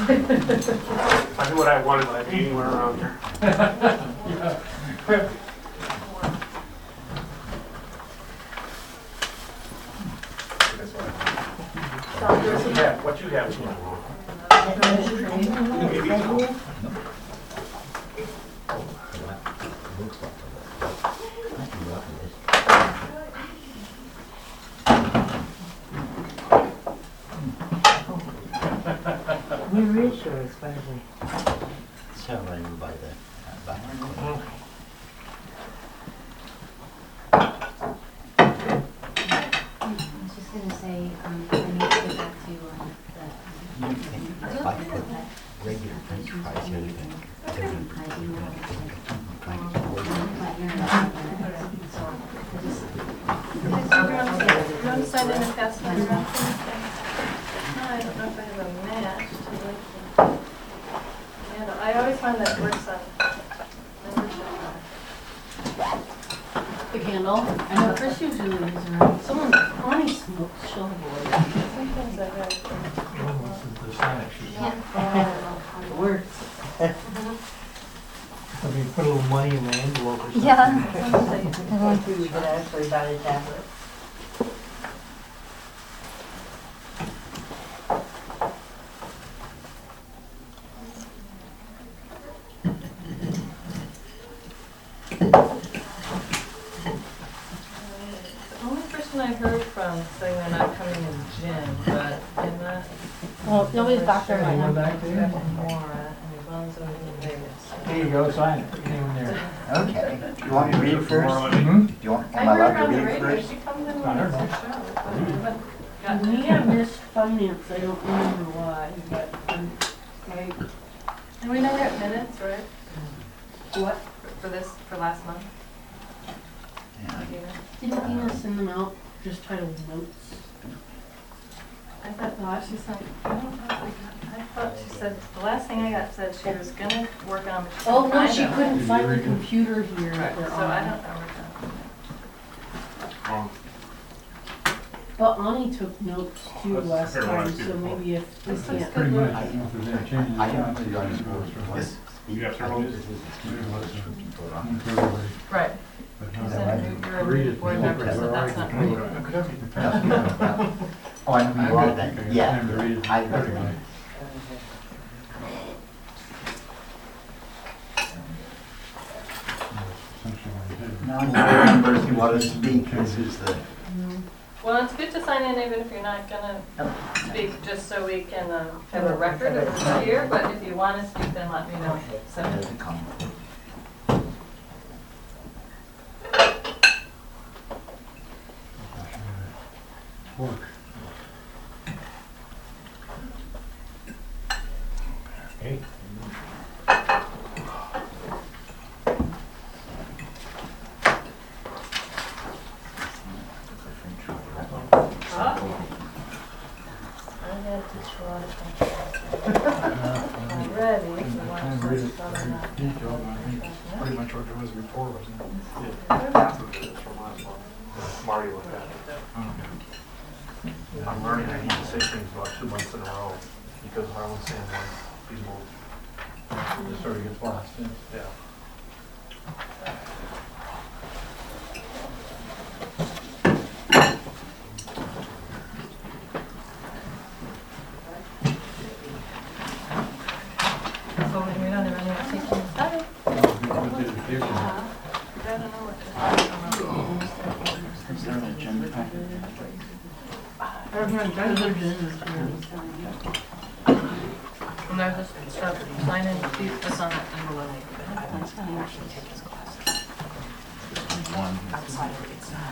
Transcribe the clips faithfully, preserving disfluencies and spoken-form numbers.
If I knew what I wanted, I'd be anywhere around here. Yeah. What you have, what you have. Where is yours, by the way? So right by the uh, back. I was just gonna say, um, I need to get back to, um, the, um, If I put regular french fries here, you can different. I do know. Trying to avoid it. My internet, so I just. You want to sign in and pass mine around? I don't know if I have a match to like the, yeah, I always find that works on membership. The candle? I know Chris usually is around. Someone, Connie smokes shovelboard. Sometimes I have. Oh, this is the sign sheet. Yeah. It works. I mean, put a little money in the envelope or something. Yeah. I went through, we could actually buy a tablet. The only person I heard from saying they're not coming is Jim, but I'm not. Well, nobody's back there right Anyone now. back there? Maura, and Yvonne's over in Vegas. There you go, sign it. Put your name in there. Okay. Do you want me to read it first? Hmm? Do you want, I am I heard allowed her on to the read it radio, first? she comes in I when don't there's a know. show, but I haven't gotten We it have yet. missed finance, I don't remember why, but, um, like, And we never got minutes, right, what? for- for this, for last month? Yeah. Dina? Didn't Ina send them out, just titled notes? I thought, oh, she said, I don't know if I got, I thought she said, the last thing I got said she was gonna work on them. but she Oh, couldn't no, find she them. couldn't find the computer here Right, that so they're I on. don't know where Um, But Ani took notes too Let's last compare time, what I see so before. maybe if we This can't. looks Pretty good. much. I don't know if there's any changes. I don't think I just this. You have several? This is the One for everybody. Right. But You no, said right. you- you're a Read new it. board member, so that's not Read right. it. Oh, I know you are then. Okay, Yeah. time to read it. I read it. Essentially what it is. Now, board members who want to speak, this is the, Well, it's good to sign in even if you're not gonna speak, just so we can uh, have a record of it here, but if you wanna speak, then let me know. So, there's the comment. Work. Okay. I had to try already, so watch Time to read this it. stuff or not. Detailed, I think. Pretty much what it was before, wasn't it? Yeah, half of it is from last month. Marty looked at it. I'm learning I need to say things about two months in a row because Harlan Sand wants these moved. Just sort of gets lost, yeah. Yeah. So we don't have any taking this out. Good dedication. I don't know what to. Is there an agenda packet? And there's this stuff, sign in, keep this on that envelope. One.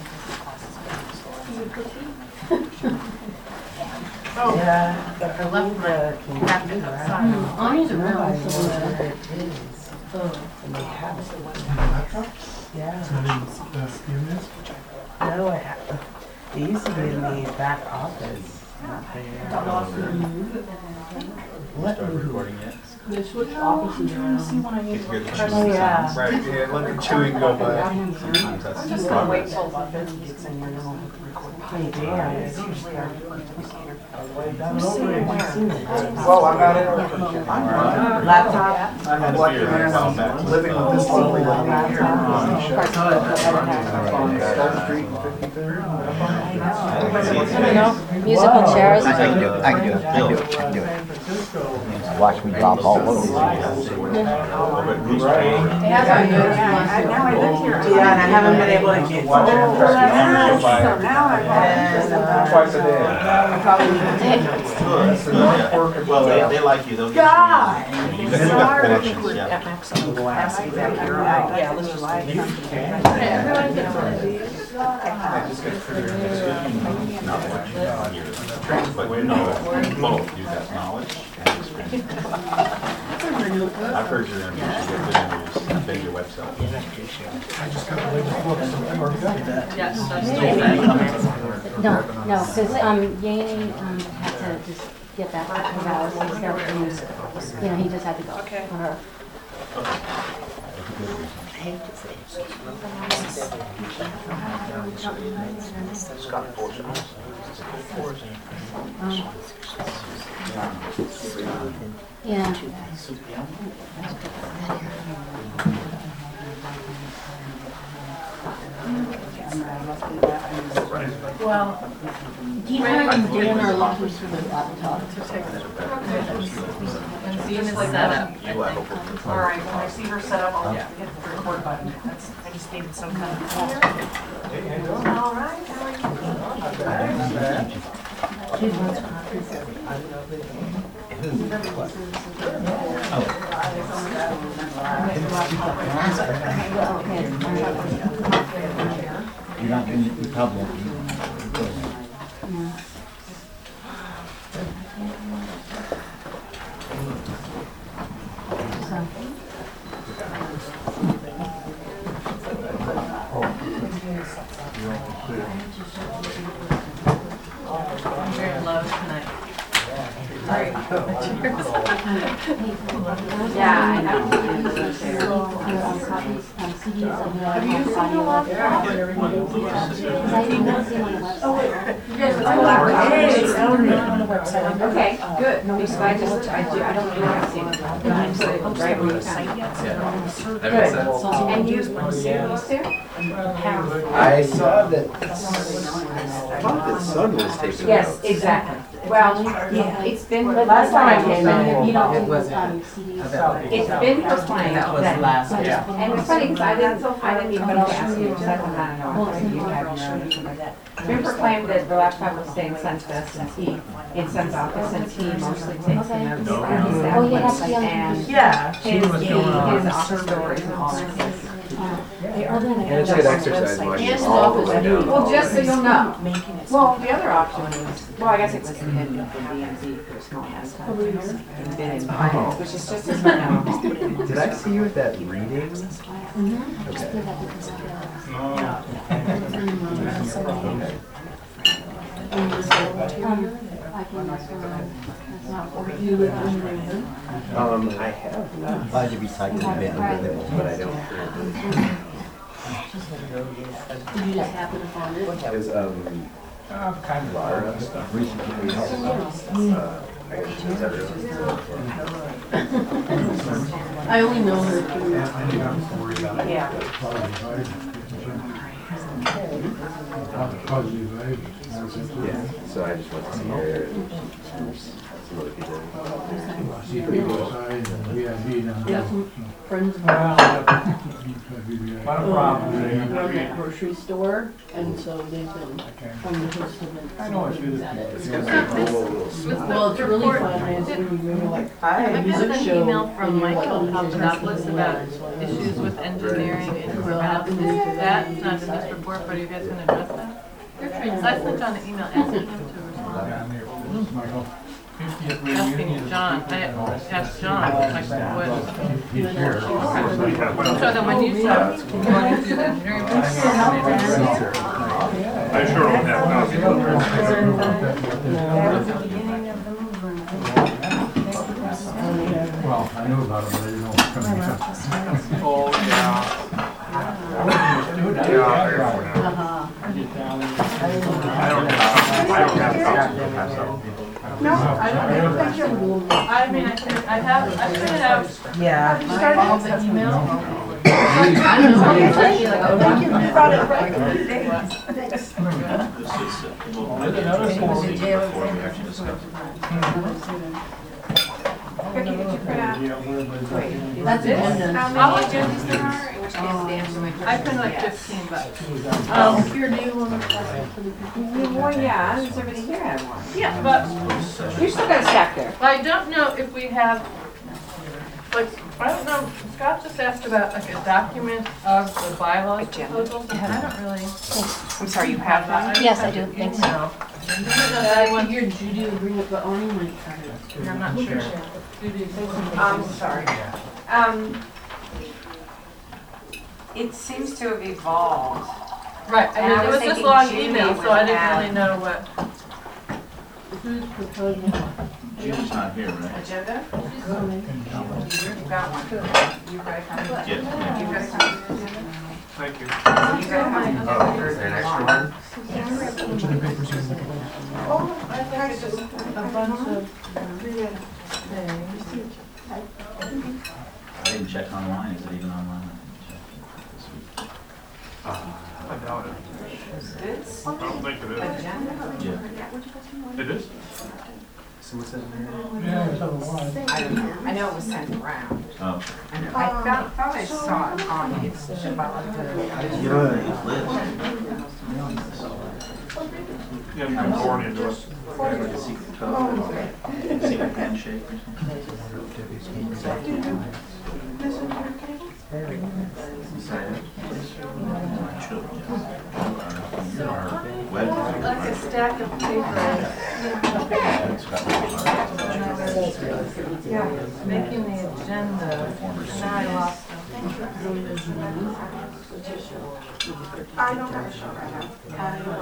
Yeah, but I left my the packet outside. Hmm, Ani's around, so, Nobody knows uh, what it is. oh. And they have it. It's Yeah. not in, uh, units? No, I have. It used to be in the back office. Start recording yet? They switched offices around. Get here the Oh, yeah. Right, yeah, let the chewing go by. I'm just gonna wait till the business gets in here and then we'll record. Yeah, it's usually our. Well, I'm not in. Laptop. I'm lucky enough, living with this lovely lady here. Stone Street and fifty-third. Musical chairs. I can do it, I can do it, I can do it, I can do it. Watch me drop all over these. Now I live here. Yeah, and I haven't been able to get. Watch it. So now I'm. Twice a day. Well, they, they like you, they'll get you. God. You got, you got connections, yeah. Yeah, let's just. Everyone gets one of these. Not much on yours. But you know, both, you got knowledge and experience. I've heard your interviews, you get good interviews, I've been to your website. I just got the latest books. I've already got that. Yes, that's No, no, because um, Yaney um, had to just get that out of his house and stuff, and, you know, he just had to go. Okay. For her. Scott Fortune. Yeah. Well, Dina and Dan are looking for the laptop. And Dean is set up. All right, when I see her set up, I'll hit the record button. That's, I just needed some kind of. All right, how are you? You're not gonna, you probably won't be. I'm very low tonight. Yeah, I know. Have you seen the laptop? Because I didn't see him on the website. Okay, good. No, because I just, I do, I don't know how to see it. Right where you sign. Good. And you, you used to? I saw that, I thought that Sun was taken Yes, out. exactly. Well, yeah, it's been, last time I came in, You don't It think wasn't. um, C Ds. it's been proclaimed That was that. last year. And it's funny, because I didn't, I didn't even ask you, because I don't know, I thought you had your own. It's been proclaimed that the laptop will stay in Sun's desk since he, in Sun's office, since he mostly takes the Okay. notes. Oh, you have to be on the And Yeah. his, his office door is all in his. And it said exercise And money his all the office. way down. Well, just so you'll know. Well, the other option is, well, I guess it was in the D M Z for small house. Which is just as well. Did I see you at that reading? Mhm. Just do that because of the- Um, I can, uh, Um, I have not. Glad to be cycling a bit under them. But I don't. Did you just happen to find it? Is, um, Kind of. Laura recently, uh, I guess she's everyone. I only know her through. Yeah. Yeah, so I just went to see her and some other people. Yeah, some friends of Well, ours not a problem. run that grocery store, and so they've been Okay. from the host of it. I know what you at it. It's gonna be a cool little spot. Well, it's really fun, is when you go like I a got music an show. email from and you're like, Michael oh, there's Papadopoulos nothing about there, so I- issues with engineering and perhaps that, it's not in this report, but are you guys gonna address that? So I sent John an email asking him to respond. Michael. Asking John, I asked John, like, what? So then when you said, you want to do the engineering. I sure don't have copies of That was the beginning of the movement. Well, I knew about it, but I didn't know it was coming up. Oh, yeah. Uh-huh. I don't have, I don't have copies of myself. No, I don't think you. I mean, I think I have, I printed out Yeah. all the emails. I don't know. Thank you, you brought it right. This is, uh, well, I did notice before we actually discussed it. Vicky, did you print out? That's agenda. How many agendas there are? In which case, the answer to my question. I printed like fifteen, but. Um, here, do you want to pass it to the people? Well, yeah, does everybody here have one? Yeah, but You still got a stack there. I don't know if we have, like, I don't know, Scott just asked about like a document of the bylaws proposals, and I don't really. I'm sorry, you have that? Yes, I do. Thanks. No. I figured Judy would bring it, but Oni might try it. I'm not sure. Judy. I'm sorry. Um, it seems to have evolved. Right, And I and it was was just thinking long Judy email, so would I didn't have- really know what. Who's proposing? Judy's not here, right? Agenda? She's coming. You've got one. You've got a copy. Yeah. You've got a copy of the agenda? Thank you. You've got a copy. Oh, is there an extra one? Oh, I think it's just a bunch of things. I didn't check online, is it even online? I didn't check this week. I doubt it. This I don't think it is. agenda? Yeah. It is? Someone said there? Yeah, it's otherwise. I don't know. I know it was sent around. Oh. I know. I thought, thought I saw it on it's about the. Yeah, you can born into it. Secret code, secret handshake or something. Sign it. Should, yeah. Our web. Like a stack of papers. It's got- Making the agenda, and now I lost them. I don't have a show right now. I know.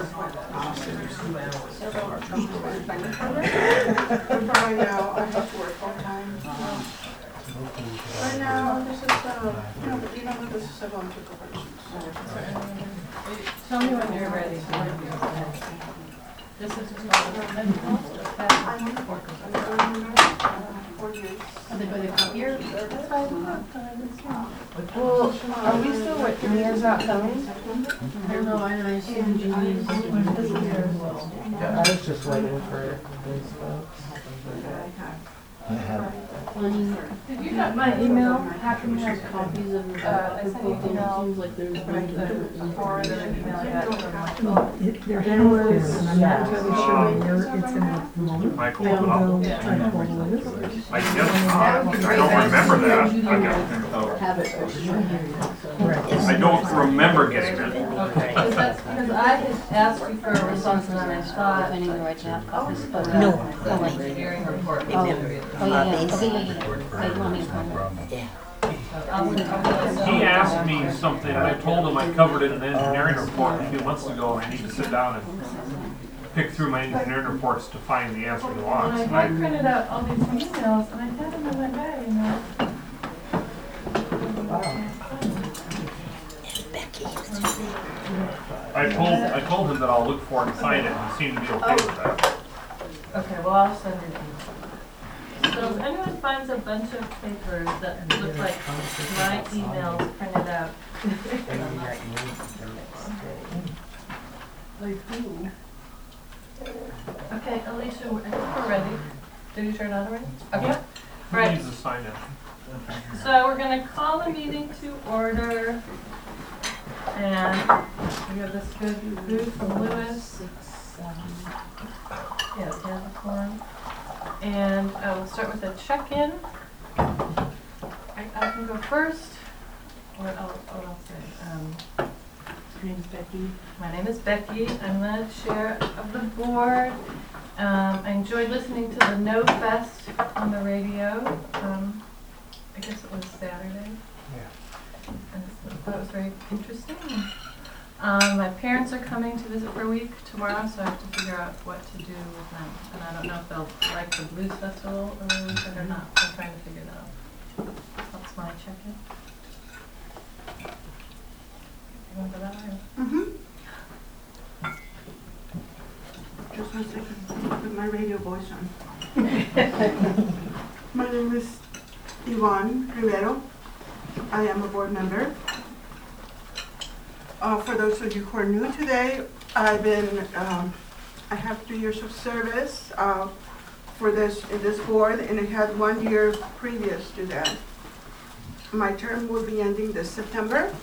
I have to work full time. Right now, this is, uh, no, but you know what, this is a volunteer corporation, so. Tell me when you're ready. This is just all the medical stuff. I'm on the board, I'm doing, uh, four years. Are they by the copier? That's why I'm not time, it's not. Well, are we still with Mia's not coming? I don't know, I know, I assume Judy's. I was just waiting for these folks. Oni, Did you get my email? happen to have copies of the Uh, I sent you an proposal? It email. seems like there's a bunch of different ones. Forward an email I got from Michael. There was, and I'm not entirely sure where it's in the moment. Michael, Yeah, but I'll I'll- go try to pull this. I guess not. I don't remember that. I got- Have it. I don't remember getting it. Okay, because that's, because I had asked you for a response and then I If thought. I need to write you up copies. but, uh, No. the Oh, wait. Hearing report. Oh, oh, yeah, yeah. Okay, yeah, yeah, yeah. Wait, you want me to come? I'll- I'll- He asked me something, and I told him I covered it in an engineering report a few months ago, and I need to sit down and pick through my engineering reports to find the answer he And wants. I And had I, printed out all these emails and I had them in my bag, you know. I told, I told him that I'll look for it and sign it, and he seemed to be okay with that. Okay, well, I'll send it in. So if anyone finds a bunch of papers that look like my emails printed out. Like who? Okay, Alicia, I think we're ready. Did you turn on already? Okay. Who Right. needs to sign it? So we're gonna call the meeting to order. And we have this good food from Lewis. Yeah, yeah, the form. And uh, we'll start with a check-in. I, I can go first. Or I'll, what I'll say. Um, Her name's Becky. my name is Becky. I'm the chair of the board. Um, I enjoyed listening to the No Fest on the radio. Um, I guess it was Saturday. And I thought it was very interesting. Um, my parents are coming to visit for a week tomorrow, so I have to figure out what to do with them. And I don't know if they'll like the blues festival over the weekend or not. I'm trying to figure that out. That's my check-in. You want to go that way? Mm-hmm. Just one second, put my radio voice on. My name is Yvonne Rivero. I am a board member. Uh, for those of you who are new today, I've been, um, I have three years of service uh, for this in this board, and I had one year previous to that. My term will be ending this September,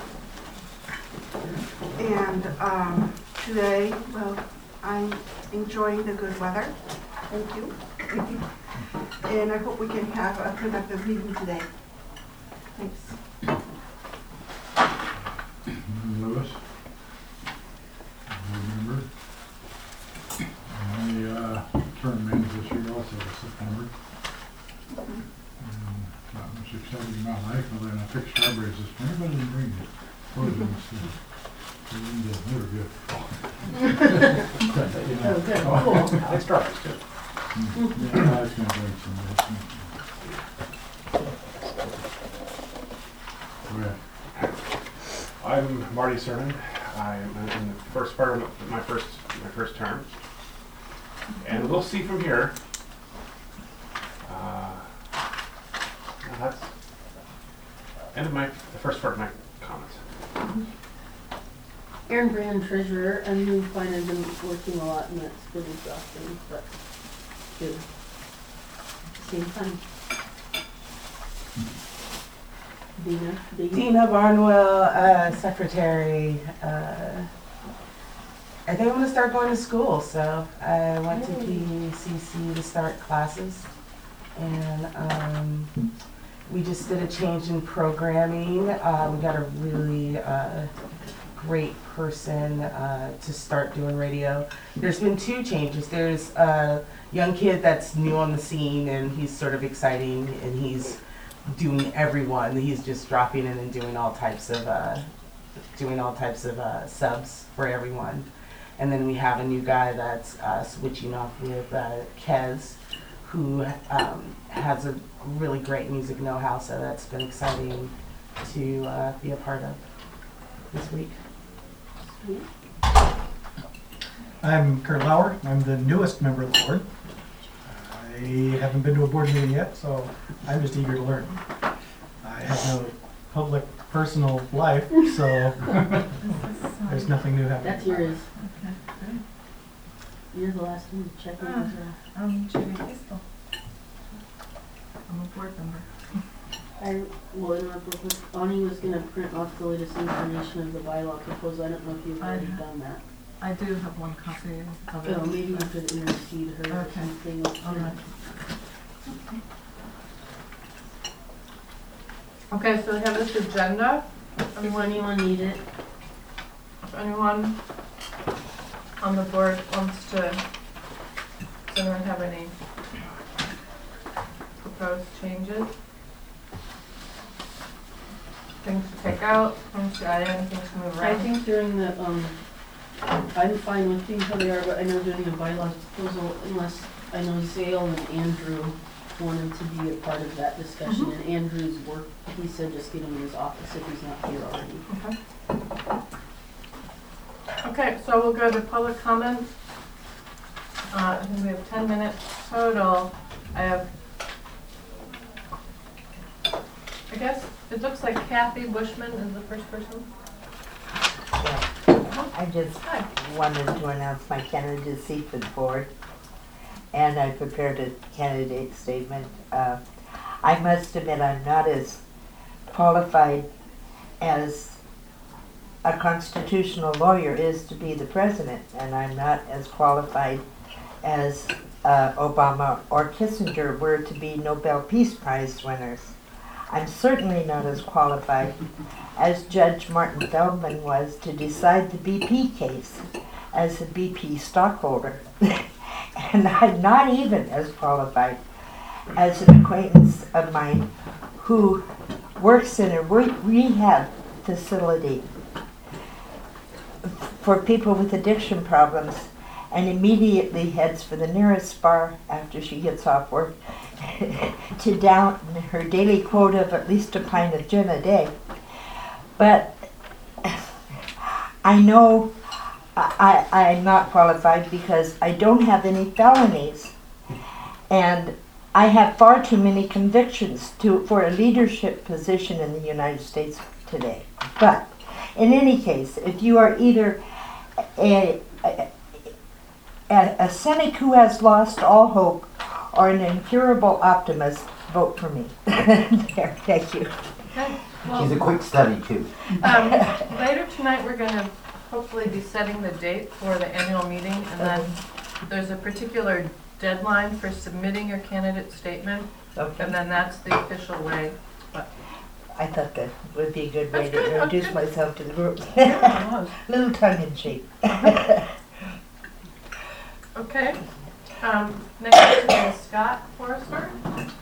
and um, today, well, I'm enjoying the good weather. Thank you. And I hope we can have a productive meeting today. Thanks. Lewis, board member. My uh, term ends this year also in September. And not much exciting in my life, other than I picked strawberries this spring, but I didn't bring it. Poisonous. They were good. Oh, good, cool. I like strawberries too. Yeah, I was gonna bring some of this. Go ahead. I'm Marty Cernan. I'm in the first part of my first my first term, and we'll see from here. Uh, well, that's end of my the first part of my comments. Aaron Brand, treasurer. I'm new, fine. I've been working a lot, and that's been exhausting, but good. Same time. Dina, Dina. Dina Barnwell, uh, secretary. Uh, I think I'm gonna start going to school, so I went to P C C to start classes, and um, we just did a change in programming. Uh, we got a really uh, great person uh, to start doing radio. There's been two changes. There's a young kid that's new on the scene, and he's sort of exciting, and he's doing everyone. He's just dropping in and doing all types of uh, doing all types of uh, subs for everyone. And then we have a new guy that's uh, switching off with uh, Kez, who um, has a really great music know-how. So that's been exciting to uh, be a part of this week. I'm Kurt Lauer. I'm the newest member of the board. I haven't been to a board meeting yet, so I'm just eager to learn. I have no public, personal life, so there's nothing new happening. That's yours. You're the last one to check in. Uh, I'm Judy Castle. I'm a board member. I will interrupt real quick. Ani was gonna print off the latest information of the bylaw proposal. I don't know if you've already I- done that. I do have one copy of it. So maybe you could intercede her or Okay. something. All right. Okay, so we have this agenda. Does Anyone, anyone need it? if anyone on the board wants to, does anyone have any proposed changes? Things to take out, things to add in, things to move I around? think during the, um, I'm fine with being how they are, but I know during the bylaws proposal, unless, I know Zale and Andrew wanted to be a part of that discussion, Mhm. and Andrew's work, he said just get him in his office if he's not here already. Okay. Okay, so we'll go to public comment. Uh, I think we have ten minutes total. I have, I guess, it looks like Kathy Bushman is the first person. I just Hi. wanted to announce my candidacy for the board, and I prepared a candidate statement. Uh, I must admit I'm not as qualified as a constitutional lawyer is to be the president, and I'm not as qualified as uh, Obama or Kissinger were to be Nobel Peace Prize winners. I'm certainly not as qualified as Judge Martin Feldman was to decide the B P case as a B P stockholder. And I'm not even as qualified as an acquaintance of mine who works in a re rehab facility for people with addiction problems and immediately heads for the nearest bar after she gets off work to down her daily quota of at least a pint of gin a day. But I know I, I'm not qualified because I don't have any felonies, and I have far too many convictions to, for a leadership position in the United States today. But in any case, if you are either a, a, a cynic who has lost all hope or an incurable optimist, vote for me. There, thank you. Okay. Well, She's a quick study too. Um, later tonight, we're going to hopefully be setting the date for the annual meeting, and then there's a particular deadline for submitting your candidate statement, Okay. and then that's the official way. But I thought that would be a good way That's to good, introduce okay. myself to the group. yeah, it was. Little tongue in cheek. Okay. Um, next is Scott Forrester.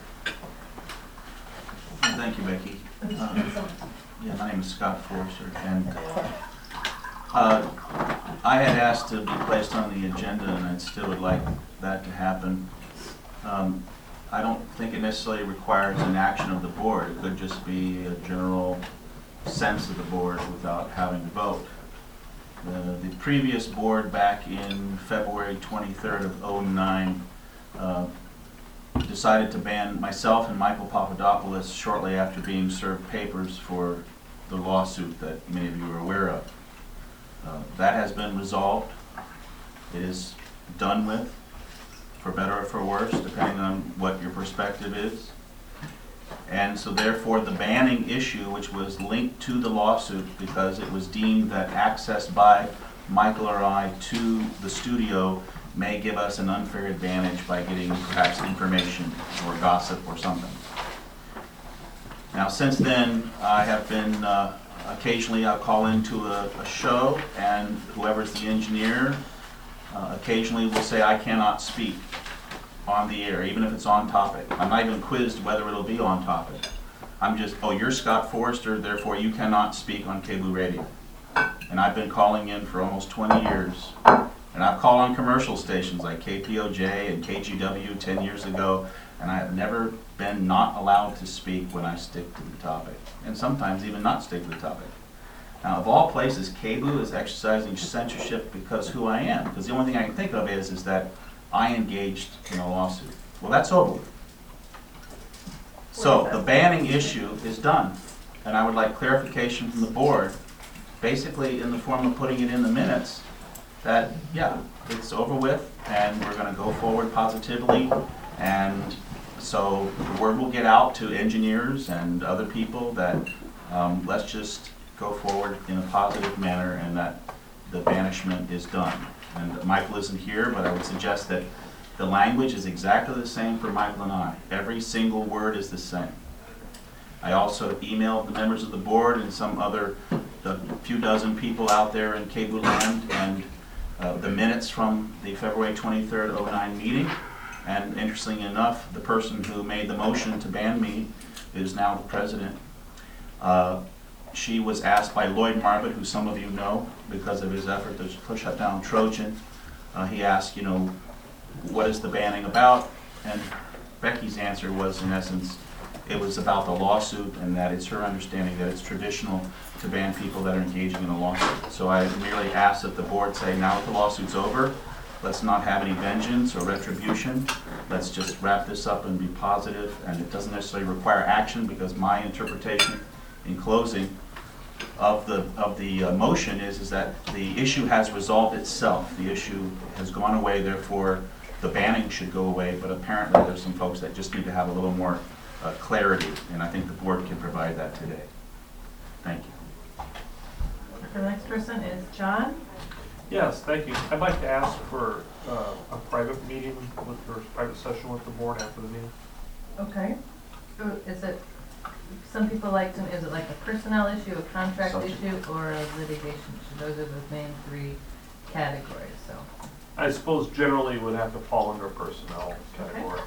Thank you, Becky. Uh, Yeah, my name is Scott Forrester, and uh, I had asked to be placed on the agenda, and I still would like that to happen. Um, I don't think it necessarily requires an action of the board. It could just be a general sense of the board without having to vote. Uh, the previous board back in February twenty-third of oh nine uh, decided to ban myself and Michael Papadopoulos shortly after being served papers for the lawsuit that many of you are aware of. Uh, that has been resolved. It is done with, for better or for worse, depending on what your perspective is. And so therefore the banning issue, which was linked to the lawsuit because it was deemed that access by Michael or I to the studio may give us an unfair advantage by getting perhaps information or gossip or something. Now since then, I have been, uh, occasionally I'll call into a, a show, and whoever's the engineer uh, occasionally will say I cannot speak on the air, even if it's on topic. I'm not even quizzed whether it'll be on topic. I'm just, oh, you're Scott Forrester, therefore you cannot speak on K B O O Radio. And I've been calling in for almost twenty years. And I've called on commercial stations like K P O J and K G W ten years ago, and I have never been not allowed to speak when I stick to the topic, and sometimes even not stick to the topic. Now, of all places, K B O O is exercising censorship because who I am, because the only thing I can think of is, is that I engaged in a lawsuit. Well, that's over with. So the banning issue is done, and I would like clarification from the board, basically in the form of putting it in the minutes, that, yeah, it's over with, and we're going to go forward positively, and so the word will get out to engineers and other people that um, let's just go forward in a positive manner, and that the banishment is done. And Michael isn't here, but I would suggest that the language is exactly the same for Michael and I. Every single word is the same. I also emailed the members of the board and some other, the few dozen people out there in K B O O land, and uh, the minutes from the February twenty-third oh nine meeting. And interestingly enough, the person who made the motion to ban me is now the president. Uh, she was asked by Lloyd Marbut, who some of you know because of his effort to push down Trojan. Uh, he asked, you know, what is the banning about? And Becky's answer was, in essence, it was about the lawsuit, and that it's her understanding that it's traditional to ban people that are engaging in a lawsuit. So I merely asked that the board say, now that the lawsuit's over, let's not have any vengeance or retribution. Let's just wrap this up and be positive, and it doesn't necessarily require action, because my interpretation in closing of the of the uh, motion is is that the issue has resolved itself. The issue has gone away, therefore the banning should go away, but apparently there's some folks that just need to have a little more uh, clarity, and I think the board can provide that today. Thank you. The next person is John. Yes, thank you. I'd like to ask for uh, a private meeting with, or private session with the board after the meeting. Okay. Uh, Is it, some people like to, is it like a personnel issue, a contract Subject. issue, or a litigation issue? Those are the main three categories, so. I suppose generally it would have to fall under personnel category.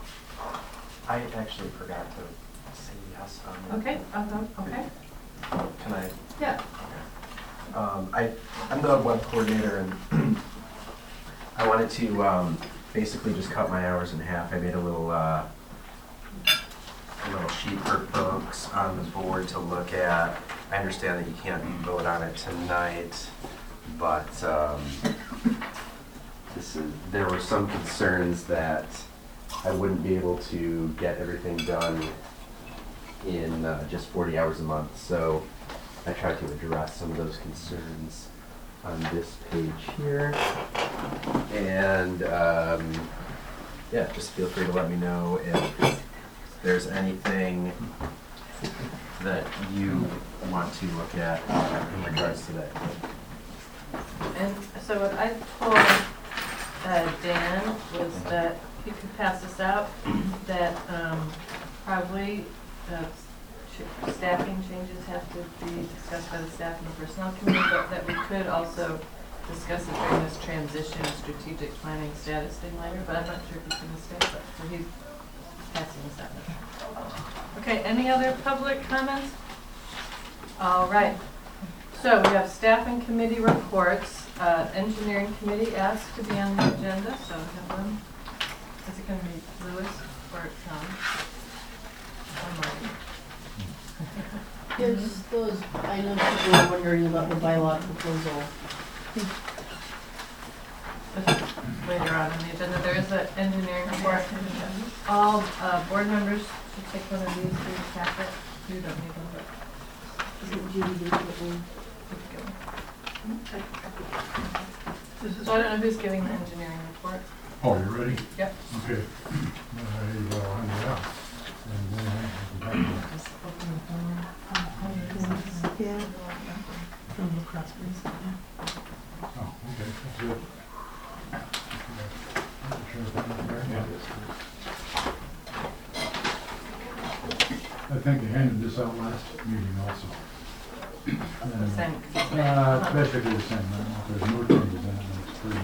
I actually forgot to say yes on that. Okay, I'll go, okay. Can I? Yeah. Um, I, I'm the web coordinator, and I wanted to um, basically just cut my hours in half. I made a little uh, a little sheet for folks on the board to look at. I understand that you can't vote on it tonight, but um, this is, there were some concerns that I wouldn't be able to get everything done in uh, just forty hours a month. So I tried to address some of those concerns on this page here. And um, yeah, just feel free to let me know if there's anything that you want to look at in regards to that. And so what I told uh, Dan was that he could pass this out, that um, probably uh, ch- staffing changes have to be discussed by the staff and the personnel committee, but that we could also discuss it during this transition strategic planning status thing later, but I'm not sure if he's going to stay, but so he's passing this out. Okay, any other public comments? All right. So we have staff and committee reports. Uh, engineering committee asked to be on the agenda, so have them. Is it going to be Lewis or Tom? There's those, I know people are wondering about the bylaw proposal. Later on in the agenda, there is an engineering report. All uh, board members should take one of these to pass it. You don't need one, but Isn't Judy Baker one? so I don't know who's giving the engineering report. Oh, you ready? Yep. Okay. There you go, hand it out. And then I can back Just open the door. Yeah. From the crossbreeds. Oh, okay, that's good. I think I handed this out last meeting also. And, Same. Uh, it's basically the same, I don't know if there's no changes in it, but it's pretty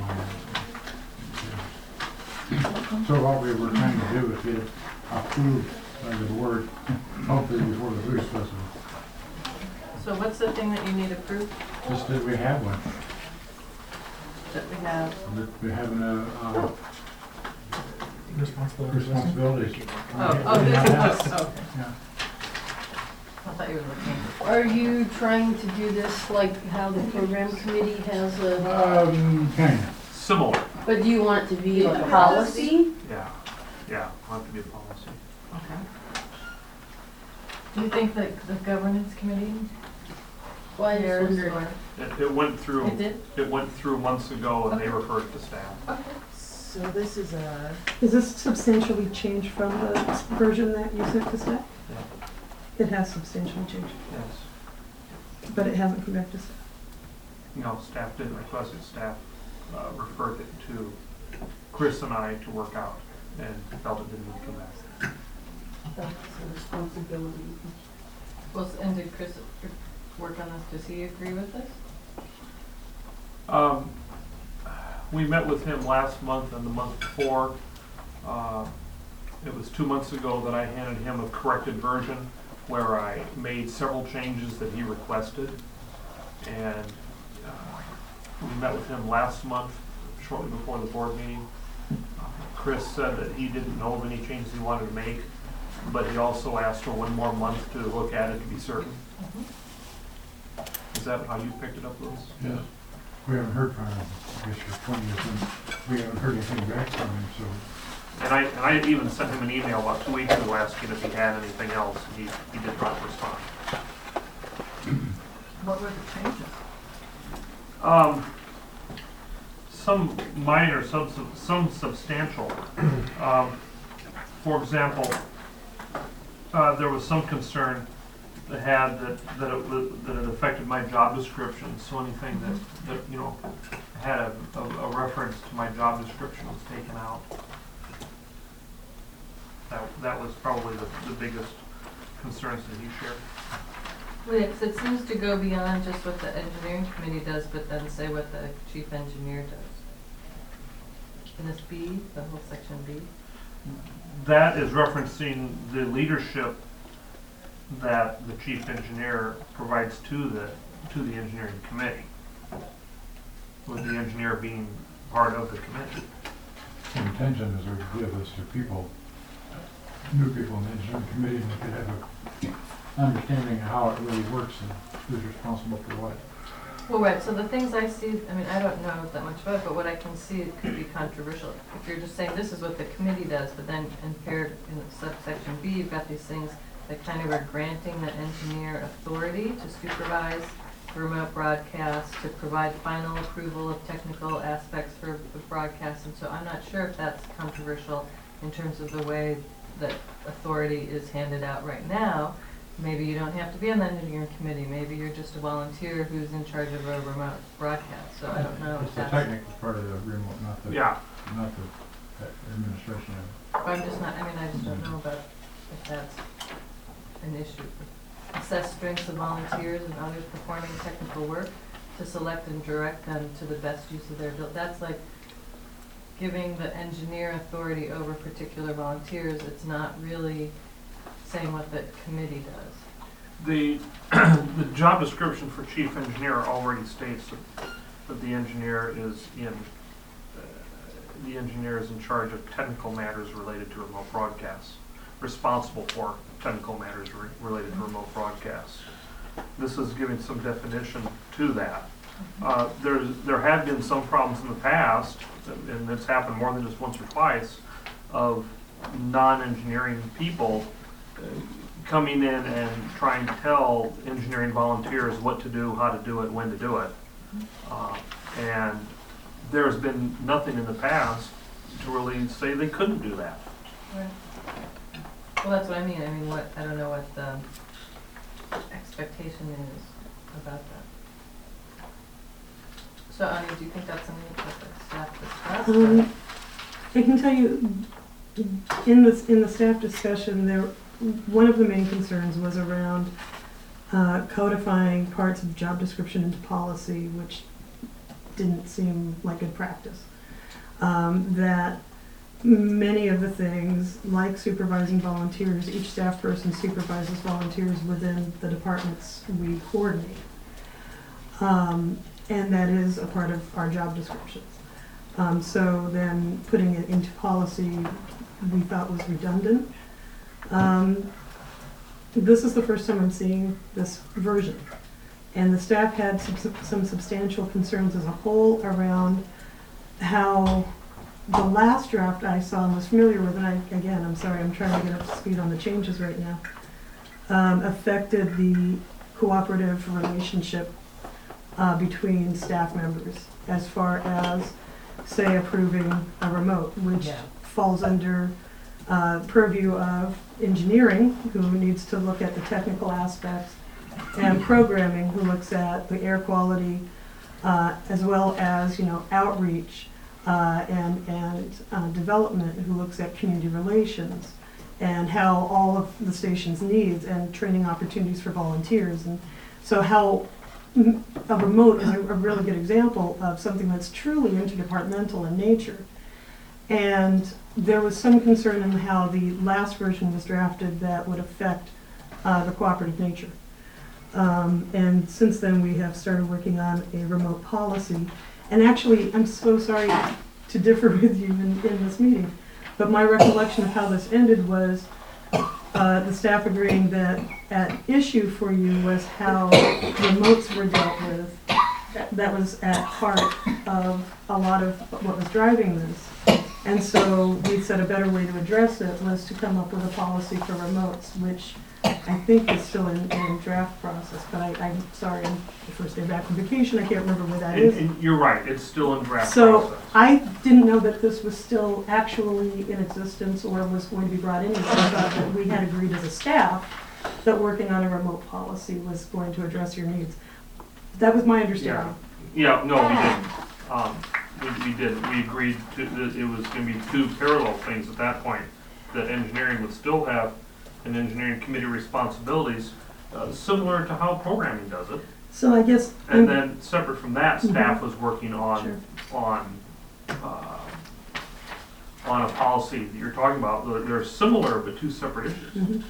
minor. So what we were trying to do is get it approved by the board, hopefully before the Blues Festival. So what's the thing that you need approved Just that we have one, that we have? that we have a, uh, Responsibility. responsibilities. Oh, oh, this is, Yeah. oh, okay. Yeah. I thought you were looking. Are you trying to do this like how the program committee has a, Um, kind of. Similar, but do you want it to be like a policy? yeah, yeah, want it to be a policy. Okay. Do you think that the governance committee Well, I just cares wondered. or? It, it went through, It did? it went through months ago and they Okay. referred it to staff. Okay. So this is a, Is this substantially changed from the version that you sent to staff? Yeah. It has substantially changed, Yes. but it hasn't come back to staff. No, staff didn't request it, staff uh, referred it to Chris and I to work out and felt it didn't need to come back. That's a responsibility. Well, and did Chris work on this? Does he agree with this? Um, we met with him last month and the month before. Uh, it was two months ago that I handed him a corrected version where I made several changes that he requested. And uh, we met with him last month, shortly before the board meeting. Uh, Chris said that he didn't know of any changes he wanted to make, but he also asked for one more month to look at it to be certain. Is that how you picked it up, Louis? Yes. We haven't heard from him, I guess for twenty years, and we haven't heard anything back from him, so. And I, and I even sent him an email about two weeks ago asking if he had anything else, and he, he did not respond. What were the changes? Um, some minor, some, some substantial. Um, for example, uh, there was some concern that had that, that it was, that it affected my job description, so anything that, that, you know, had a, a, a reference to my job description was taken out. That, that was probably the, the biggest concerns that he shared. Well, yeah, 'cause it seems to go beyond just what the engineering committee does, but then say what the chief engineer does. In this B, the whole section B? That is referencing the leadership that the chief engineer provides to the to the engineering committee, with the engineer being part of the committee. The intention is to give this to people, new people in the engineering committee, and they could have a understanding of how it really works and who's responsible for what. Well, right, so the things I see, I mean, I don't know that much about it, but what I can see, it could be controversial. If you're just saying this is what the committee does, but then in paired in subsection B, you've got these things that kind of are granting the engineer authority to supervise remote broadcast, to provide final approval of technical aspects for the broadcast, and so I'm not sure if that's controversial in terms of the way that authority is handed out right now. Maybe you don't have to be on the engineering committee, maybe you're just a volunteer who's in charge of a remote broadcast, so I don't know It's if the that's... technical part of the remote, not the, Yeah. not the administration of it. I'm just not, I mean, I just don't know about if that's an issue. Assess strengths of volunteers and others performing technical work to select and direct them to the best use of their ability. That's like giving the engineer authority over particular volunteers. It's not really saying what the committee does. The, the job description for chief engineer already states that, that the engineer is in, uh, the engineer is in charge of technical matters related to remote broadcasts, responsible for technical matters re related to remote broadcasts. This is giving some definition to that. Uh, there's, there have been some problems in the past, and it's happened more than just once or twice, of non-engineering people uh, coming in and trying to tell engineering volunteers what to do, how to do it, when to do it. Uh, and there's been nothing in the past to really say they couldn't do that. Right. Well, that's what I mean. I mean, what, I don't know what the expectation is about that. So, Ani, do you think that's something that the staff discussed? Um, I can tell you, in this, in the staff discussion, there, one of the main concerns was around uh, codifying parts of job description into policy, which didn't seem like good practice. Um, that many of the things, like supervising volunteers, each staff person supervises volunteers within the departments we coordinate. Um, and that is a part of our job descriptions. Um, so then putting it into policy we thought was redundant. Um, this is the first time I'm seeing this version. And the staff had some, some substantial concerns as a whole around how the last draft I saw and was familiar with, and I, again, I'm sorry, I'm trying to get up to speed on the changes right now, um, affected the cooperative relationship uh, between staff members as far as, say, approving a remote, which Yeah. falls under uh, purview of engineering, who needs to look at the technical aspects, and programming, who looks at the air quality, uh, as well as, you know, outreach, Uh, and and uh, development, who looks at community relations and how all of the station's needs and training opportunities for volunteers. And so how mm, a remote is a, a really good example of something that's truly interdepartmental in nature. And there was some concern in how the last version was drafted that would affect uh, the cooperative nature. Um, and since then we have started working on a remote policy. And actually, I'm so sorry to differ with you in, in this meeting, but my recollection of how this ended was uh, the staff agreeing that at issue for you was how remotes were dealt with. That was at heart of a lot of what was driving this. And so we said a better way to address it was to come up with a policy for remotes, which I think is still in, in draft process, but I, I'm sorry, I'm the first day back from vacation, I can't remember where that And, is. and you're right, it's still in draft So process. I didn't know that this was still actually in existence or was going to be brought in. I thought that we had agreed as a staff that working on a remote policy was going to address your needs. That was my understanding. Yeah, no, we didn't. Um, we, we didn't. We agreed to, that it was gonna be two parallel things at that point. That engineering would still have an engineering committee responsibilities, uh, similar to how programming does it. So I guess. And I'm- then separate from that, Mhm. staff was working on, Sure. on, uh, on a policy that you're talking about. They're, they're similar, but two separate issues. Mhm.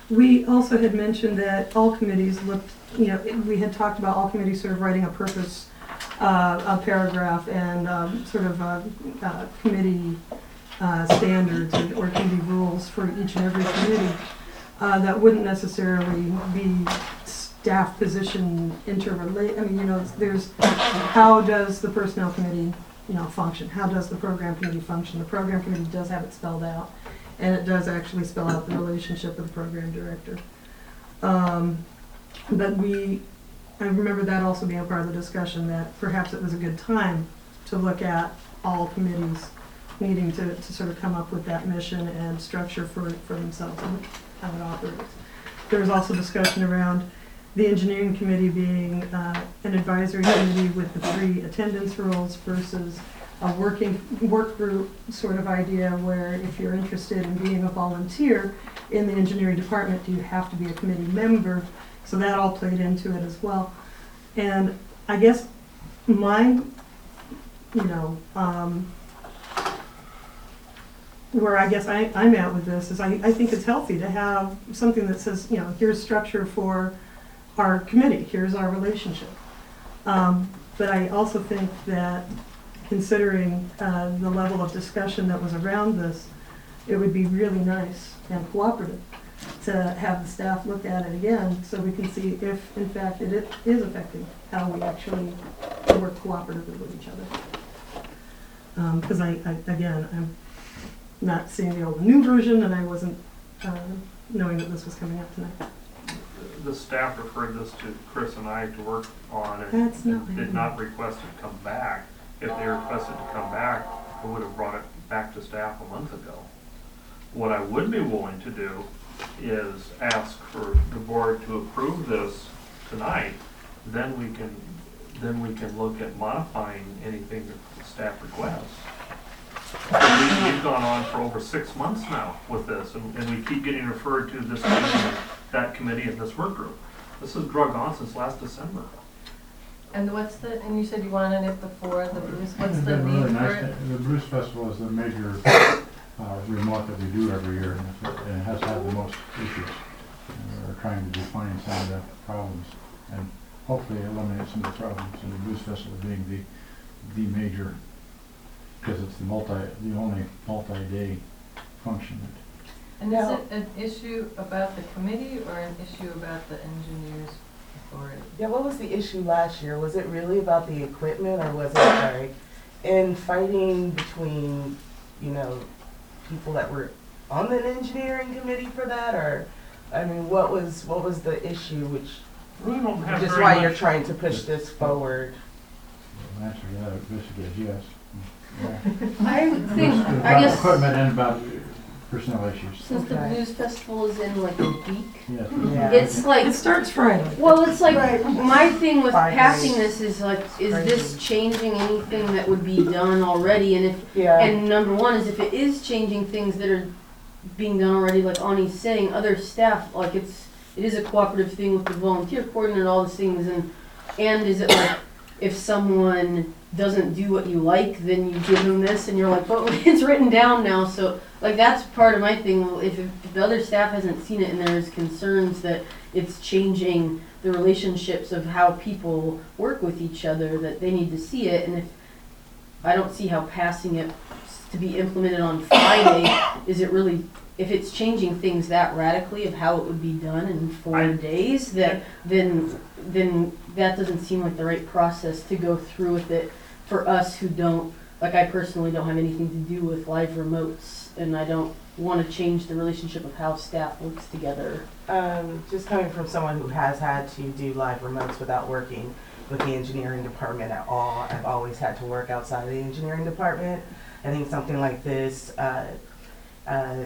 we also had mentioned that all committees looked, you know, we had talked about all committees sort of writing a purpose, uh, a paragraph and um, sort of uh, uh, committee uh, standards or, or committee rules for each and every committee. Uh, that wouldn't necessarily be staff position interrelate. I mean, you know, there's how does the personnel committee, you know, function? How does the program committee function? The program committee does have it spelled out, and it does actually spell out the relationship with the program director. Um, but we, I remember that also being a part of the discussion, that perhaps it was a good time to look at all committees needing to, to sort of come up with that mission and structure for, for themselves and how it operates. There was also discussion around the engineering committee being uh, an advisory committee with the three attendance rules versus a working work group sort of idea where if you're interested in being a volunteer in the engineering department, do you have to be a committee member? So that all played into it as well. And I guess my, you know, um, where I guess I, I'm at with this is I, I think it's healthy to have something that says, you know, here's structure for our committee, here's our relationship. Um, but I also think that considering uh, the level of discussion that was around this, it would be really nice and cooperative to have the staff look at it again so we can see if in fact it is affecting how we actually work cooperatively with each other. Because um, I, I, again, I'm not seeing the old new version, and I wasn't uh, knowing that this was coming up tonight. The staff referred this to Chris and I to work on, and That's not did not request it come back. If they requested to come back, I would have brought it back to staff a month ago. What I would be willing to do is ask for the board to approve this tonight. Then we can, then we can look at modifying anything that the staff requests. We- We've gone on for over six months now with this, and, and we keep getting referred to this committee, that committee, and this work group. This has drug on since last December. And what's the, and you said you wanted it before the Bruce, what's It's the been need really for nice. it? The Bruce Festival is the major uh, remote that we do every year, and it's- and it has had the most issues. And we're trying to define some of the problems and hopefully eliminate some of the problems, and the Bruce Festival being the, the major, because it's the multi, the only multi-day function. And is it an issue about the committee or an issue about the engineers authority? Yeah, what was the issue last year? Was it really about the equipment, or was it like in fighting between, you know, people that were on the engineering committee for that, or, I mean, what was, what was the issue, which, We don't have just very why much- you're trying to push this forward? The answer to that basically is yes. Yeah. I think, It's I about guess, equipment and about personnel issues. since the Okay. blues festival is in like a week, Yes. Yeah. it's like, It starts Friday. well, it's like, Right. my thing with Five passing days. this is like, is Crazy. this changing anything that would be done already? And if, Yeah. and number one is if it is changing things that are being done already, like Ani's saying, other staff, like it's, it is a cooperative thing with the volunteer coordinator and all these things, and, and is it like, if someone doesn't do what you like, then you give them this, and you're like, but it's written down now, so, like, that's part of my thing. If, if the other staff hasn't seen it and there's concerns that it's changing the relationships of how people work with each other, that they need to see it, and if, I don't see how passing it to be implemented on Friday, is it really, if it's changing things that radically of how it would be done in four I- days, that, then, then that doesn't seem like the right process to go through with it for us who don't, like I personally don't have anything to do with live remotes, and I don't want to change the relationship of how staff works together. Um, just coming from someone who has had to do live remotes without working with the engineering department at all, I've always had to work outside of the engineering department. I think something like this, uh, uh,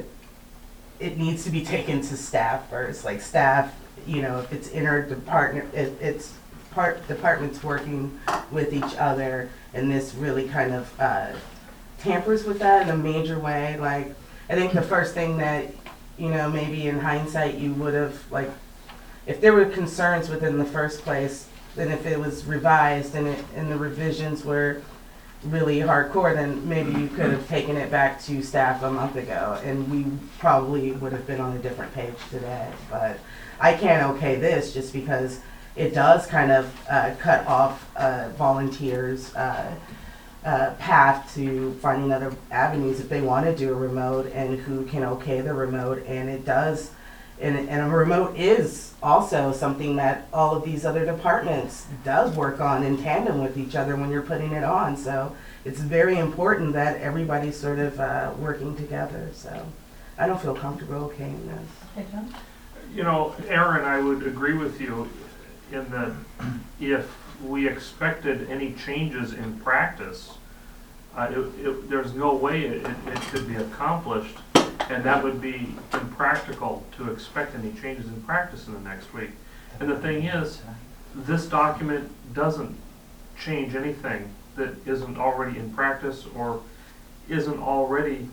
it needs to be taken to staff first. Like staff, you know, if it's interdepartment, if it's part departments working with each other, and this really kind of uh, tampers with that in a major way. Like, I think the first thing that, you know, maybe in hindsight you would have, like, if there were concerns within the first place, then if it was revised and it, and the revisions were really hardcore, then maybe you could have taken it back to staff a month ago, and we probably would have been on a different page today. But I can't okay this just because it does kind of uh, cut off uh, volunteers' uh, uh, path to finding other avenues if they want to do a remote, and who can okay the remote. And it does, and, and a remote is also something that all of these other departments does work on in tandem with each other when you're putting it on. So it's very important that everybody's sort of uh, working together. So I don't feel comfortable okaying this. Hey, John? You know, Aaron, I would agree with you in that if we expected any changes in practice, uh, it, it, there's no way it, it, it could be accomplished, and that would be impractical to expect any changes in practice in the next week. And the thing is, this document doesn't change anything that isn't already in practice or isn't already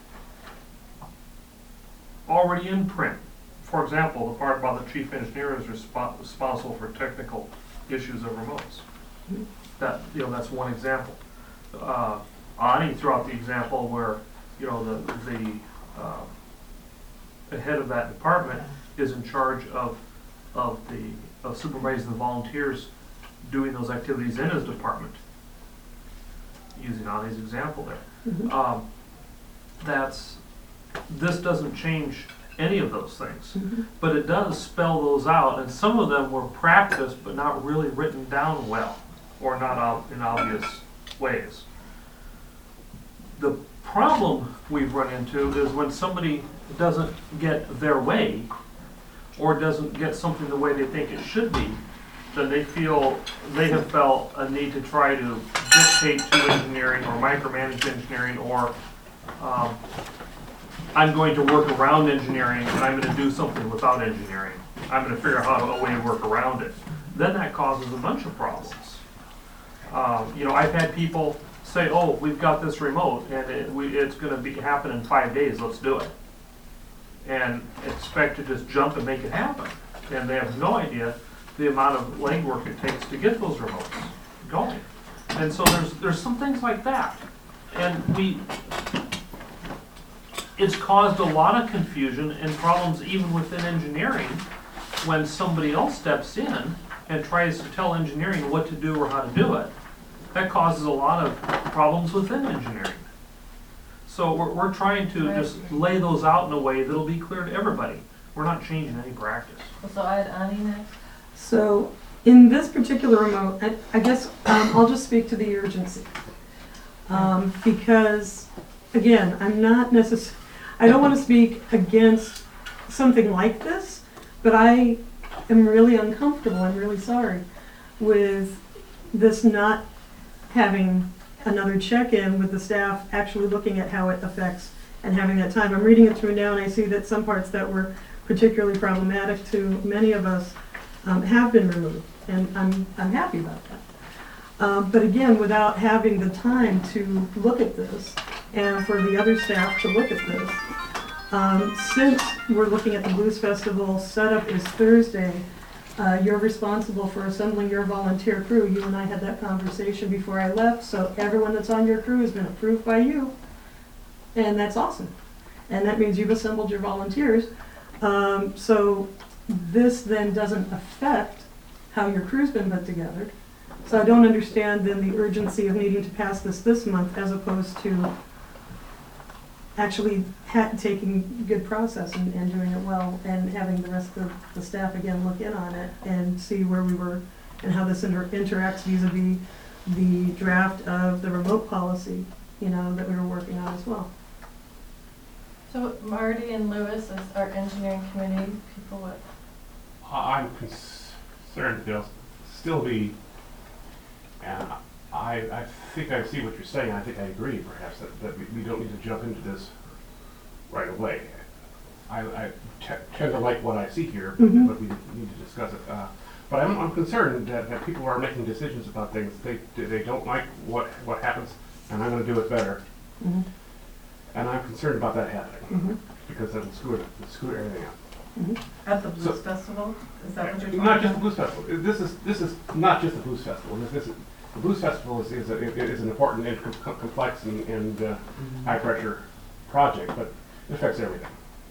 already in print. For example, the part about the chief engineer is resp responsible for technical issues of remotes. That, you know, that's one example. Uh, Ani threw out the example where, you know, the the, uh, the head of that department is in charge of of the of supervising the volunteers doing those activities in his department. Using Ani's example there, Mhm. um, that's this doesn't change any of those things, Mhm. but it does spell those out, and some of them were practiced but not really written down well, or not ob in obvious ways. The problem we've run into is when somebody doesn't get their way, or doesn't get something the way they think it should be, then they feel, they have felt a need to try to dictate to engineering or micromanage engineering, or um, I'm going to work around engineering and I'm going to do something without engineering. I'm going to figure out how to, a way to work around it. Then that causes a bunch of problems. Um, you know, I've had people say, oh, we've got this remote and it, we, it's going to be happen in five days, let's do it. And expect to just jump and make it happen. And they have no idea the amount of legwork it takes to get those remotes going. And so there's, there's some things like that. And we, it's caused a lot of confusion and problems even within engineering when somebody else steps in and tries to tell engineering what to do or how to do it. That causes a lot of problems within engineering. So we're, we're trying to just lay those out in a way that'll be clear to everybody. We're not changing any practice. So I had Ani next. So in this particular remote, I, I guess um, I'll just speak to the urgency. Um, because, again, I'm not necessarily, I don't want to speak against something like this, but I am really uncomfortable, I'm really sorry, with this not having another check-in with the staff actually looking at how it affects and having that time. I'm reading it through now and I see that some parts that were particularly problematic to many of us um, have been removed, and I'm, I'm happy about that. Um, but again, without having the time to look at this and for the other staff to look at this, um, since we're looking at the Blues Festival, setup is Thursday. Uh, you're responsible for assembling your volunteer crew. You and I had that conversation before I left, so everyone that's on your crew has been approved by you, and that's awesome. And that means you've assembled your volunteers. Um, so this then doesn't affect how your crew's been put together. So I don't understand then the urgency of needing to pass this this month as opposed to actually ha taking good process and, and doing it well and having the rest of the staff again look in on it and see where we were and how this inter interacts vis-a-vis the draft of the remote policy, you know, that we were working on as well. So Marty and Lewis as our engineering committee people, what? I'm concerned that there'll still be, and I, I think I see what you're saying. I think I agree, perhaps, that, that we, we don't need to jump into this right away. I, I tend to like what I see here, Mm-hmm. but we need to discuss it. Uh, but I'm, I'm concerned that, that people are making decisions about things. They, they don't like what, what happens, and I'm going to do it better. Mm-hmm. And I'm concerned about that happening, Mm-hmm. because that'll screw, it, screw everything up. Mm-hmm. At the Blues So- Festival? Is that what you're talking Not about? just the Blues Festival. This is this is not just the Blues Festival. This, this is the Blues Festival is, is, a, is an important and com- complex and, and uh, high pressure project, but it affects everything.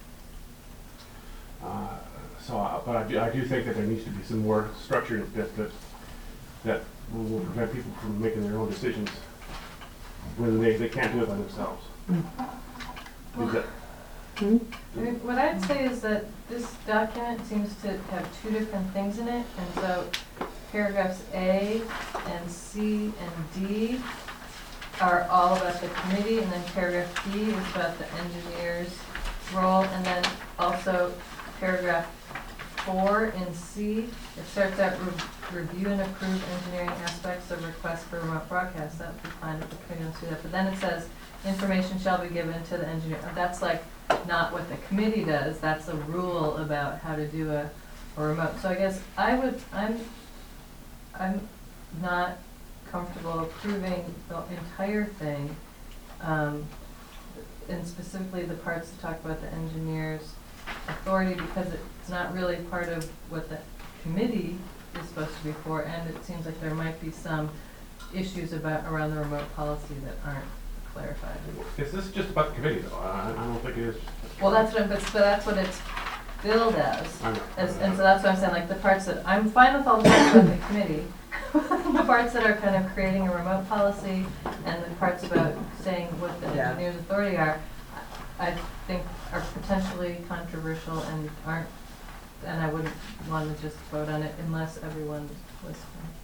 Uh, so, uh, but I do, I do think that there needs to be some more structure that, that, that will, will prevent people from making their own decisions when they, they can't do it by themselves. Is that- I mean, what I'd say is that this document seems to have two different things in it, and so paragraphs A and C and D are all about the committee, and then paragraph B is about the engineer's role, and then also paragraph four in C, it starts out re- review and approve engineering aspects of requests for remote broadcast. That would be fine if the committee wants to do that, but then it says information shall be given to the engineer. That's like not what the committee does, that's a rule about how to do a, a remote. So I guess I would, I'm, I'm not comfortable approving the entire thing, um, and specifically the parts that talk about the engineer's authority, because it's not really part of what the committee is supposed to be for, and it seems like there might be some issues about around the remote policy that aren't clarified. Is this just about the committee though? I, I don't think it is. Well, that's what I'm, but, but that's what it's billed as. I know. As, and so that's what I'm saying, like the parts that, I'm fine with all the parts about the committee. The parts that are kind of creating a remote policy and the parts about saying what the Yeah. engineer's authority are, I think are potentially controversial and aren't, and I wouldn't want to just vote on it unless everyone was.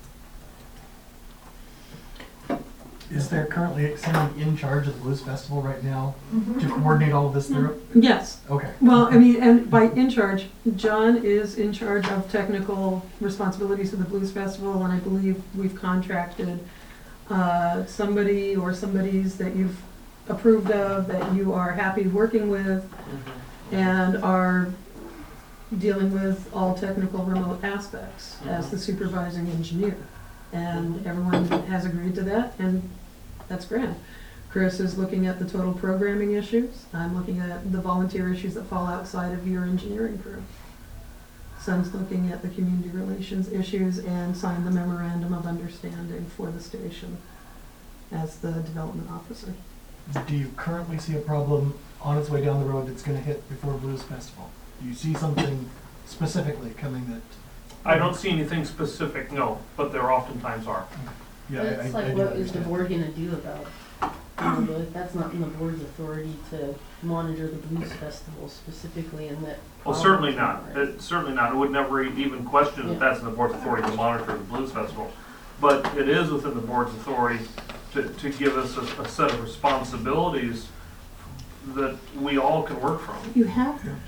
Is there currently someone in charge of the Blues Festival right now Mhm. to coordinate all of this through? Yes. Okay. Well, I mean, and by in charge, John is in charge of technical responsibilities of the Blues Festival, and I believe we've contracted uh, somebody or somebody's that you've approved of, that you are happy working with, and are dealing with all technical remote aspects as the supervising engineer. And everyone has agreed to that, and that's grand. Chris is looking at the total programming issues. I'm looking at the volunteer issues that fall outside of your engineering crew. Son's looking at the community relations issues and signed the memorandum of understanding for the station as the development officer. Do you currently see a problem on its way down the road that's going to hit before Blues Festival? Do you see something specifically coming that? I don't see anything specific, no, but there oftentimes are. Yeah, But I- it's I- I like, do what is the understand. board gonna do about it? You know, but that's not in the board's authority to monitor the blues festival specifically, and that. Well, certainly not, Right. it, certainly not, I would never e- even question Yeah. if that's in the board's authority to monitor the blues festival. But it is within the board's authority to, to give us a, a set of responsibilities that we all can work from. You have them.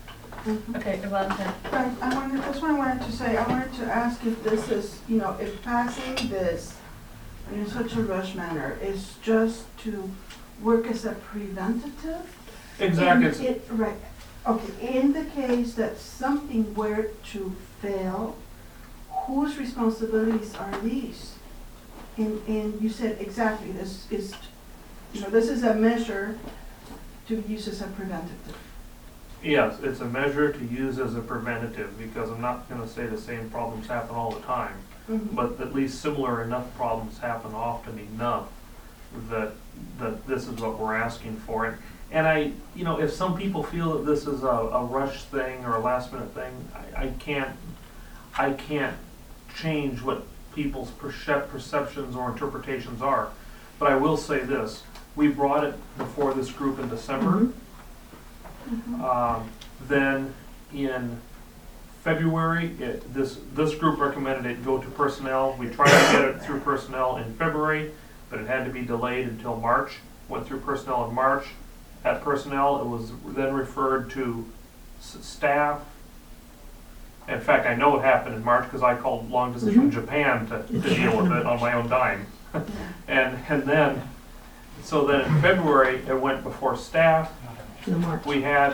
Okay, Yvonne, Right, I wanted, that's what I wanted to say. I wanted to ask if this is, you know, if passing this in such a rush manner is just to work as a preventative? Exactly, In it's- it- Right, okay, in the case that something were to fail, whose responsibilities are these? And, and you said exactly, this is, you know, this is a measure to use as a preventative. Yes, it's a measure to use as a preventative, because I'm not gonna say the same problems happen all the time, Mhm. but at least similar enough problems happen often enough that, that this is what we're asking for. And, and I, you know, if some people feel that this is a, a rush thing or a last minute thing, I, I can't, I can't change what people's percep- perceptions or interpretations are. But I will say this, we brought it before this group in December. Um, then in February, it, this, this group recommended it go to personnel. We tried to get it through personnel in February, but it had to be delayed until March. Went through personnel in March. At personnel, it was then referred to s- staff. In fact, I know it happened in March because I called long distance from Japan to, to deal with it on my own dime. and, and then, so then in February, it went before staff. In March. We had,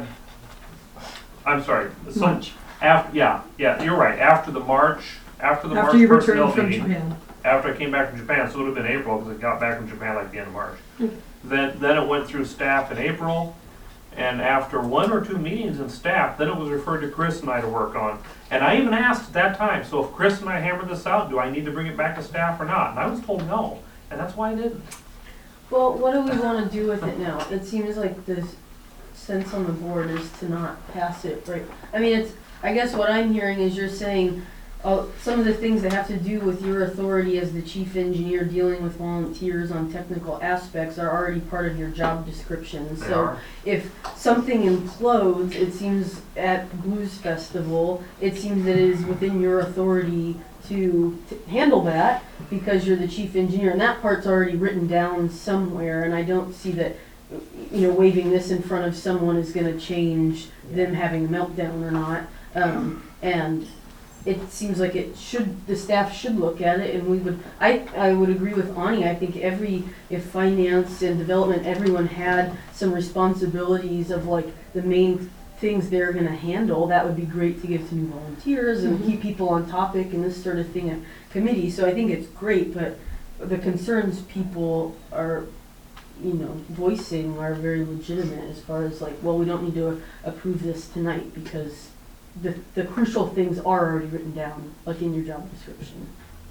I'm sorry, so, March. after, yeah, yeah, you're right, after the March, after the March After you personnel returned from meeting, Japan. after I came back from Japan, so it would have been April, because I got back from Japan like the end of March. Okay. Then, then it went through staff in April, And after one or two meetings in staff, then it was referred to Chris and I to work on. And I even asked at that time, so if Chris and I hammer this out, do I need to bring it back to staff or not? And I was told no, and that's why I didn't. Well, what do we wanna do with it now? It seems like the sense on the board is to not pass it, right? I mean, it's, I guess what I'm hearing is you're saying, uh, some of the things that have to do with your authority as the chief engineer dealing with volunteers on technical aspects are already part of your job description. They So are. if something implodes, it seems at Blues Festival, it seems that it is within your authority to, to handle that because you're the chief engineer, and that part's already written down somewhere, and I don't see that, you know, waving this in front of someone is gonna change them having a meltdown or not. Um, and it seems like it should, the staff should look at it, and we would, I, I would agree with Ani. I think every, if finance and development, everyone had some responsibilities of like the main things they're gonna handle, that would be great to give to new volunteers and keep people on topic and this sort of thing at committee. So I think it's great, but the concerns people are, you know, voicing are very legitimate as far as like, well, we don't need to approve this tonight because the, the crucial things are already written down, like in your job description.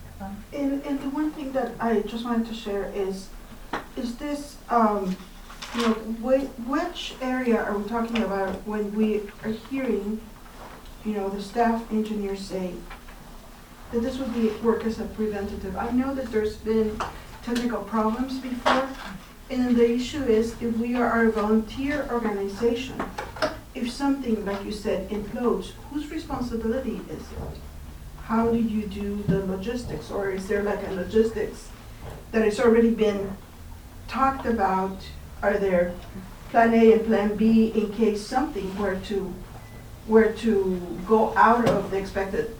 And, and the one thing that I just wanted to share is, is this, um, you know, which, which area are we talking about when we are hearing, you know, the staff engineers say that this would be work as a preventative? I know that there's been technical problems before, and the issue is if we are a volunteer organization, if something, like you said, implodes, whose responsibility is it? How do you do the logistics, or is there like a logistics that has already been talked about? Are there plan A and plan B in case something were to, were to go out of the expected,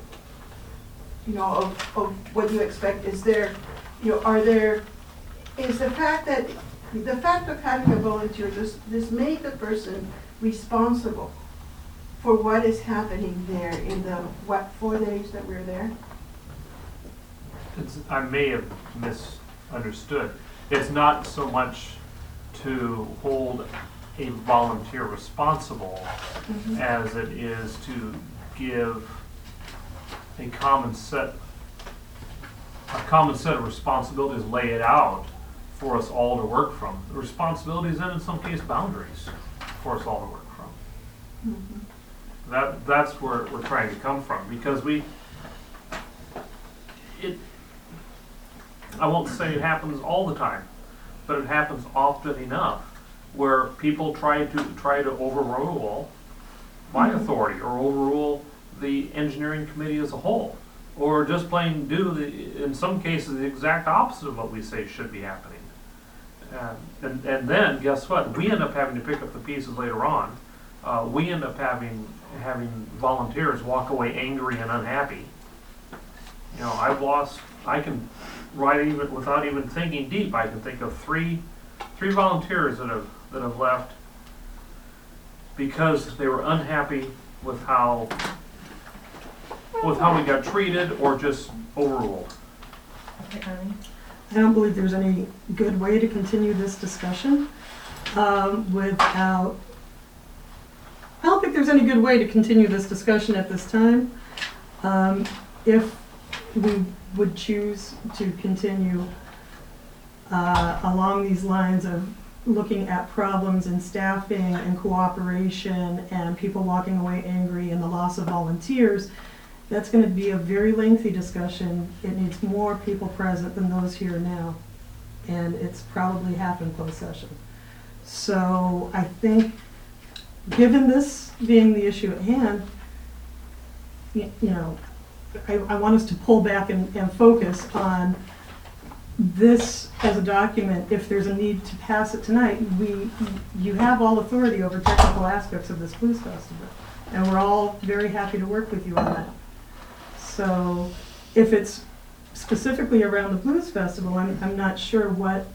you know, of, of what you expect? Is there, you know, are there, is the fact that, the fact of having a volunteer, does this make the person responsible for what is happening there in the, what, four days that we're there? It's, I may have misunderstood. It's not so much to hold a volunteer responsible Mhm. as it is to give a common set, a common set of responsibilities, lay it out for us all to work from. The responsibilities and in some case boundaries for us all to work from. Mhm. That, that's where we're trying to come from, because we, it, I won't say it happens all the time, but it happens often enough where people try to, try to overrule my authority or overrule the engineering committee as a whole, or just plain do the, in some cases, the exact opposite of what we say should be happening. And, and, and then, guess what? We end up having to pick up the pieces later on. Uh, we end up having, having volunteers walk away angry and unhappy. You know, I've lost, I can, right even, without even thinking deep, I can think of three, three volunteers that have, that have left because they were unhappy with how, with how we got treated or just overruled. I don't believe there's any good way to continue this discussion um, without, I don't think there's any good way to continue this discussion at this time. Um, if we would choose to continue uh, along these lines of looking at problems in staffing and cooperation and people walking away angry and the loss of volunteers, that's going to be a very lengthy discussion. It needs more people present than those here now, and it's probably half in closed session. So I think, given this being the issue at hand, you, you know, I, I want us to pull back and, and focus on this as a document. If there's a need to pass it tonight, we, you have all authority over technical aspects of this Blues Festival, and we're all very happy to work with you on that. So if it's specifically around the Blues Festival, I'm, I'm not sure what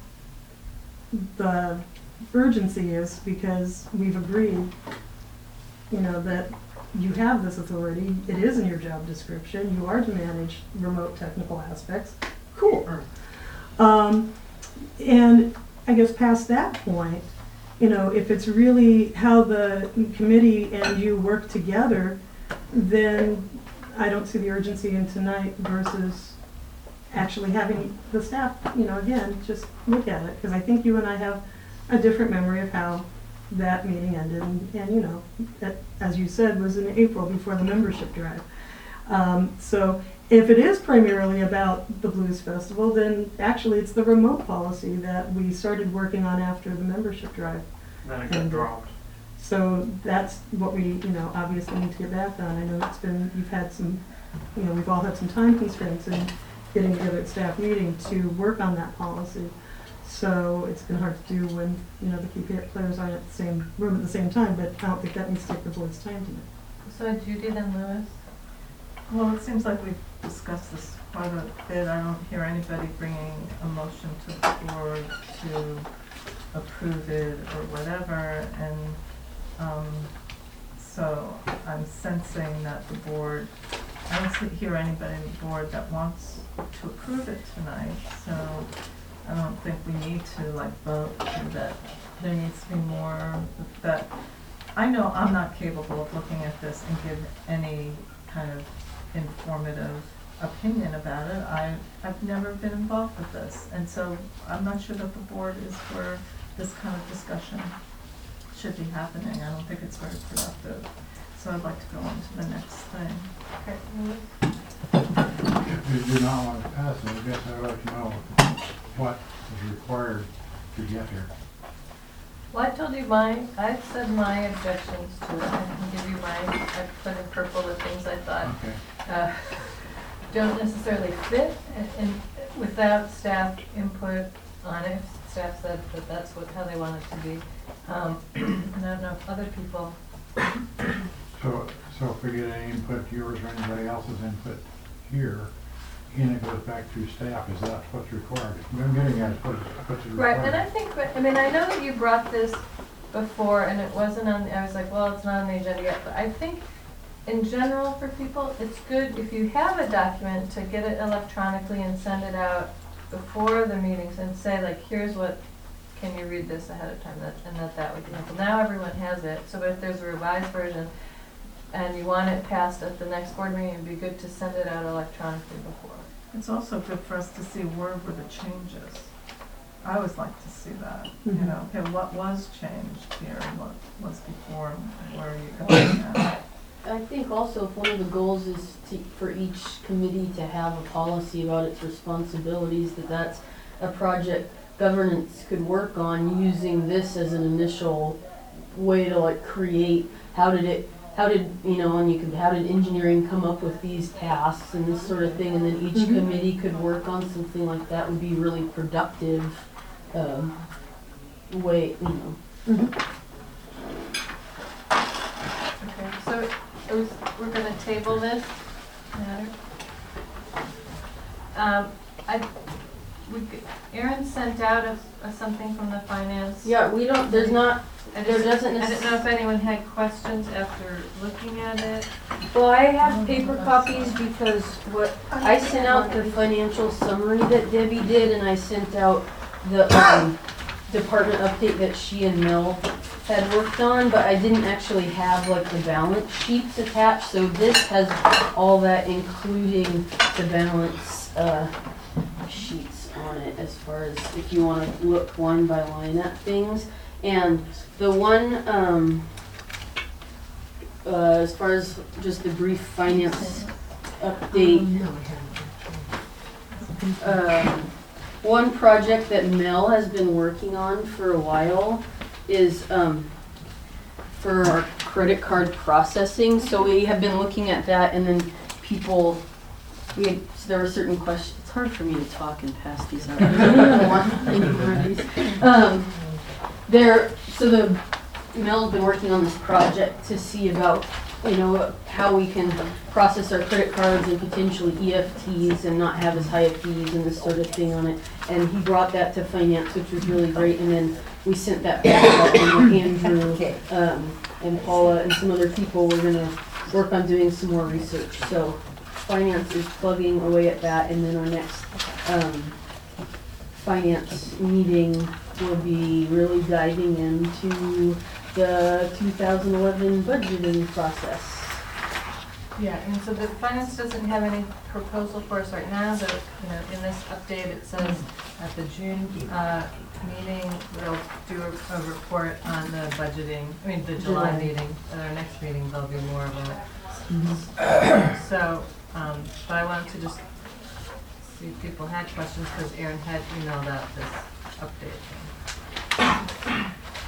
the urgency is, because we've agreed, you know, that you have this authority. It is in your job description. You are to manage remote technical aspects. Cool. Um, and I guess past that point, you know, if it's really how the committee and you work together, then I don't see the urgency in tonight versus actually having the staff, you know, again, just look at it. Because I think you and I have a different memory of how that meeting ended. And, and you know, that, as you said, was in April before the membership drive. Um, so if it is primarily about the Blues Festival, then actually it's the remote policy that we started working on after the membership drive. Then it got And, dropped. So that's what we, you know, obviously need to get back on. I know it's been, you've had some, you know, we've all had some time constraints in getting together at staff meeting to work on that policy. So it's been hard to do when, you know, the key players aren't at the same room at the same time, but I don't think that needs to take the board's time tonight. So Judy, then Louis? Well, it seems like we've discussed this quite a bit. I don't hear anybody bringing a motion to the board to approve it or whatever, and um, so I'm sensing that the board, I don't see, hear anybody on the board that wants to approve it tonight, so I don't think we need to like vote that there needs to be more, that, I know I'm not capable of looking at this and give any kind of informative opinion about it. I, I've never been involved with this, and so I'm not sure that the board is where this kind of discussion should be happening. I don't think it's very productive. So I'd like to go on to the next thing. Okay, Louis? If you do not want to pass it, I guess I'd like to know what is required to get here. Well, I told you my, I said my objections to it. I can give you mine. I put in purple the things I thought Okay. uh, don't necessarily fit and, and without staff input on it. If staff said that that's what, how they want it to be. Um, and I don't know if other people. So, so if we get any input, yours or anybody else's input here, and it goes back to staff, is that what's required? What I'm getting at is what is, what's required. Right, and I think, I mean, I know that you brought this before and it wasn't on, I was like, well, it's not on the agenda yet, but I think in general for people, it's good if you have a document to get it electronically and send it out before the meetings and say like, here's what, can you read this ahead of time, that, and that that would be helpful. Now everyone has it, so if there's a revised version and you want it passed at the next board meeting, it'd be good to send it out electronically before. It's also good for us to see where were the changes. I always like to see that, you Mhm. know, okay, what was changed here, and what was before, and where are you going now? I think also if one of the goals is to, for each committee to have a policy about its responsibilities, that that's a project governance could work on, using this as an initial way to like create, how did it, how did, you know, and you could, how did engineering come up with these tasks and this sort of thing, and then each Mhm. committee could work on something like that would be really productive, um, way, you know. Mhm. Okay, so it was, we're gonna table this matter. Um, I, we, g- Erin sent out a, a something from the finance. Yeah, we don't, there's not, I there just, doesn't I necess- didn't know if anyone had questions after looking at it. well, I have paper copies because what, I sent out the financial summary that Debbie did, and I sent out the, um, department update that she and Mel had worked on, but I didn't actually have like the balance sheets attached, so this has all that, including the balance, uh, sheets on it, as far as if you wanna look line by line at things. And the one, um, uh, as far as just the brief finance update, um, one project that Mel has been working on for a while is um, for our credit card processing. So we have been looking at that, and then people, we had, so there were certain questions. It's hard for me to talk and pass these out. um, there, so the Mel's been working on this project to see about, you know, how we can process our credit cards and potentially E F Ts and not have as high a fees and this sort of thing on it. And he brought that to finance, which was really great. And then we sent that back out, and Andrew um, and Paula and some other people were gonna work on doing some more research. So finance is plugging away at that, and then our next um, finance meeting we'll be really diving into the two thousand eleven budgeting process. Yeah, and so the finance doesn't have any proposal for us right now, but, you know, in this update, it says at the June, uh, meeting, we'll do a, a report on the budgeting, I mean, the July July. meeting. At our next meeting, there'll be more of a, Mm-hmm. so, um, but I wanted to just see if people had questions, because Aaron had emailed out this update thing.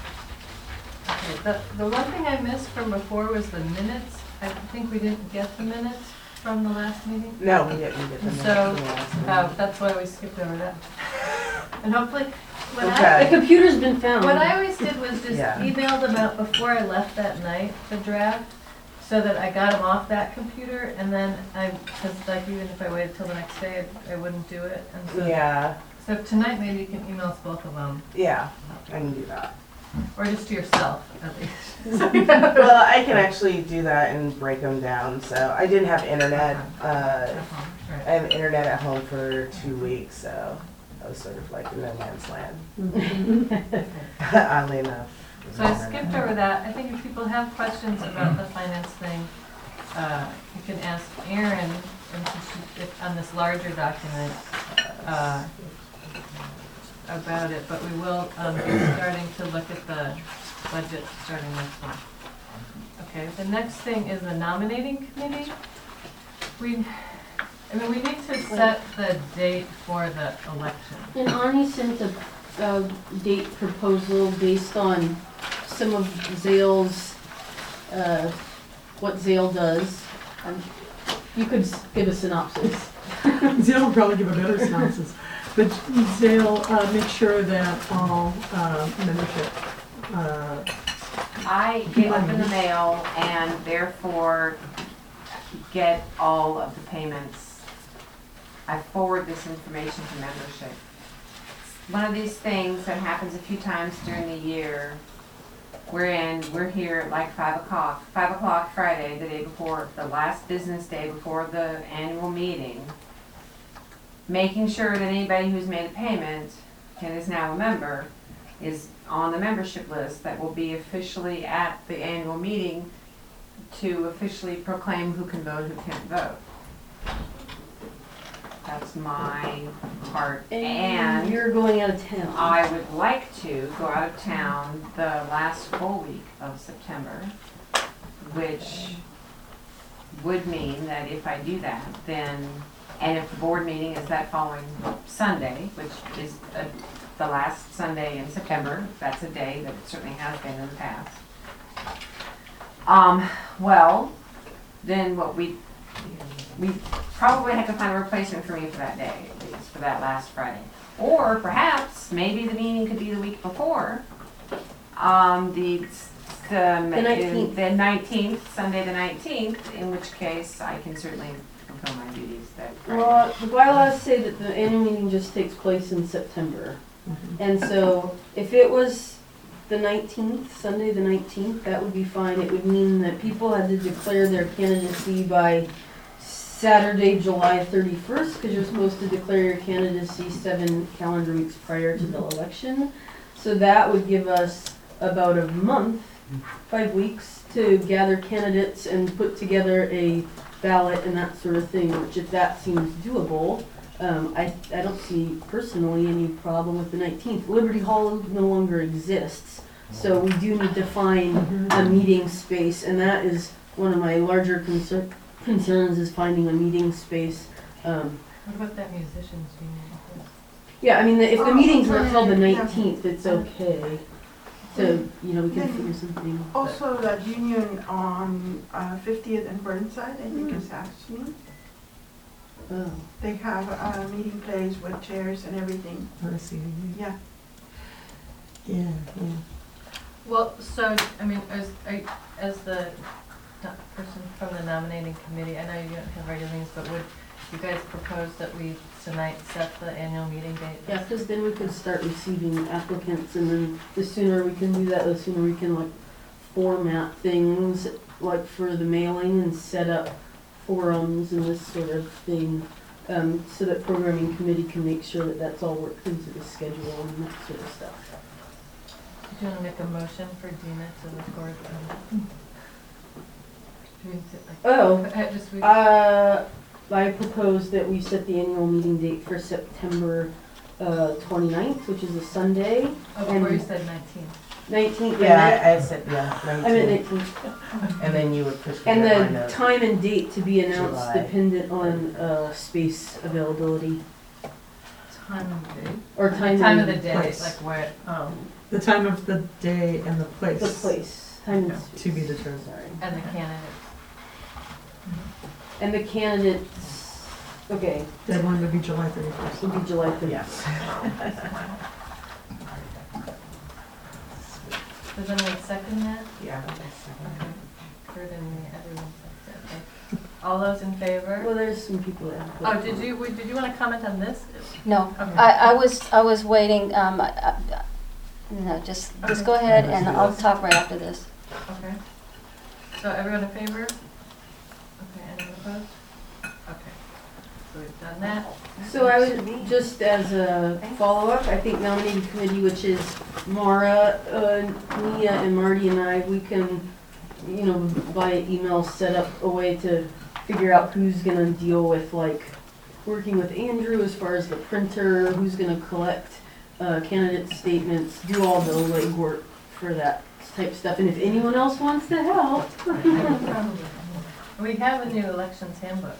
Okay, the, the one thing I missed from before was the minutes. I think we didn't get the minutes from the last meeting. No, we didn't get them. So, uh, that's why we skipped over that. And hopefully, what The I, computer's been found. what I always did was just Yeah. email them out before I left that night, the draft, so that I got them off that computer, and then I, because like even if I waited till the next day, I, I wouldn't do it. And so, Yeah, so tonight maybe you can email us both of them, yeah, I can do that. or just to yourself at least. Well, I can actually do that and break them down. So I didn't have internet. Uh, Right. I have internet at home for two weeks, so I was sort of like in no man's land. Oddly enough. So I skipped over that. I think if people have questions about the finance thing, uh, you can ask Erin, and she- if, on this larger document, uh, about it, but we will, um, be starting to look at the budget starting next month. Okay, the next thing is the nominating committee. We, I mean, we need to set the date for the election. And Ani sent a, a date proposal based on some of Zale's, uh, what Zale does. Um, You could s- give a synopsis. Zale will probably give a better synopsis, but Zale, uh, make sure that all, uh, membership, uh, I get up in the mail and therefore get all of the payments. I forward this information to membership. One of these things that happens a few times during the year, wherein we're here at like five o'clock, five o'clock Friday, the day before, the last business day before the annual meeting, making sure that anybody who's made a payment and is now a member is on the membership list that will be officially at the annual meeting to officially proclaim who can vote, who can't vote. That's my part. And And you're going out of town. I would like to go out of town the last full week of September, which would mean that if I do that, then, and if the board meeting is that following Sunday, which is uh, the last Sunday in September, that's a day that it certainly has been in the past. Um, well, then what we, we probably have to find a replacement for me for that day, at least, for that last Friday. Or perhaps, maybe the meeting could be the week before, um, the, the. The nineteenth. The nineteenth, Sunday the nineteenth, in which case I can certainly fulfill my duties that Friday. Well, the bylaws say that the annual meeting just takes place in September. And so if it was the nineteenth, Sunday the nineteenth, that would be fine. It would mean that people had to declare their candidacy by Saturday, July thirty-first, because you're supposed to declare your candidacy seven calendar weeks prior to the election. So that would give us about a month, five weeks, to gather candidates and put together a ballot and that sort of thing, which if that seems doable, um, I, I don't see personally any problem with the nineteenth. Liberty Hall no longer exists, so we do need to find a meeting space, and that is one of my larger concern, concerns is finding a meeting space. Um, What about that musicians union? yeah, I mean, if the Oh, meeting's not okay, till the yeah. nineteenth, it's okay. So, you know, we can figure something. but- Also, that union on uh, fiftieth and Burnside, I think is asked me. Oh. They have a meeting place with chairs and everything. I see. Yeah. Yeah, yeah. Well, so, I mean, as, I- as the no- person from the nominating committee, I know you don't have regular meetings, but would you guys propose that we tonight set the annual meeting date? Yeah, because then we can start receiving applicants, and then the sooner we can do that, the sooner we can like format things like for the mailing and set up forums and this sort of thing. um, so that programming committee can make sure that that's all worked into the schedule and that sort of stuff. Do you want to make a motion for Dina to record? um, do we sit like- Oh, Uh, just we- uh, I propose that we set the annual meeting date for September, uh, twenty-ninth, which is a Sunday. Oh, before you and- said nineteenth. Nineteenth, Yeah, yeah, I I said, yeah, I meant nineteen, nineteenth. and then you would push the And deadline the of, time and date to be announced July. dependent on, uh, space availability, Time of the day. or time Time of and the day, place. like what, um, The time of the day and the place. The place, time and To be space, determined. sorry. and the candidates. And the candidates, okay, Deadline would be July thirty-first. would be July thirtieth. yes. Does anyone second that? Yeah. Okay. Kurt and everyone seconded, okay. All those in favor? Well, there's some people that have. Oh, did you, wait, did you want to comment on this? No, Okay. I, I was, I was waiting, um, I- I- no, just, just go ahead and I'll talk right after this. Okay. So everyone in favor? Okay, anyone opposed? Okay. So we've done that. So I would, just as a follow-up, I think nominating committee, which is Mara, uh, Nia and Marty and I, we can, you know, via email, set up a way to figure out who's gonna deal with, like, working with Andrew as far as the printer, who's gonna collect, uh, candidate statements, do all the legwork for that type of stuff, and if anyone else wants to help. We have a new elections handbook.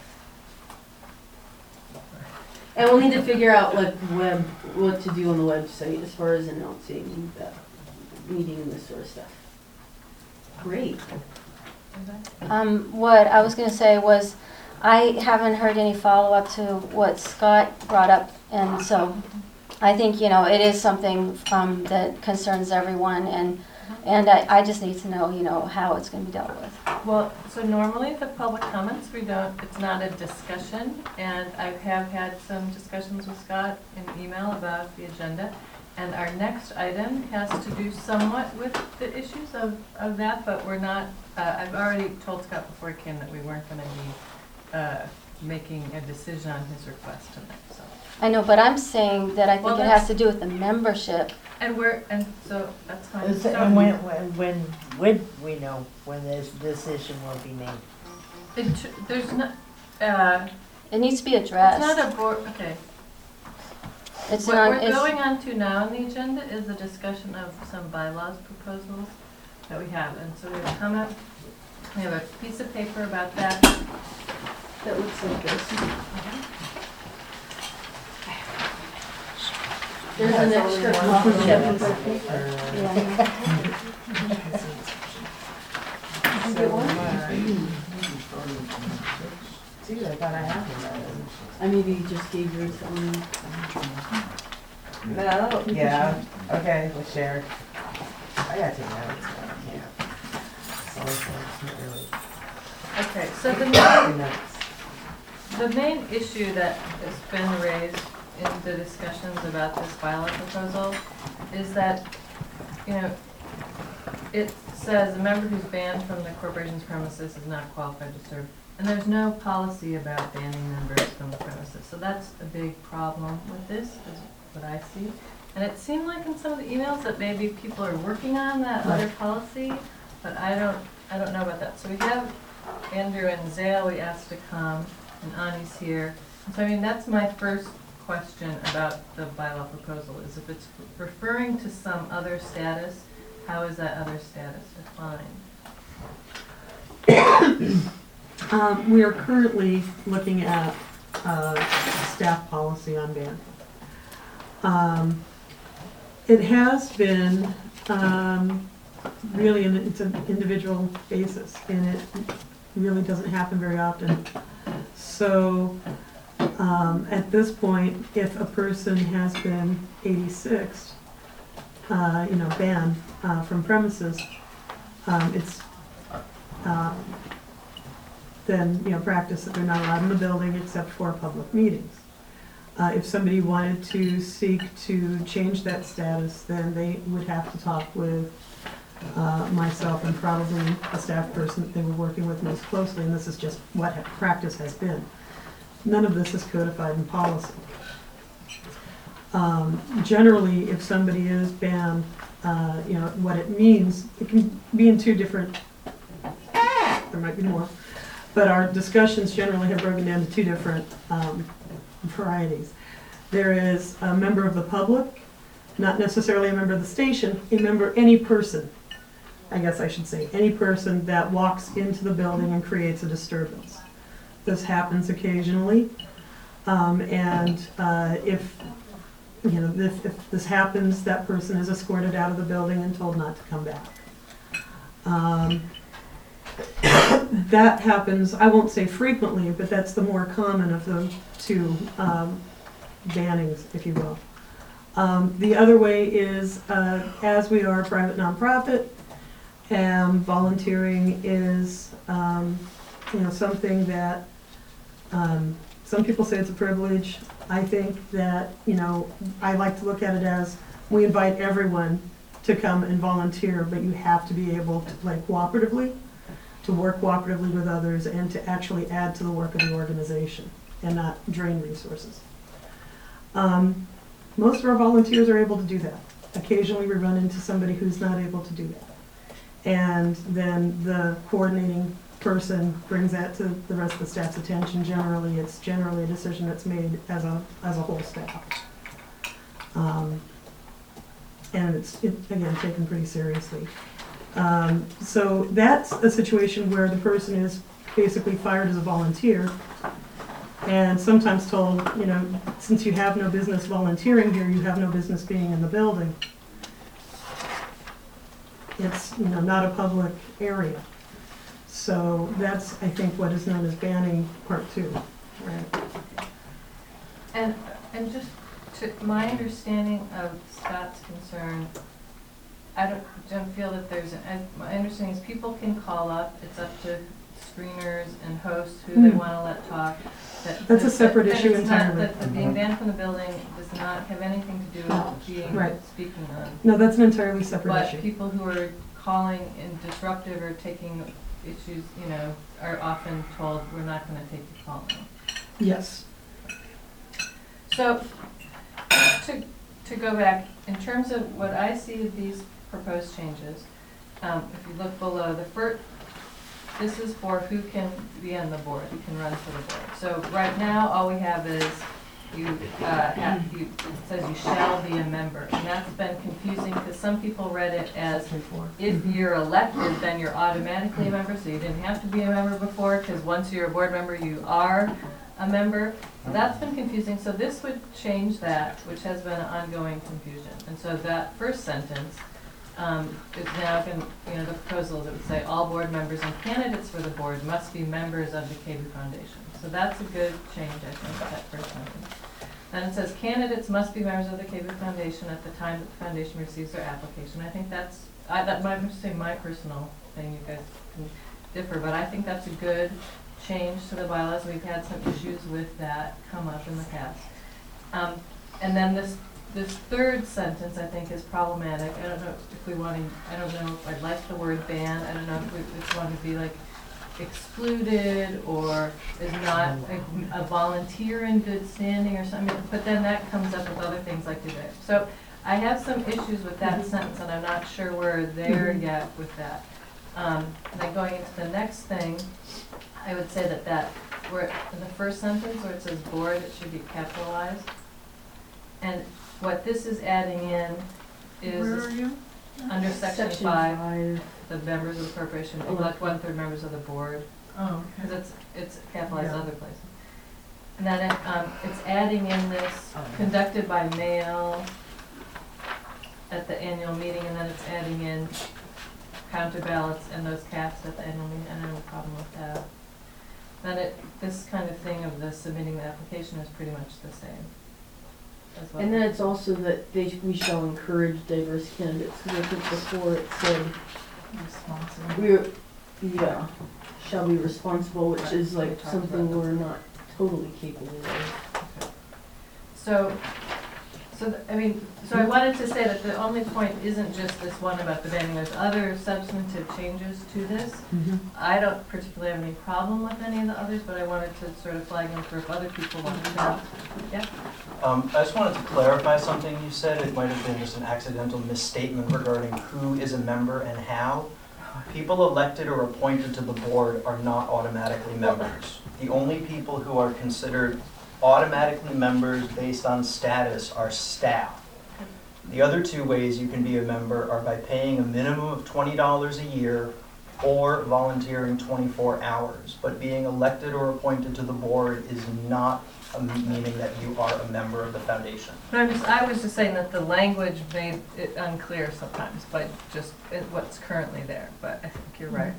And we'll need to figure out, like, web, what to do on the website as far as announcing that meeting and this sort of stuff. Great. Um, what I was gonna say was, I haven't heard any follow-up to what Scott brought up, and so I think, you know, it is something, um, that concerns everyone, and, and I, I just need to know, you know, how it's gonna be dealt with. Well, so normally the public comments, we don't, it's not a discussion, and I have had some discussions with Scott in email about the agenda. And our next item has to do somewhat with the issues of, of that, but we're not, uh, I've already told Scott before he came that we weren't gonna be, uh, making a decision on his request tonight, so. I know, but I'm saying that I Well, think it has that's- to do with the membership. And we're, and so, that's fine. Is it- So- And when, when, when would we know when this decision will be made? It, tr- there's not, uh, It needs to be it's addressed. not a board, okay. It's What not, we're it's, going on to now on the agenda is a discussion of some bylaws proposals that we have, and so we have come up, we have a piece of paper about that. That looks like this. There's an extra copy of it. So, uh, Dude, I thought I had one. I maybe just gave yours to me. No, yeah, okay, we'll share. I gotta take notes, but I can't. So it's not really- Okay, so the Take main, notes. the main issue that has been raised in the discussions about this bylaw proposal is that, you know, it says a member who's banned from the corporation's premises is not qualified to serve. And there's no policy about banning members from the premises. So that's a big problem with this, is what I see. And it seemed like in some of the emails that maybe people are working on that other policy, but I don't, I don't know about that. So we have Andrew and Zale we asked to come, and Ani's here. So I mean, that's my first question about the bylaw proposal, is if it's referring to some other status, how is that other status defined? Um, we are currently looking at, uh, staff policy on band. Um, it has been, um, really, an it's an individual basis, and it really doesn't happen very often. So, um, at this point, if a person has been eighty-six, uh, you know, banned, uh, from premises, um, it's, um, then, you know, practice that they're not allowed in the building except for public meetings. Uh, if somebody wanted to seek to change that status, then they would have to talk with, uh, myself and probably a staff person that they were working with most closely, and this is just what ha- practice has been. none of this is codified in policy. Um, generally, if somebody is banned, uh, you know, what it means, it can be in two different, there might be more, but our discussions generally have broken down to two different um, varieties. There is a member of the public, not necessarily a member of the station, a member, any person, I guess I should say, any person that walks into the building and creates a disturbance. This happens occasionally, um, and uh, if you know if, if this happens, that person is escorted out of the building and told not to come back. Um, that happens, I won't say frequently, but that's the more common of the two um, bannings, if you will. Um, the other way is, uh, as we are a private nonprofit, and volunteering is, um, you know, something that um, some people say it's a privilege. I think that, you know, I like to look at it as we invite everyone to come and volunteer, but you have to be able to play cooperatively, to work cooperatively with others, and to actually add to the work of the organization and not drain resources. Um, most of our volunteers are able to do that. Occasionally we run into somebody who's not able to do that. And then the coordinating person brings that to the rest of the staff's attention. Generally, it's generally a decision that's made as a, as a whole staff. Um, and it's, it, again, taken pretty seriously. Um, so that's a situation where the person is basically fired as a volunteer and sometimes told, you know, since you have no business volunteering here, you have no business being in the building. It's, you know, not a public area. So that's, I think, what is known as banning part two. Right. And, and just to my understanding of Scott's concern, I don't, don't feel that there's, an, my understanding is people can call up, it's up to screeners and hosts who mm. they want to let talk. That, That's that, a separate that, issue that entirely. Not, that the being banned from the building does not have anything to do with being right. speaking on. No, that's an entirely separate but issue. But people who are calling in disruptive or taking issues, you know, are often told, we're not going to take your call now. Yes. So, to, to go back, in terms of what I see of these proposed changes, um, if you look below, the first, this is for who can be on the board, who can run for the board. So right now, all we have is you, uh, have, you, it says you shall be a member. And that's been confusing because some people read it as if you're elected, then you're automatically a member, so you didn't have to be a member before, because once you're a board member, you are a member. So that's been confusing. So this would change that, which has been an ongoing confusion. And so that first sentence Um, is now going, you know, the proposal that would say all board members and candidates for the board must be members of the K B Foundation. So that's a good change, I think, that first sentence. Then it says candidates must be members of the K B Foundation at the time that the foundation receives their application. I think that's, I, that might just say my personal thing, you guys can differ, but I think that's a good change to the bylaws. We've had some issues with that come up in the past. Um, and then this This third sentence, I think, is problematic. I don't know if we want to, I don't know if I'd like the word ban. I don't know if we if want to be like excluded or is not a, a volunteer in good standing or something. But then that comes up with other things like today. So I have some issues with that mm-hmm. sentence, and I'm not sure we're there mm-hmm. yet with that. Um, then going into the next thing, I would say that that, where in the first sentence where it says board, it should be capitalized. And what this is adding in is Where are you? under section, section five, five, the members of the corporation, elect one third members of the board. Oh, Because it's it's capitalized Yeah. other places. And then it, um, it's adding in this conducted by mail at the annual meeting, and then it's adding in counter ballots and those cast at the annual meeting. I don't have a problem with that. Then it this kind of thing of the submitting the application is pretty much the same. As well. and then it's also that they, we shall encourage diverse candidates, because I think before it said, responsible. we're, yeah, shall be responsible, which Right. is We like talked something about we're not totally capable of. So, so So, th- I mean, so I wanted to say that the only point isn't just this one about the banning, there's other substantive changes to this. Mhm. I don't particularly have any problem with any of the others, but I wanted to sort of flag them for if other people want to know. Yeah? Um, I just wanted to clarify something you said. It might have been just an accidental misstatement regarding who is a member and how. People elected or appointed to the board are not automatically members. The only people who are considered automatically members based on status are staff. The other two ways you can be a member are by paying a minimum of twenty dollars a year or volunteering twenty-four hours. But being elected or appointed to the board is not a meaning that you are a member of the foundation. But I'm just, I was just saying that the language made it unclear sometimes, but just it- what's currently there, but I think you're right.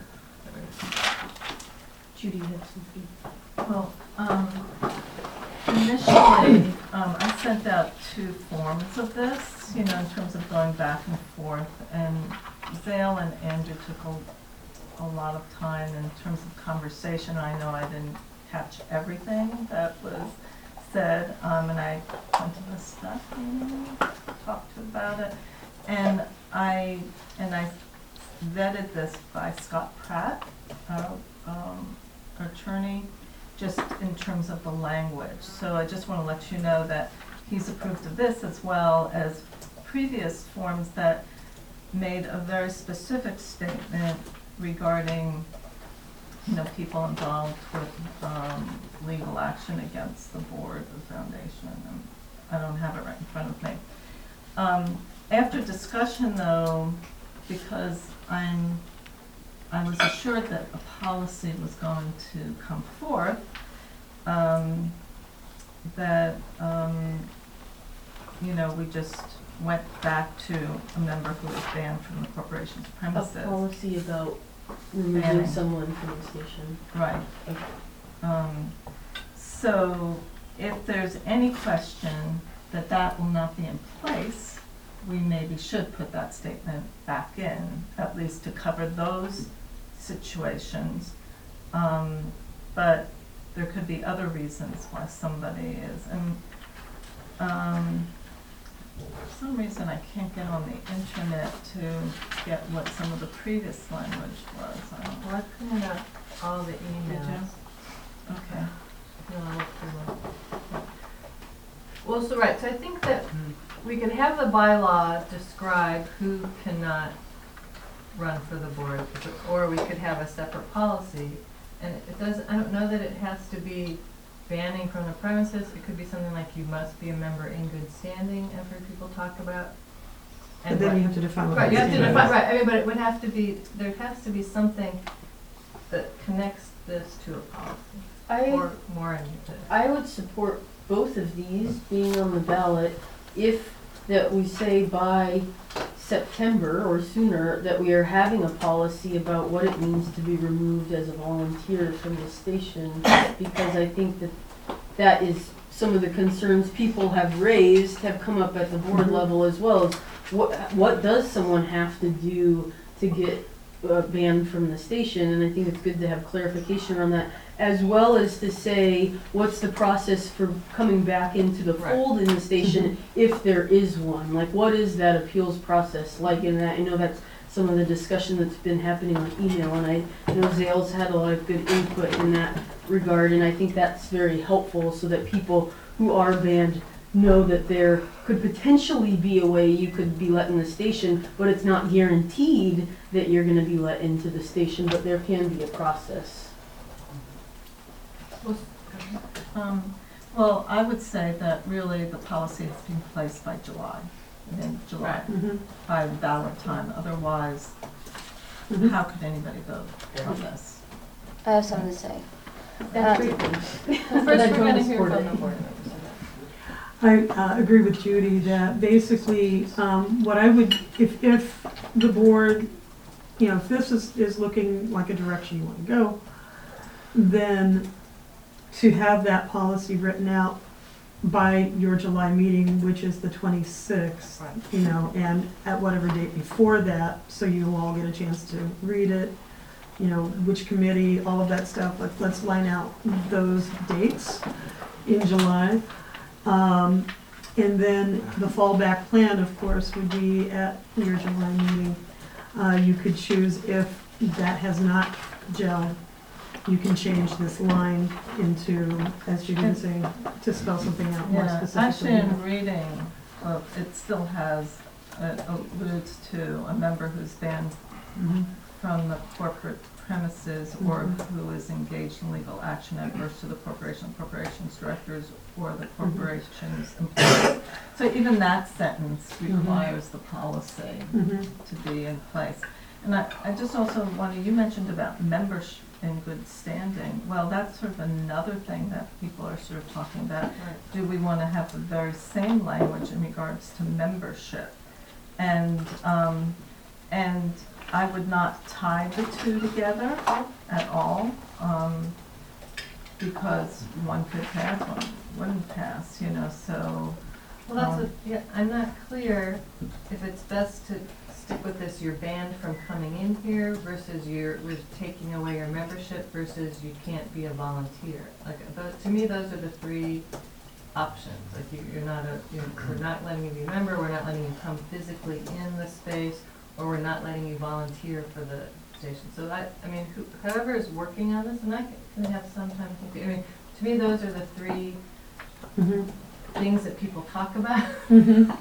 Judy had something. Well, um, initially, um, I sent out two forms of this, you know, in terms of going back and forth, and Zale and Andrew took a, a lot of time in terms of conversation. I know I didn't catch everything that was said, um, and I went to the staff meeting, talked about it, and I, and I vetted this by Scott Pratt, uh, um, attorney, just in terms of the language. So I just want to let you know that he's approved of this as well as previous forms that made a very specific statement regarding, you know, people involved with um, legal action against the board, the foundation. And I don't have it right in front of me. Um, after discussion, though, because I'm I was assured that a policy was going to come forth, um, that, um, you know, we just went back to a member who was banned from the corporation's A premises. policy about removing Banning. someone from the station. Right. Okay. Um, so if there's any question that that will not be in place, we maybe should put that statement back in, at least to cover those situations. Um, but there could be other reasons why somebody is. And um, for some reason I can't get on the internet to get what some of the previous language was. I don't Well, I printed out all the Did emails. you? Okay. No, I looked through them. Well, so, right, so I think that we could have the bylaw describe who cannot run for the board, or we could have a separate policy. And it does, I don't know that it has to be banning from the premises. It could be something like you must be a member in good standing, I've heard people talk about. But then you have to define what Right, you have to good define, standing right, I mean, but it would have to be, there has to be something that connects this to a policy. I, Or more into this. I would support both of these being on the ballot if that we say by September or sooner that we are having a policy about what it means to be removed as a volunteer from the station, because I think that that is some of the concerns people have raised, have come up at the board level as well. As what, what does someone have to do to get uh, banned from the station? And I think it's good to have clarification on that, as well as to say, what's the process for coming back into the Right. fold in the station if there is one? Like, what is that appeals process like in that? I know that's some of the discussion that's been happening on email, and I know Zale's had a lot of good input in that regard, and I think that's very helpful so that people who are banned know that there could potentially be a way you could be let in the station, but it's not guaranteed that you're gonna be let into the station, but there can be a process. Um, well, I would say that really the policy has been placed by July, in July, Mhm. by ballot time. Otherwise, Mhm. how could anybody vote on this? I have something to say. That's Um, great. Well, But I first, we're don't gonna hear support from it. the board members. I uh, agree with Judy that basically, um, what I would, if, if the board, you know, if this is, is looking like a direction you want to go, then to have that policy written out by your July meeting, which is the twenty-sixth, Right. you know, and at whatever date before that, so you all get a chance to read it, you know, which committee, all of that stuff, like, let's line out those dates in July. Um, And then the fallback plan, of course, would be at your July meeting. Uh, you could choose, if that has not gelled, you can change this line into, as Judy was saying, to spell something out more Yeah, specifically. actually in reading, well, it still has, it alludes to a member who's banned Mhm. from the corporate premises or who is engaged in legal action adverse to the corporation, corporation's directors, or the corporation's employees. So even that sentence requires the policy Mhm. to be in place. And I, I just also wanted, you mentioned about membership in good standing. Well, that's sort of another thing that people are sort of talking about. Do we want to have the very same language in regards to membership? And, um, and I would not tie the two together at all, um, because one could pass, one wouldn't pass, you know, so. Well, that's um, a, yeah, I'm not clear if it's best to stick with this, you're banned from coming in here versus you're, we're taking away your membership versus you can't be a volunteer. Like, those, to me, those are the three options. Like, you, you're not a, you're, we're not letting you be a member, we're not letting you come physically in the space, or we're not letting you volunteer for the station. So that, I mean, who, whoever is working on this, and I can, can have some time to think, I mean, to me, those are the three Mhm. things that people talk about. Mhm.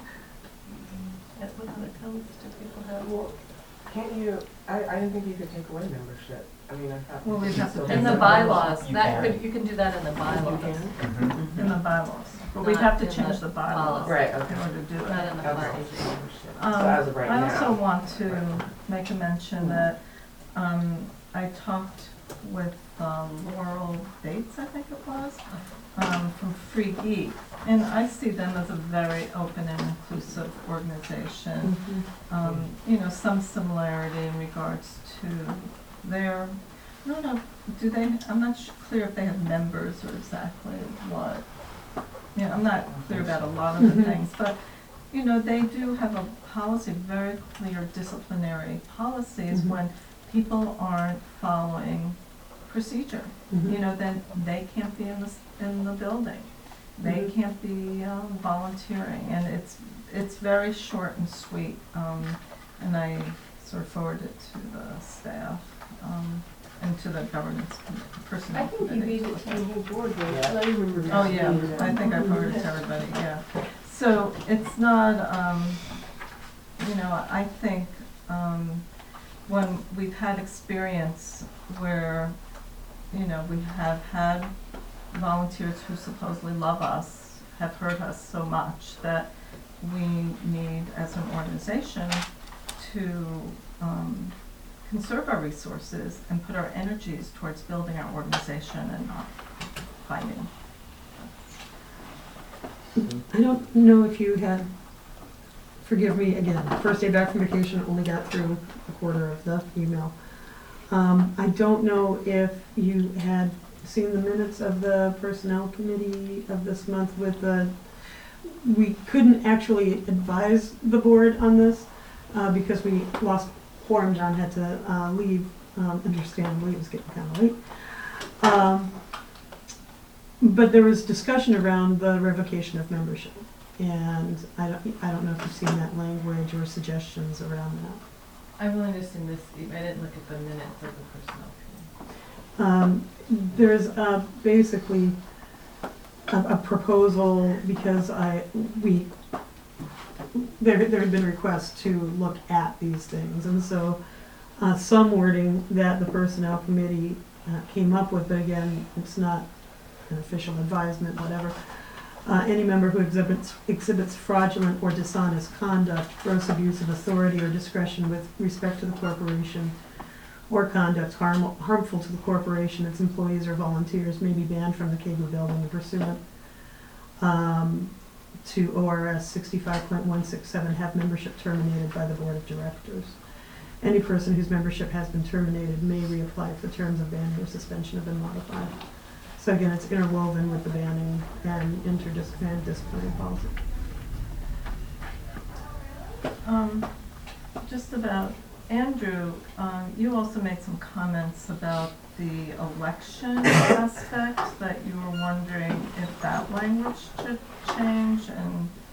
That's what other comments do people have? Well, can't you, I, I didn't think you could take away membership. I mean, I thought. Well, we have to- In the bylaws, You that can. could, you can do that in the bylaws. Mhm. in the bylaws, but we Not have to in change the the bylaws policy. Right, in okay. order to do it. Not in the Okay. policy. So Um, as of right I now. also want to make a mention that, um, I talked with, um, Laurel Bates, I think it was, um, from Free Geek. And I see them as a very open and inclusive organization. Mhm. Um, you know, some similarity in regards to their, I don't know, do they, I'm not sh- clear if they have members or exactly what. You know, I'm not clear about a lot of the Mhm. things, but, you know, they do have a policy, very clear disciplinary policies Mhm. when people aren't following procedure. Mhm. You know, then they can't be in the, s- in the building. They Mhm. can't be um, volunteering, and it's, it's very short and sweet. Um, and I sort of forwarded it to the staff, um, and to the governance commi- personnel I think you committee. gave it to the whole board, though. Yeah. I remember. Oh, yeah, seeing that. I think I forwarded it to everybody, yeah. So it's not, um, you know, I think, um, when we've had experience where, you know, we have had volunteers who supposedly love us, have hurt us so much that we need, as an organization, to, um, conserve our resources and put our energies towards building our organization and not fighting. I don't know if you had, forgive me again, first day back from vacation, only got through a quarter of the email. Um, I don't know if you had seen the minutes of the personnel committee of this month with the, we couldn't actually advise the board on this, uh, because we lost quorum. John had to, uh, leave, um, understandably, it was getting kinda late. Um, But there was discussion around the revocation of membership, and I don't, I don't know if you've seen that language or suggestions around that. I've only just in this, I didn't look at the minutes of the personnel committee. Um, there's, uh, basically a, a proposal, because I, we, there, there had been requests to look at these things, and so, uh, some wording that the personnel committee, uh, came up with, but again, it's not an official advisement, whatever. Uh, any member who exhibits, exhibits fraudulent or dishonest conduct, gross abuse of authority or discretion with respect to the corporation, or conduct harm, harmful to the corporation, its employees or volunteers may be banned from the K B building pursuant um, to O R S sixty-five point one six seven, have membership terminated by the board of directors. Any person whose membership has been terminated may reapply if the terms of banning or suspension have been modified. So again, it's interwoven with the banning and interdisciplinary disciplinary policy. Um, just about, Andrew, um, you also made some comments about the election aspect, that you were wondering if that language should change, and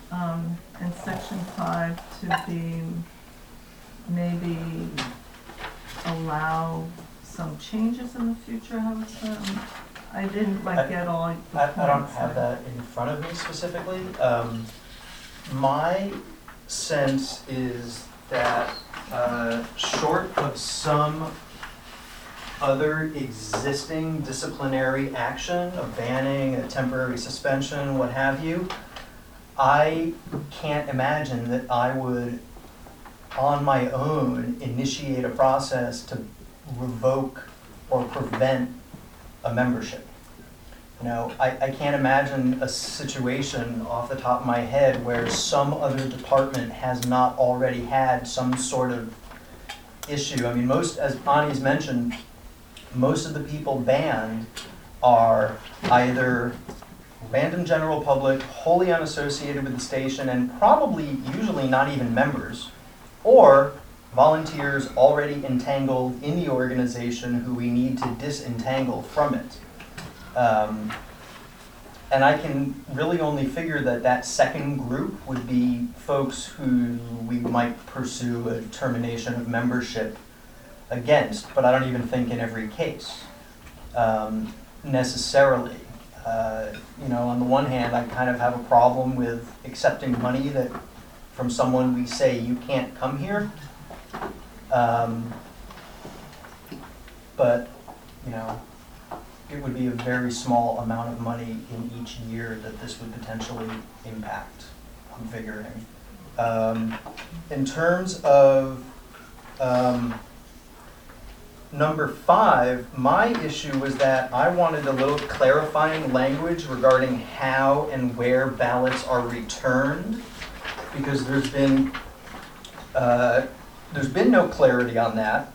um, in section five to be maybe allow some changes in the future, how was that? Um, I didn't like get all the I, I don't points have there. that in front of me specifically. Um, my sense is that, uh, short of some other existing disciplinary action, a banning, a temporary suspension, what have you, I can't imagine that I would, on my own, initiate a process to revoke or prevent a membership. You know, I, I can't imagine a situation off the top of my head where some other department has not already had some sort of issue. I mean, most, as Ani's mentioned, most of the people banned are either random general public, wholly unassociated with the station, and probably usually not even members, or volunteers already entangled in the organization who we need to disentangle from it. Um, and I can really only figure that that second group would be folks who we might pursue a termination of membership against, but I don't even think in every case um, necessarily. Uh, you know, on the one hand, I kind of have a problem with accepting money that from someone we say you can't come here. Um, but, you know, it would be a very small amount of money in each year that this would potentially impact, I'm figuring. Um, in terms of um, number five, my issue was that I wanted a little clarifying language regarding how and where ballots are returned, because there's been uh, there's been no clarity on that.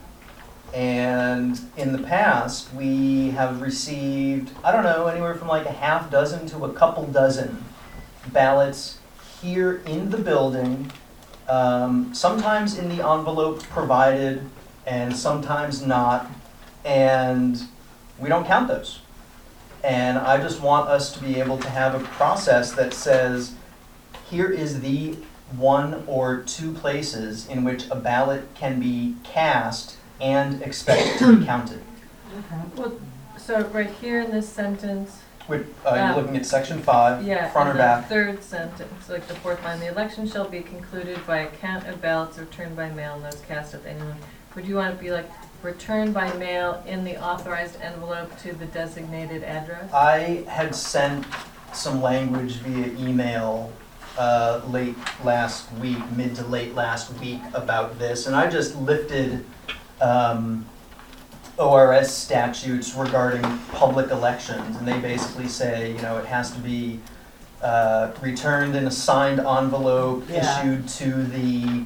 And in the past, we have received, I don't know, anywhere from like a half dozen to a couple dozen ballots here in the building, um, sometimes in the envelope provided and sometimes not, and we don't count those. And I just want us to be able to have a process that says, here is the one or two places in which a ballot can be cast and expect to be counted. Well, so right here in this sentence, Wait, uh, you're Um, looking at section five, yeah, front or in back? the third sentence, like the fourth line, the election shall be concluded by a count of ballots returned by mail and those cast at anyone. Would you want it to be like returned by mail in the authorized envelope to the designated address? I had sent some language via email uh, late last week, mid to late last week about this, and I just lifted um, O R S statutes regarding public elections, and they basically say, you know, it has to be uh, returned in a signed envelope, Yeah. issued to the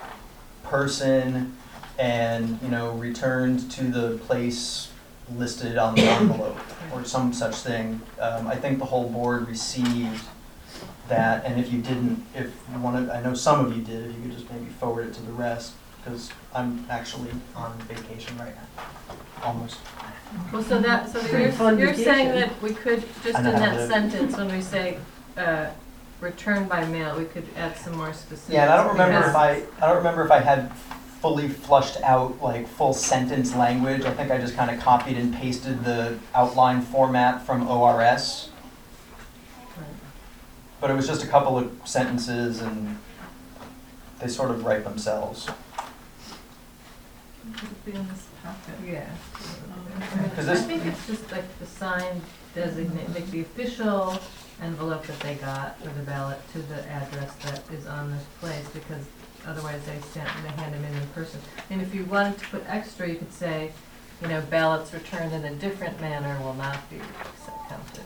person, and, you know, returned to the place listed on the envelope, or some such thing. Um, I think the whole board received that, and if you didn't, if you wanted, I know some of you did, if you could just maybe forward it to the rest, because I'm actually on vacation right now, almost. Well, so that, so Pretty you're, fun you're saying vacation. that we could, just I in know how that to- sentence, when we say, uh, return by mail, we could add some more specifics. Yeah, and I don't remember if because- I, I don't remember if I had fully flushed out like full sentence language. I think I just kind of copied and pasted the outline format from O R S. But it was just a couple of sentences and they sort of write themselves. Could it be in this packet? Yeah. Because I this- think it's just like the signed designate, like the official envelope that they got for the ballot to the address that is on this place, because otherwise they stamp, they hand them in in person. And if you wanted to put extra, you could say, you know, ballots returned in a different manner will not be counted.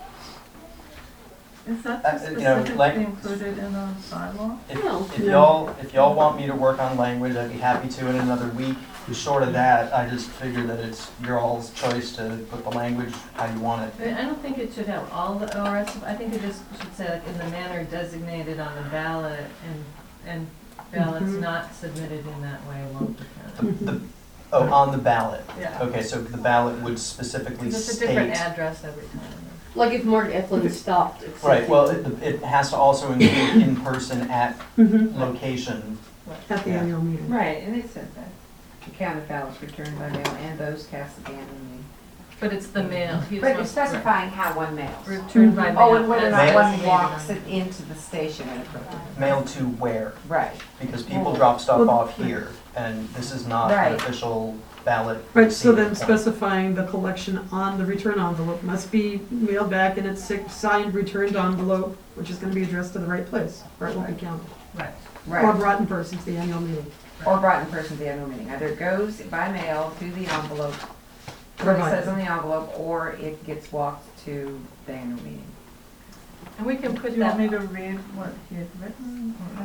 Is that Uh, you know, specifically like- included in the bylaw? If, No. if y'all, if y'all want me to work on language, I'd be happy to in another week. Short of that, I just figure that it's your all's choice to put the language how you want it. But I don't think it should have all the O R S, I think it just should say like in the manner designated on the ballot, and, and ballots Mhm. not submitted in that way won't be The, counted. the, oh, on the ballot. Yeah. Okay, so the ballot would specifically It's a different state. address every time. Like if Mark Eklund stopped accepting. Right, well, it, it has to also include in person at Mhm. location. At the Yeah. annual meeting. Right, and it says that. The counted ballots returned by mail and those cast at the annual meeting. But it's the mail. He just But it's wants- specifying how one mails. Returned by mail. Oh, and whether or not Mail. one walks it into the station at appropriate. Mail to where? Right. Because people Well- drop stuff Well- off here, and this is not an Right. official ballot. Right, so receiving then point. specifying the collection on the return envelope must be mailed back in its sig- signed returned envelope, which is gonna be addressed to the right place, or it won't be counted. Right. Or Right. brought in person to the annual meeting. Or brought in person to the annual meeting. Either it goes by mail to the envelope, what it says on the envelope, or it gets walked to the annual meeting. And we can Do put you want that, me to read what he had written? or-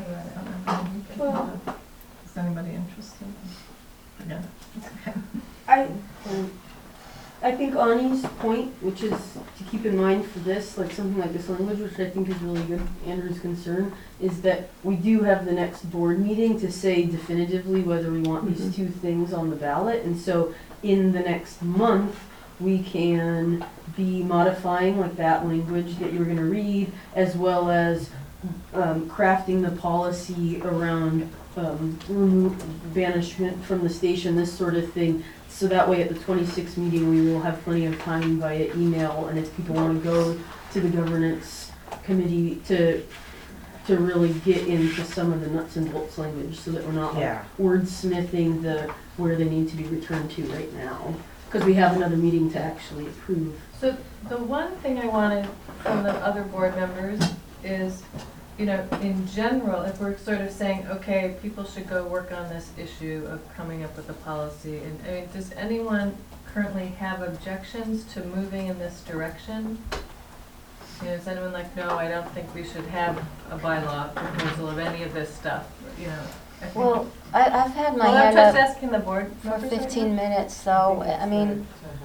Well- Is anybody interested? Forget it. It's okay. I, um, I think Ani's point, which is to keep in mind for this, like something like this language, which I think is really good, Andrew's concern, is that we do have the next board meeting to say definitively whether we want these Mhm. two things on the ballot. And so in the next month, we can be modifying like that language that you were gonna read, as well as um, crafting the policy around um, remove, banishment from the station, this sort of thing. So that way at the twenty-sixth meeting, we will have plenty of time via email, and if people want to go to the governance committee to, to really get into some of the nuts and bolts language, so that we're not like Yeah. wordsmithing the, where they need to be returned to right now. Because we have another meeting to actually approve. so the one thing I wanted from the other board members is, you know, in general, if we're sort of saying, okay, people should go work on this issue of coming up with a policy, and, I mean, does anyone currently have objections to moving in this direction? You know, is anyone like, no, I don't think we should have a bylaw proposal of any of this stuff, you know? I think- Well, I, I've had my Well, I'm hand just up asking the board for members right fifteen now. minutes, so, I mean,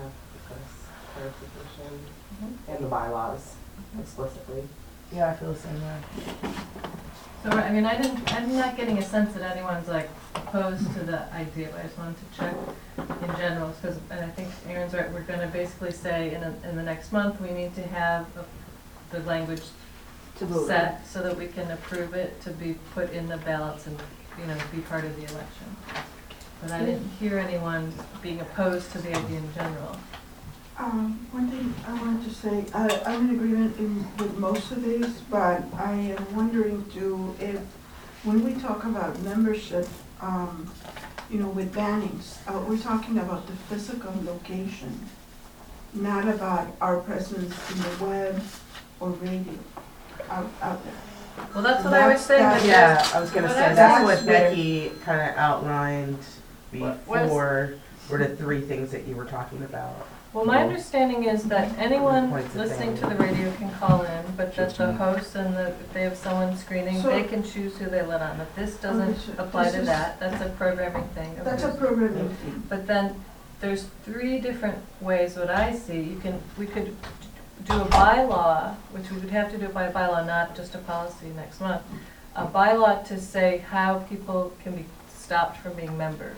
And the bylaws explicitly. Yeah, I feel the same way. So, I mean, I didn't, I'm not getting a sense that anyone's like opposed to the idea, but I just wanted to check in general, because, and I think Aaron's right, we're gonna basically say in, a- in the next month, we need to have a- the language To vote. set so that we can approve it to be put in the ballots and, you know, be part of the election. But I didn't hear anyone being opposed to the idea in general. Um, one thing I wanted to say, I, I'm in agreement in, with most of these, but I am wondering too if, when we talk about membership, um, you know, with bannings, uh, we're talking about the physical location, not about our presence in the web or radio out, out there. Well, that's what I was saying. That's- that Yeah, there's- I was gonna what say, I- that's that's what where- Becky kind of outlined What- what is- before, were the three things that you were talking about. Well, my understanding is that anyone Points of listening to thing. the radio can call in, but that the host and the, if they have someone screening, So- they can choose who they let on. If this doesn't Understood. apply This to is- that, that's a programming thing. That's a programming thing. But then, there's three different ways what I see. You can, we could do a bylaw, which we would have to do by bylaw, not just a policy next month. A bylaw to say how people can be stopped from being members.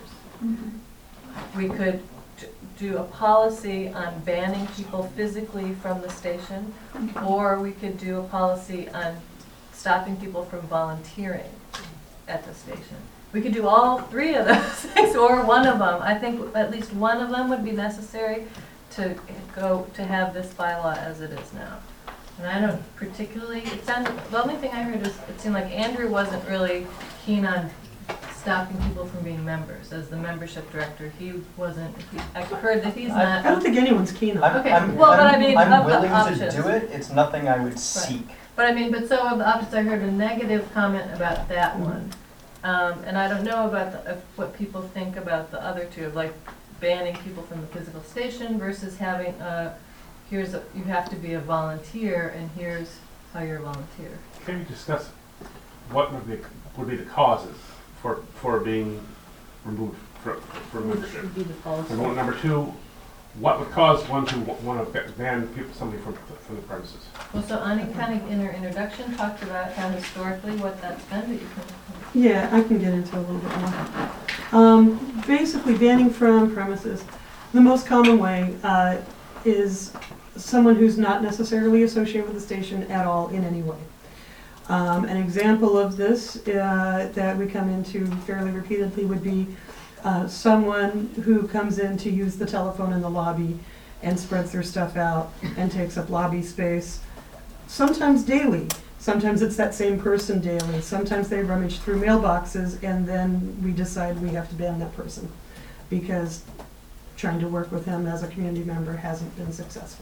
We could d- do a policy on banning people physically from the station, or we could do a policy on stopping people from volunteering at the station. We could do all three of those things, or one of them. I think at least one of them would be necessary to go, to have this bylaw as it is now. And I don't particularly, it sounded, the only thing I heard is, it seemed like Andrew wasn't really keen on stopping people from being members. As the membership director, he wasn't, he- I heard that he's I not. don't think anyone's keen on I'm, it. Okay, I'm, well, but I I'm, mean, I'm of the willing to options. do it, it's nothing I would seek. But I mean, but so of the options, I heard a negative comment about that one. Um, and I don't know about the, of what people think about the other two, of like banning people from the physical station versus having a, here's, a, you have to be a volunteer and here's how you're a volunteer. Can we discuss what would be, would be the causes for, for being removed from, from This membership? would be the policy. And one, number two, what would cause one to want to ban people, somebody from, from the premises? Well, so Ani kind of in her introduction talked about how historically what that's been, but you can. Yeah, I can get into a little bit more. Um, basically banning from premises, the most common way, uh, is someone who's not necessarily associated with the station at all in any way. Um, an example of this uh, that we come into fairly repeatedly would be uh, someone who comes in to use the telephone in the lobby and spreads their stuff out and takes up lobby space, sometimes daily. Sometimes it's that same person daily. Sometimes they rummage through mailboxes and then we decide we have to ban that person because trying to work with him as a community member hasn't been successful.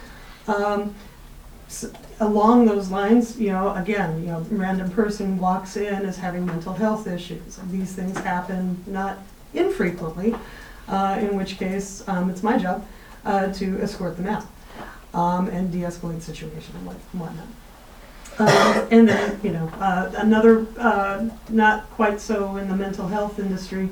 Um, s along those lines, you know, again, you know, random person walks in as having mental health issues. These things happen not infrequently, uh, in which case um, it's my job uh, to escort them out um, and de-escalate the situation and what- whatnot. Um, and then, you know, uh, another, uh, not quite so in the mental health industry,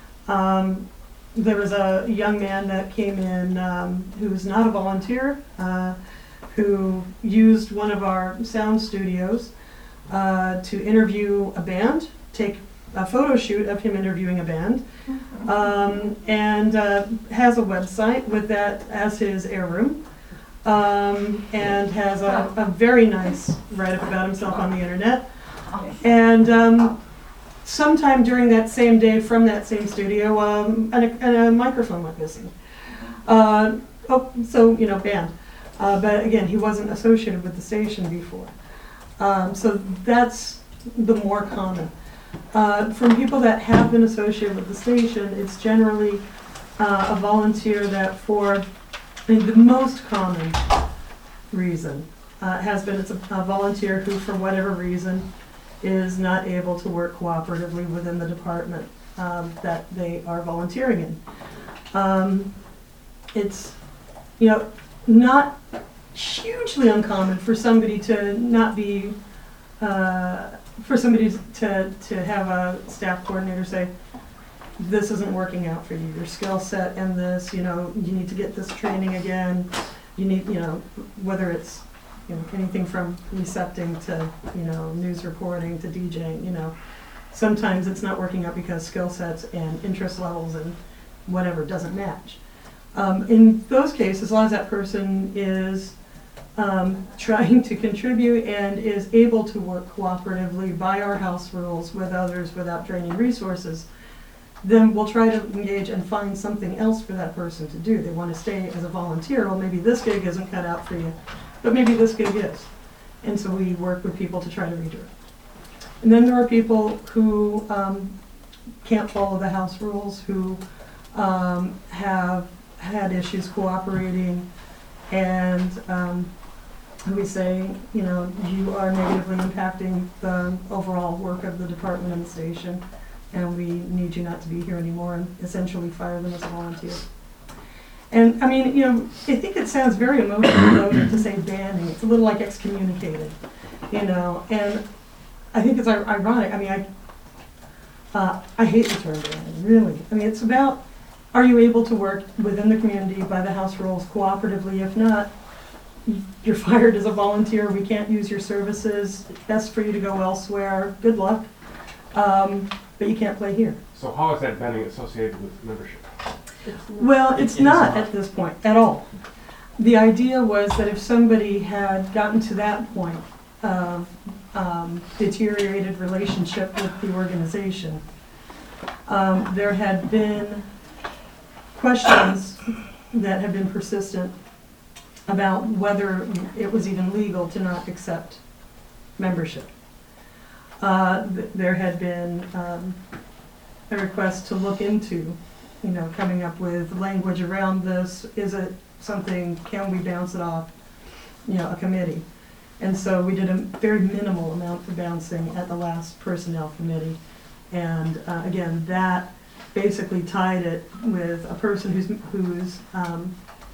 um, there was a young man that came in um, who was not a volunteer, uh, who used one of our sound studios uh, to interview a band, take a photo shoot of him interviewing a band, um, and uh, has a website with that as his heirloom. Um, and has a, a very nice write-up about himself on the internet. And um, sometime during that same day from that same studio, um, and a, and a microphone went missing. Uh, oh, so, you know, banned. Uh, but again, he wasn't associated with the station before. Um, so that's the more common. Uh, from people that have been associated with the station, it's generally uh, a volunteer that for I mean, the most common reason uh, has been it's a, a volunteer who, for whatever reason, is not able to work cooperatively within the department um, that they are volunteering in. Um, it's, you know, not hugely uncommon for somebody to not be, uh, for somebody to, to have a staff coordinator say, this isn't working out for you, your skill set in this, you know, you need to get this training again. You need, you know, whether it's, you know, anything from recepting to, you know, news reporting to DJing, you know. Sometimes it's not working out because skill sets and interest levels and whatever doesn't match. Um, in those cases, as long as that person is um, trying to contribute and is able to work cooperatively by our house rules with others without draining resources, then we'll try to engage and find something else for that person to do. They want to stay as a volunteer. Well, maybe this gig isn't cut out for you, but maybe this gig is. And so we work with people to try to redirect. And then there are people who um, can't follow the house rules, who um, have had issues cooperating, and um, we say, you know, you are negatively impacting the overall work of the department and the station, and we need you not to be here anymore, and essentially fire them as a volunteer. And I mean, you know, I think it sounds very emotional though to say banning. It's a little like excommunicated, you know, and I think it's ironic. I mean, I uh, I hate the term banning, really. I mean, it's about, are you able to work within the community by the house rules cooperatively? If not, you're fired as a volunteer. We can't use your services. It's best for you to go elsewhere. Good luck. Um, but you can't play here. So how is that banning associated with membership? Well, it's It is not not. at this point at all. The idea was that if somebody had gotten to that point of um, deteriorated relationship with the organization, um, there had been questions that have been persistent about whether it was even legal to not accept membership. Uh, th there had been um, a request to look into, you know, coming up with language around this. Is it something, can we bounce it off, you know, a committee? And so we did a very minimal amount of bouncing at the last personnel committee. And uh, again, that basically tied it with a person who's, who's um,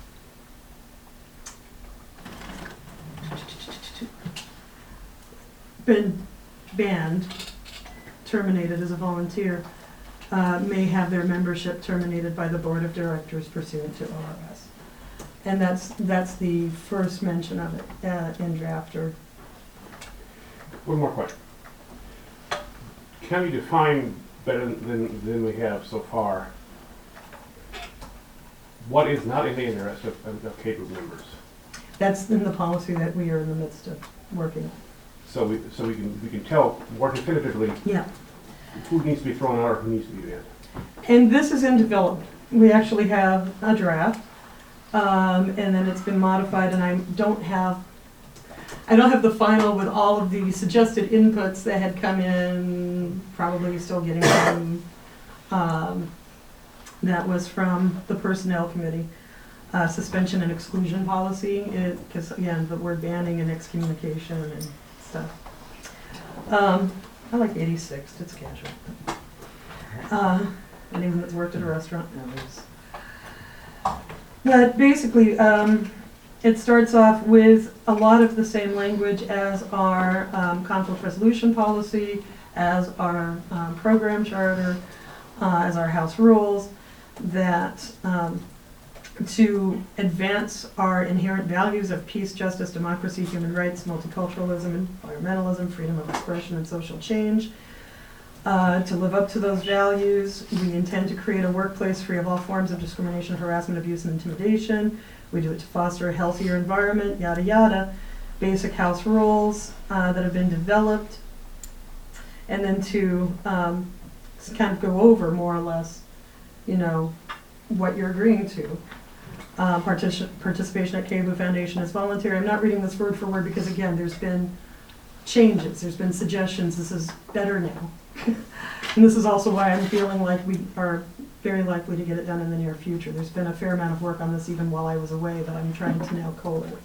been banned, terminated as a volunteer, uh, may have their membership terminated by the board of directors pursuant to O R S. And that's that's the first mention of it uh, in drafter. One more question. Can we define better than, than we have so far what is not in the interest of, of, of K group members? That's in the policy that we are in the midst of working on. So we, so we can, we can tell more definitively Yeah. who needs to be thrown out or who needs to be banned. And this is in development. We actually have a draft, um, and then it's been modified, and I don't have, I don't have the final with all of the suggested inputs that had come in, probably still getting them. Um, that was from the Personnel Committee, uh, suspension and exclusion policy, because again, the word banning and excommunication and stuff. Um, I like eighty-six, it's casual. Uh, anyone that's worked at a restaurant knows. But basically, um, it starts off with a lot of the same language as our um, conflict resolution policy, as our um, program charter, uh, as our house rules, that um, to advance our inherent values of peace, justice, democracy, human rights, multiculturalism, environmentalism, freedom of expression, and social change. Uh, to live up to those values, we intend to create a workplace free of all forms of discrimination, harassment, abuse, and intimidation. We do it to foster a healthier environment, yada yada. Basic house rules uh, that have been developed. And then to um, kind of go over more or less, you know, what you're agreeing to. Uh, partici participation at K B U Foundation is voluntary. I'm not reading this word for word because, again, there's been changes, there's been suggestions. This is better now. And this is also why I'm feeling like we are very likely to get it done in the near future. There's been a fair amount of work on this even while I was away that I'm trying to now collate.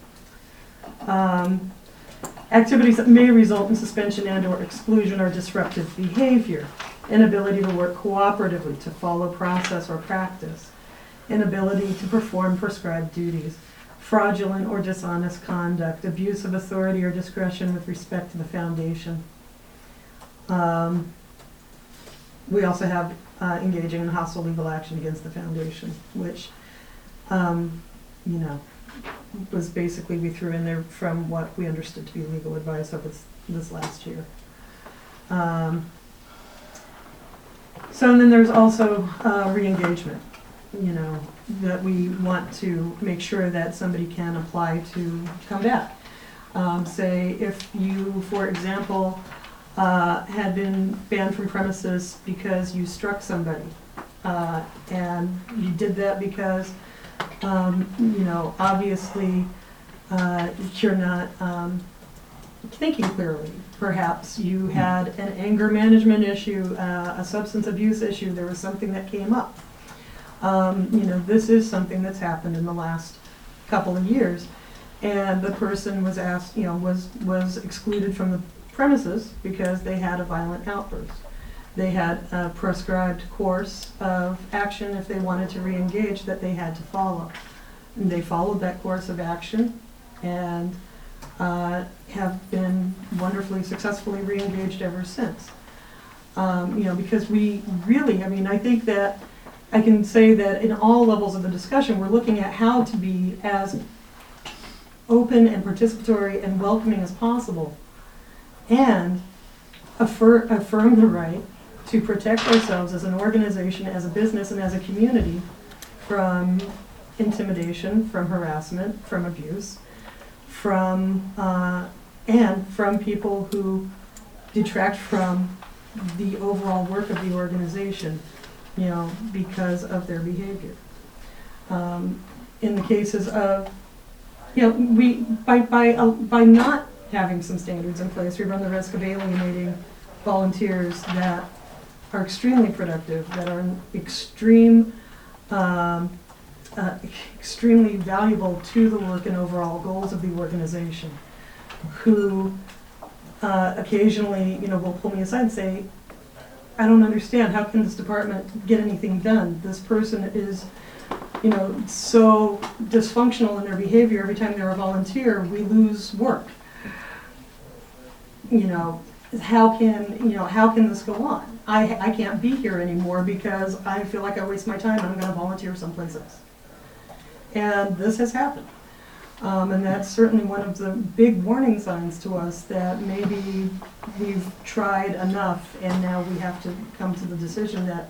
Um, activities that may result in suspension and or exclusion are disruptive behavior. Inability to work cooperatively, to follow process or practice. Inability to perform prescribed duties. Fraudulent or dishonest conduct. Abuse of authority or discretion with respect to the foundation. Um, we also have uh, engaging in hostile legal action against the foundation, which, um, you know, was basically we threw in there from what we understood to be legal advice over this, this last year. Um, so and then there's also uh, re-engagement, you know, that we want to make sure that somebody can apply to come back. Um, say if you, for example, Uh, had been banned from premises because you struck somebody. Uh, and you did that because, um, you know, obviously uh, you're not um, thinking clearly. Perhaps you had an anger management issue, uh, a substance abuse issue, there was something that came up. Um, you know, this is something that's happened in the last couple of years. And the person was asked, you know, was, was excluded from the premises because they had a violent outburst. They had a prescribed course of action if they wanted to re-engage that they had to follow. And they followed that course of action and uh, have been wonderfully successfully re-engaged ever since. Um, you know, because we really, I mean, I think that I can say that in all levels of the discussion, we're looking at how to be as open and participatory and welcoming as possible, and affir affirm the right to protect ourselves as an organization, as a business, and as a community from intimidation, from harassment, from abuse, from uh, and from people who detract from the overall work of the organization, you know, because of their behavior. Um, in the cases of, you know, we by by uh, by not having some standards in place, we run the risk of alienating volunteers that are extremely productive, that are extreme, um, uh, extremely valuable to the work and overall goals of the organization, who uh, occasionally, you know, will pull me aside and say, I don't understand, how can this department get anything done? This person is, you know, so dysfunctional in their behavior. Every time they're a volunteer, we lose work. You know, how can, you know, how can this go on? I, I can't be here anymore because I feel like I waste my time and I'm going to volunteer someplace else. And this has happened. Um, and that's certainly one of the big warning signs to us that maybe we've tried enough and now we have to come to the decision that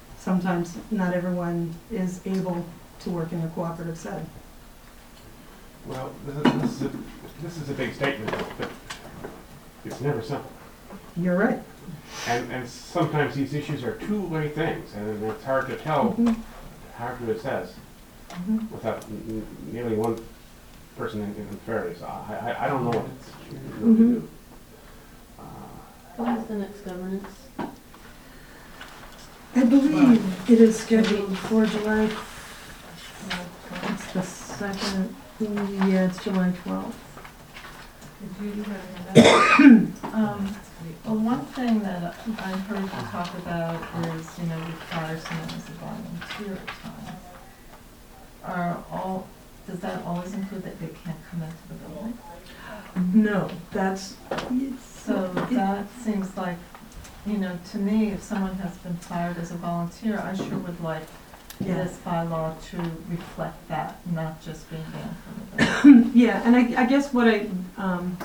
sometimes not everyone is able to work in a cooperative setting. Well, this is, this is, a, this is a big statement, but it's never simple. You're right. And, and sometimes these issues are two-way things, and it's hard to tell, Mhm. hard to assess Mhm. without n- n- nailing one person in, in fairly. So I, I, I don't know what, it's, what to Mhm. do. Uh, When is the next governance? I believe it is scheduled for July, it's the second, yeah, it's July twelfth. Did you have that? Um, well, one thing that I heard you talk about is, you know, require someone as a volunteer at times. Are all, does that always include that they can't come into the building? No, that's, So that seems like, you know, to me, if someone has been hired as a volunteer, I sure would like Yeah. this bylaw to reflect that, not just being banned from the building. yeah, and I, I guess what I, um,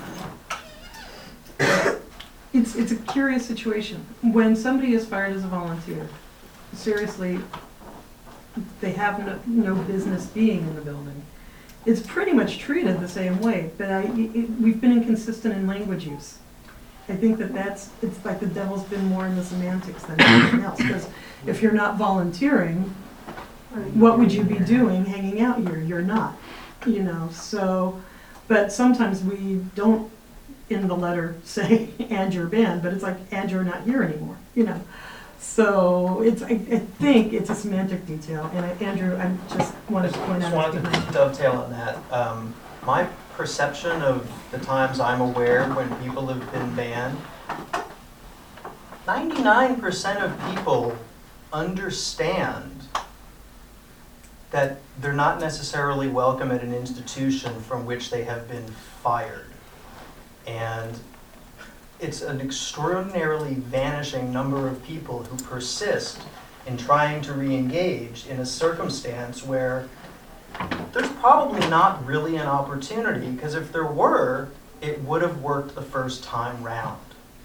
it's, it's a curious situation. When somebody is fired as a volunteer, seriously, they have no, no business being in the building. It's pretty much treated the same way, but I, it, we've been inconsistent in language use. I think that that's, it's like the devil's been more in the semantics than anything else, because if you're not volunteering, what would you be doing hanging out here? You're not, you know, so, but sometimes we don't in the letter say, and you're banned, but it's like, and you're not here anymore, you know. So it's, I, I think it's a semantic detail, and I, Andrew, I just wanted to point Just out. wanted to dovetail on that. Um, my perception of the times I'm aware when people have been banned, ninety-nine percent of people understand that they're not necessarily welcome at an institution from which they have been fired. And it's an extraordinarily vanishing number of people who persist in trying to re-engage in a circumstance where there's probably not really an opportunity, because if there were, it would have worked the first time round.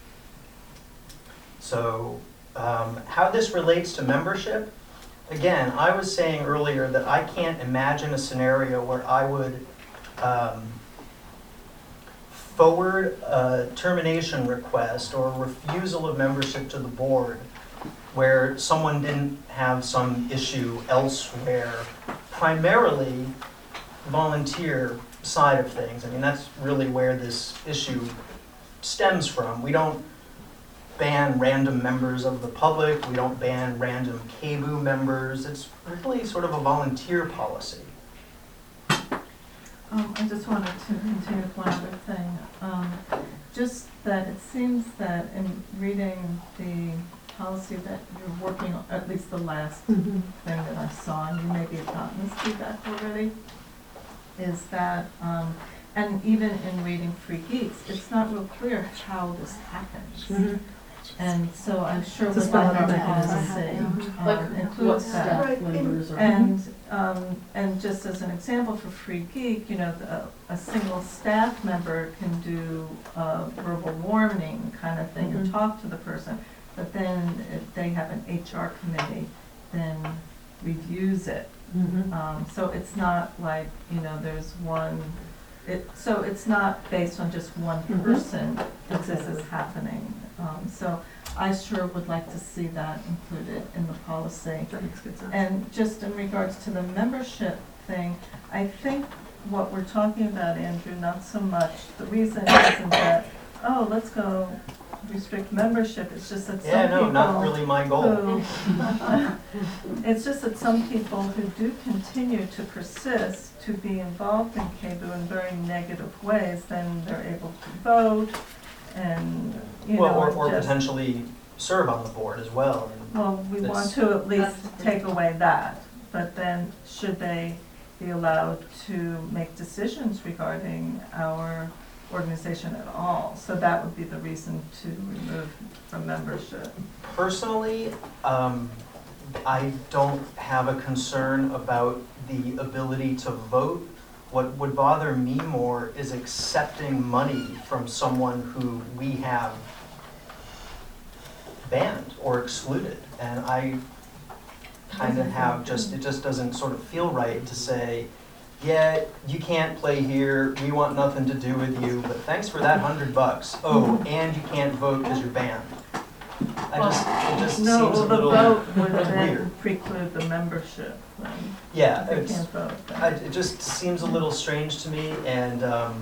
So um, how this relates to membership, again, I was saying earlier that I can't imagine a scenario where I would um, forward a termination request or a refusal of membership to the board where someone didn't have some issue elsewhere, primarily volunteer side of things. I mean, that's really where this issue stems from. We don't ban random members of the public, we don't ban random K B U members. It's really sort of a volunteer policy. Um, I just wanted to continue with one other thing. Um, just that it seems that in reading the policy that you're working on, at least the last Mhm. thing that I saw, and you maybe have gotten this feedback already, is that, um, and even in reading Free Geeks, it's not real clear how this happens. Mhm. And so I'm sure It's a we'd like spell our out policy Mhm. Like um, what includes that. staff Right, members are. And, um, and just as an example for Free Geek, you know, the, a single staff member can do a verbal warning kind of thing and Mhm. talk to the person, but then if they have an H R committee, then reviews it. Mhm. Um, so it's not like, you know, there's one, it, so it's not based on just one Mhm. person that this is happening. Um, so I sure would like to see that included in the policy. That makes good sense. And just in regards to the membership thing, I think what we're talking about, Andrew, not so much, the reason isn't that, oh, let's go restrict membership, it's just that some Yeah, people no, not really my goal. who- it's just that some people who do continue to persist to be involved in K B U in very negative ways, then they're able to vote and, you Well, know, or, or just- potentially serve on the board as well. well, we want It's- to at least That's- take away that, but then should they be allowed to make decisions regarding our organization at all? So that would be the reason to remove from membership. Personally, um, I don't have a concern about the ability to vote. What would bother me more is accepting money from someone who we have banned or excluded. And I kind of have just, it just doesn't sort of feel right to say, yeah, you can't play here, we want nothing to do with you, but thanks for that hundred bucks. Oh, and you can't vote because you're banned. I just, it just No, seems a well, the little vote would then weird. preclude the membership, then. Yeah, They it's, can't vote. then. I, it just seems a little strange to me, and, um,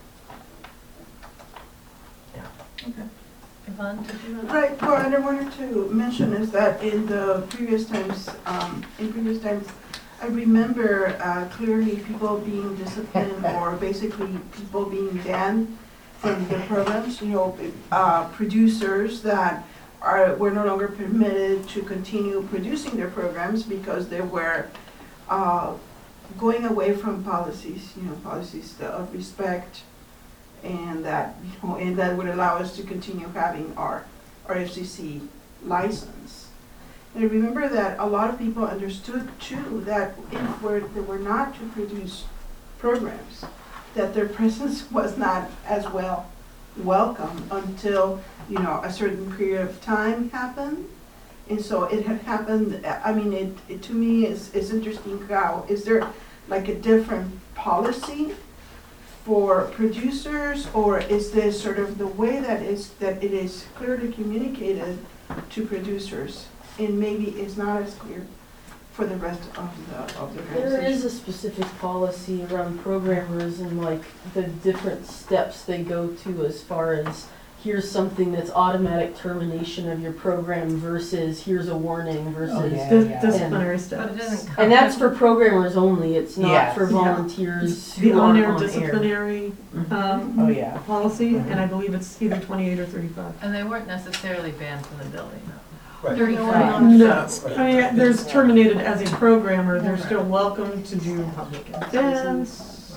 Yvonne, did you have? Right, what I wanted to mention is that in the previous times, um, in previous times, I remember uh, clearly people being disciplined or basically people being banned from the programs, you know, uh, producers that are, were no longer permitted to continue producing their programs because they were uh, going away from policies, you know, policies of respect, and that, you know, and that would allow us to continue having our, our F C C license. And I remember that a lot of people understood too that if we're, they were not to produce programs, that their presence was not as well welcome until, you know, a certain period of time happened. And so it had happened, I mean, it, it to me is, is interesting how, is there like a different policy for producers, or is this sort of the way that is, that it is clearly communicated to producers and maybe is not as clear for the rest of the, of the There organization? is a specific policy around programmers and like the different steps they go to as far as here's something that's automatic termination of your program versus here's a warning versus. Oh, yeah, Dis- yeah. Disciplinary But it steps. doesn't cover. And that's for programmers only, it's not Yes. for Yeah. volunteers The who aren't on-air on air. disciplinary, um, Oh, yeah. policy, and I believe it's either twenty-eight or thirty-five. And they weren't necessarily banned from the building. right. Thirty-five. No, I mean, there's terminated as a programmer, they're still welcome to do public events,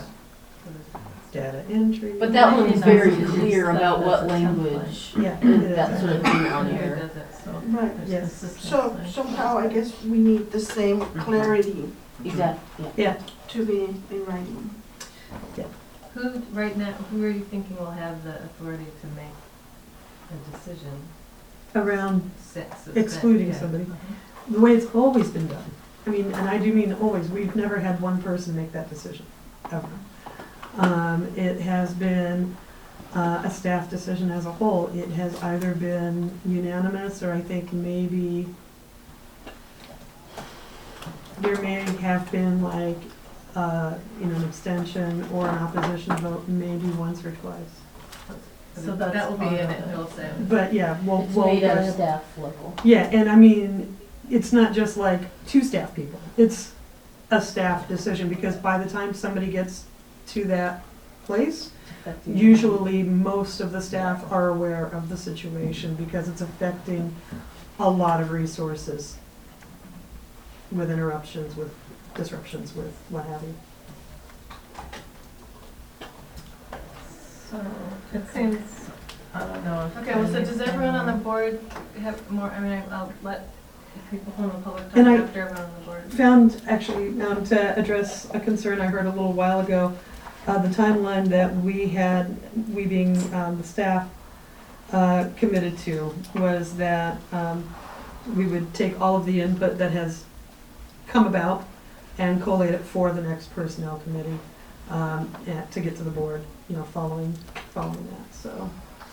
data entry. But that one's very Nice. clear about That's what a language, Yeah. that sort of thing on Who air. does it, so Right. there's Yes. So consistency. somehow I guess we need the same clarity Exactly, yeah. Yeah, to be in writing. Who, right now, who are you thinking will have the authority to make a decision? around Se- sus- excluding yeah. somebody. Mhm. the way it's always been done. I mean, and I do mean always, we've never had one person make that decision, ever. Um, it has been, uh, a staff decision as a whole. It has either been unanimous, or I think maybe there may have been like, uh, you know, an abstention or an opposition vote, maybe once or twice. So that will be in it, we'll say. But yeah, we'll, It's we'll. made at a staff level. Yeah, and I mean, it's not just like two staff people, it's a staff decision, because by the time somebody gets to that place, Affecting- usually most of the staff are aware of the situation, because it's affecting a lot of resources with interruptions, with disruptions, with what have you. So it seems, I don't know. Okay, well, so does everyone on the board have more, I mean, I'll let people from the public talk And I- after everyone on the board. Found, actually, um, to address a concern I heard a little while ago, uh, the timeline that we had, we being, um, the staff, uh, committed to was that, um, we would take all of the input that has come about and collate it for the next personnel committee, um, and to get to the board, you know, following, following that, so.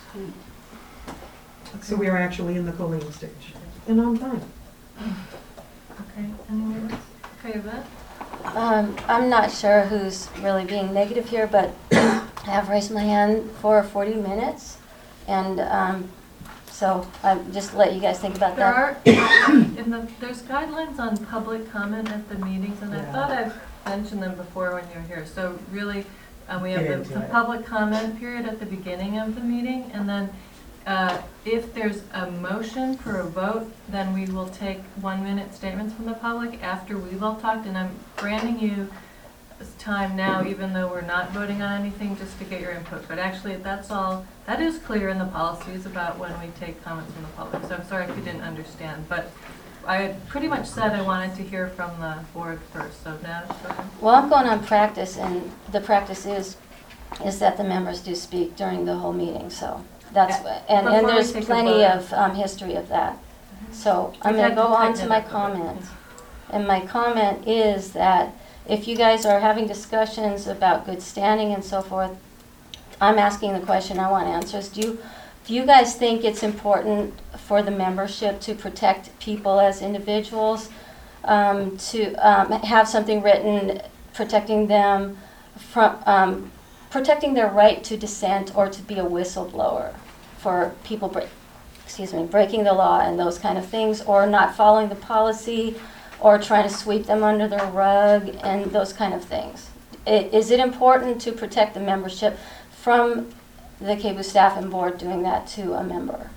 So we are actually in the collating stage, and I'm fine. Okay, anyone else? Okay, Yvette? Um, I'm not sure who's really being negative here, but I have raised my hand for forty minutes. And, um, so I just let you guys think about There that. are, in the, there's guidelines on public comment at the meetings, and I Yeah. thought I've mentioned them before when you were here. So really, uh, we have Get the, into the it. public comment period at the beginning of the meeting, and then, uh, if there's a motion for a vote, then we will take one-minute statements from the public after we've all talked, and I'm granting you this time now, even though we're not voting on anything, just to get your input. But actually, that's all, that is clear in the policies about when we take comments from the public. So I'm sorry if you didn't understand, but I had pretty much said I wanted to hear from the board first, so now, go ahead. Well, I'm going on practice, and the practice is, is that the members do speak during the whole meeting, so that's, Yeah. and, and Before we there's take a plenty vote. of, um, history of that. So I'm We've gonna had go to on tighten to it my up a bit. comment. And my comment is that if you guys are having discussions about good standing and so forth, I'm asking the question, I want answers. Do you, do you guys think it's important for the membership to protect people as individuals, um, to um, have something written protecting them from, um, protecting their right to dissent or to be a whistleblower for people, bre- excuse me, breaking the law and those kind of things, or not following the policy, or trying to sweep them under the rug and those kind of things? I- Is it important to protect the membership from the K B U staff and board doing that to a member?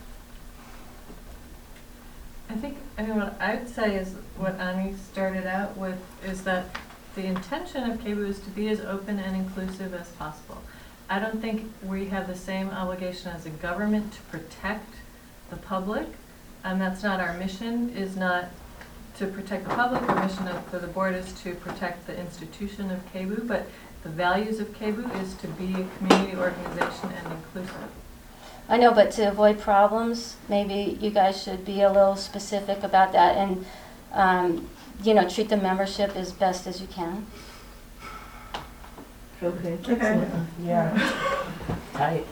I think, I mean, what I would say is what Ani started out with is that the intention of K B U is to be as open and inclusive as possible. I don't think we have the same obligation as a government to protect the public, and that's not our mission, is not to protect the public. Our mission of, for the board is to protect the institution of K B U, but the values of K B U is to be a community organization and inclusive. I know, but to avoid problems, maybe you guys should be a little specific about that and, um, you know, treat the membership as best as you can. Okay. Okay. Yeah. Tight.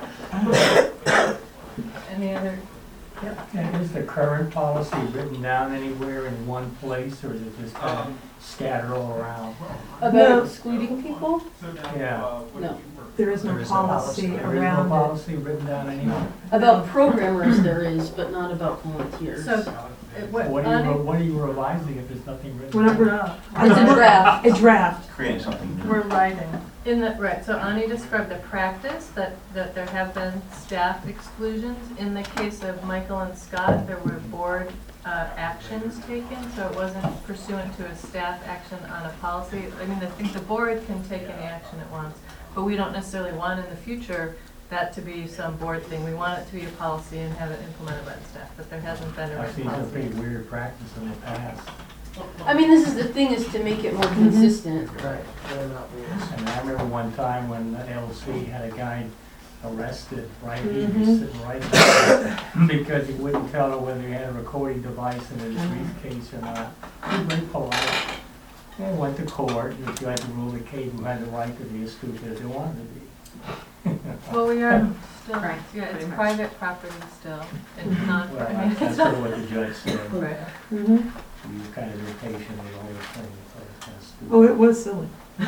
Any other? Yep. And is the current policy written down anywhere in one place, or is it just kind of scattered all around? About No. excluding people? Yeah. No. There is no There is policy There is no around it. policy written down anywhere? About programmers there is, but not about volunteers. So, it- what What are you, Ani, what are you revising if there's nothing written? We're not, we're down? not. It's a draft. A draft. Creating something new. we're writing. In the, right, so Ani described the practice that, that there have been staff exclusions. In the case of Michael and Scott, there were board uh, actions taken, so it wasn't pursuant to a staff action on a policy. I mean, I think the board can take any action it wants, but we don't necessarily want in the future that to be some board thing. We want it to be a policy and have it implemented by the staff, but there hasn't been a I've written seen some policy. pretty weird practice in the past. I mean, this is the thing, is to make it more consistent. Right. And I remember one time when the L C had a guy arrested, right, he was Mhm. sitting right there because he wouldn't tell her whether he had a recording device in his briefcase or not. He was very polite. And went to court, and the judge ruled that K B U had the right to be as stupid as they wanted to be. Well, we are still, Right, yeah, it's pretty much. private property still, and not, Well, I mean, that's it's sort of not. what the judge said. Right. Mm-hmm. He was kind of impatient with the whole thing, so it's kind of stupid. Oh, it was silly.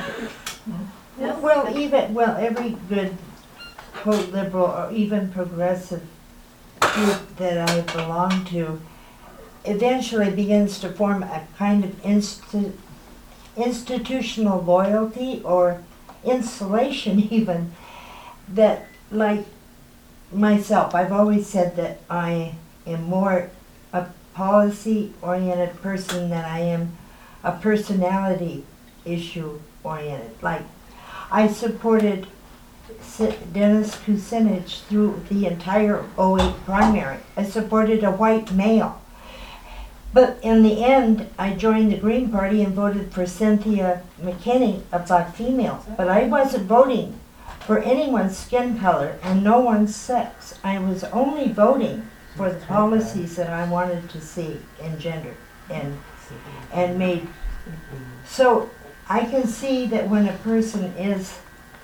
Well, well, even, well, every good quote liberal or even progressive group that I belong to eventually begins to form a kind of insti- institutional loyalty or insulation even, that, like myself, I've always said that I am more a policy-oriented person than I am a personality issue-oriented. Like, I supported Si- Dennis Kucinich through the entire oh eight primary. I supported a white male. But in the end, I joined the Green Party and voted for Cynthia McKinney, a black female. But I wasn't voting for anyone's skin color and no one's sex. I was only voting for the policies that I wanted to see engendered and, and made. So I can see that when a person is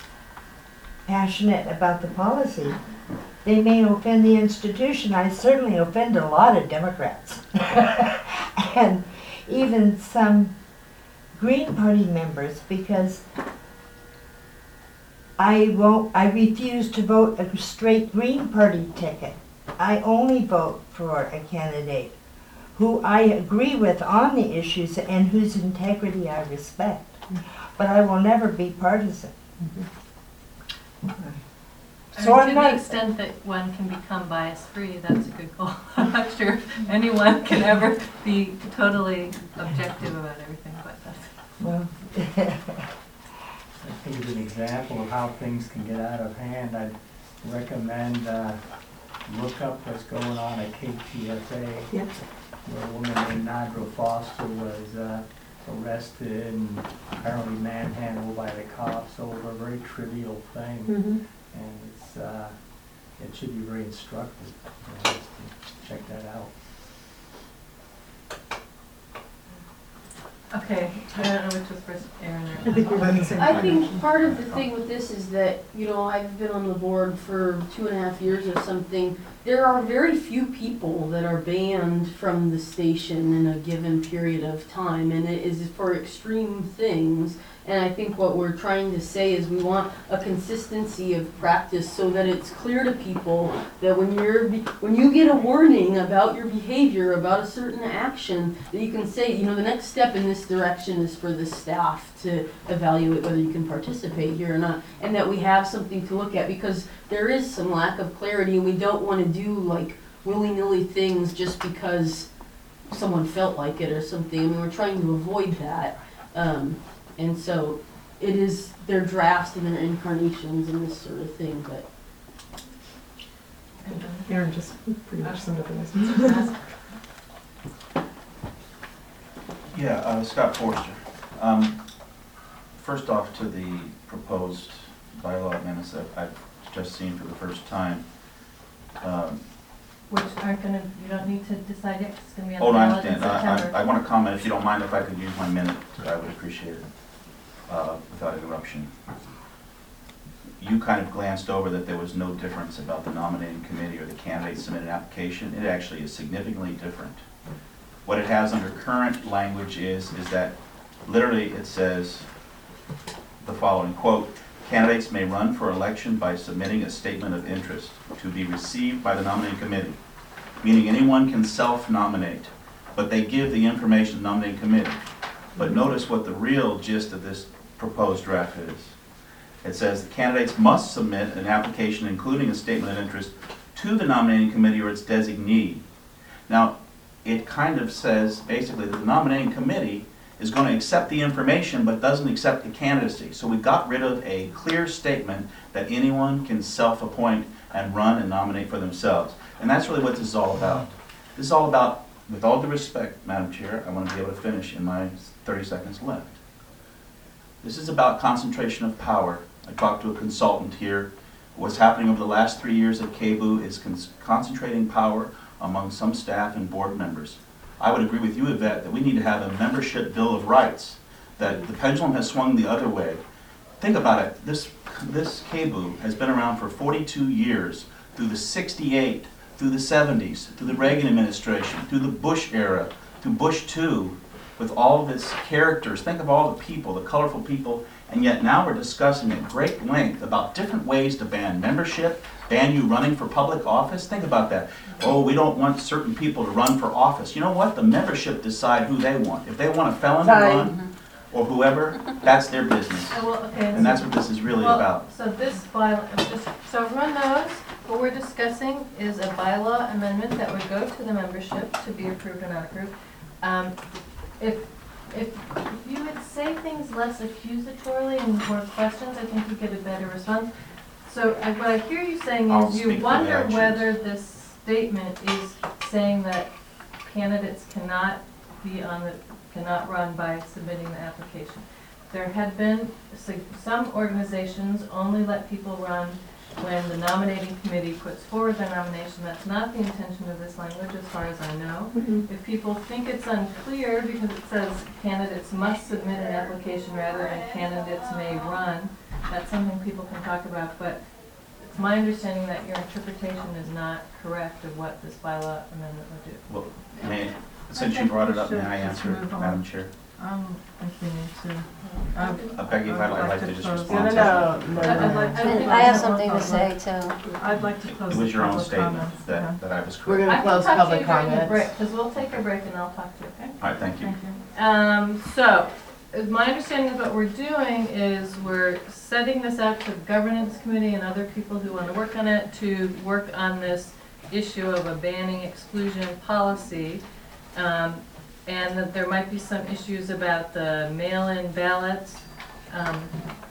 passionate about the policy, they may offend the institution. I certainly offend a lot of Democrats. And even some Green Party members, because I won't, I refuse to vote a straight Green Party ticket. I only vote for a candidate who I agree with on the issues and whose integrity I respect. But I will never be partisan. I So mean, I'm to not- the extent that one can become bias-free, that's a good goal. I'm not sure if anyone can ever be totally objective about everything, but that's. Well, I think as an example of how things can get out of hand, I'd recommend uh, look up what's going on at K T S A, Yep. where a woman named Nadra Foster was uh, arrested and apparently manhandled by the cops over a very trivial thing. Mm-hmm. And it's, uh, it should be very instructive, you know, just to check that out. Okay, I don't know which was first, Aaron or. I think we were the same. I think part of the thing with this is that, you know, I've been on the board for two and a half years or something. There are very few people that are banned from the station in a given period of time, and it is for extreme things. And I think what we're trying to say is we want a consistency of practice so that it's clear to people that when you're, be- when you get a warning about your behavior, about a certain action, that you can say, you know, the next step in this direction is for the staff to evaluate whether you can participate here or not, and that we have something to look at, because there is some lack of clarity, and we don't want to do like willy-nilly things just because someone felt like it or something. I mean, we're trying to avoid that. Um, And so it is their drafts and their incarnations and this sort of thing, but. Aaron just pretty much summed up the message. Yeah, uh, Scott Forster. Um, First off, to the proposed bylaw amendments that I've just seen for the first time. Um, Which aren't gonna, you don't need to decide yet, 'cause it's gonna be on Oh, the no, I ballot in understand. I- September. I, I want to comment, if you don't mind, if I could use my minute, I would appreciate it, uh, without interruption. You kind of glanced over that there was no difference about the nominating committee or the candidate submitted an application. It actually is significantly different. What it has under current language is, is that literally it says the following, quote, candidates may run for election by submitting a statement of interest to be received by the nominating committee, meaning anyone can self-nominate, but they give the information to the nominating committee. But notice what the real gist of this proposed draft is. It says the candidates must submit an application including a statement of interest to the nominating committee or its designee. Now, it kind of says basically that the nominating committee is going to accept the information but doesn't accept the candidacy. So we got rid of a clear statement that anyone can self-appoint and run and nominate for themselves. And that's really what this is all about. This is all about, with all due respect, Madam Chair, I want to be able to finish in my thirty seconds left. This is about concentration of power. I talked to a consultant here. What's happening over the last three years at K B U is con concentrating power among some staff and board members. I would agree with you, Yvette, that we need to have a membership bill of rights, that the pendulum has swung the other way. Think about it. This, this K B U has been around for forty-two years, through the sixty-eight, through the seventies, through the Reagan administration, through the Bush era, through Bush two, with all of its characters. Think of all the people, the colorful people, and yet now we're discussing at great length about different ways to ban membership, ban you running for public office. Think about that. Oh, we don't want certain people to run for office. You know what? The membership decide who they want. If they want a felon to Sorry. run, or whoever, that's their business. Oh, well, okay, And that's what this is really Well, about. So this bylaw, just, so everyone knows, what we're discussing is a bylaw amendment that would go to the membership to be approved or not approved. Um, If, if you would say things less accusatorily and more questions, I think you get a better response. So uh, what I hear you saying I'll is speak you for the wonder actions. whether this statement is saying that candidates cannot be on the, cannot run by submitting the application. There had been, so- some organizations only let people run when the nominating committee puts forward their nomination. That's not the intention of this language, as far as I know. Mhm. If people think it's unclear because it says candidates must submit an application rather than candidates may run, that's something people can talk about, but it's my understanding that your interpretation is not correct of what this bylaw amendment would do. Well, may, since you brought it up, may I answer, Move on. Madam Chair? Um, I think we need to. Uh, Becky, if I'd I'd like to just close. respond to No, no, that. no. I'd like to- And I have something to say too. I'd like to close It was the your own public statement comments. that, Yeah. that I was We're correct. gonna close public I can talk to you during the comments. break, because we'll take a break and I'll talk to you, okay? All right, thank you. Um, so, uh, my understanding of what we're doing is we're setting this out to the governance committee and other people who want to work on it to work on this issue of a banning exclusion policy. Um, and that there might be some issues about the mail-in ballots, um,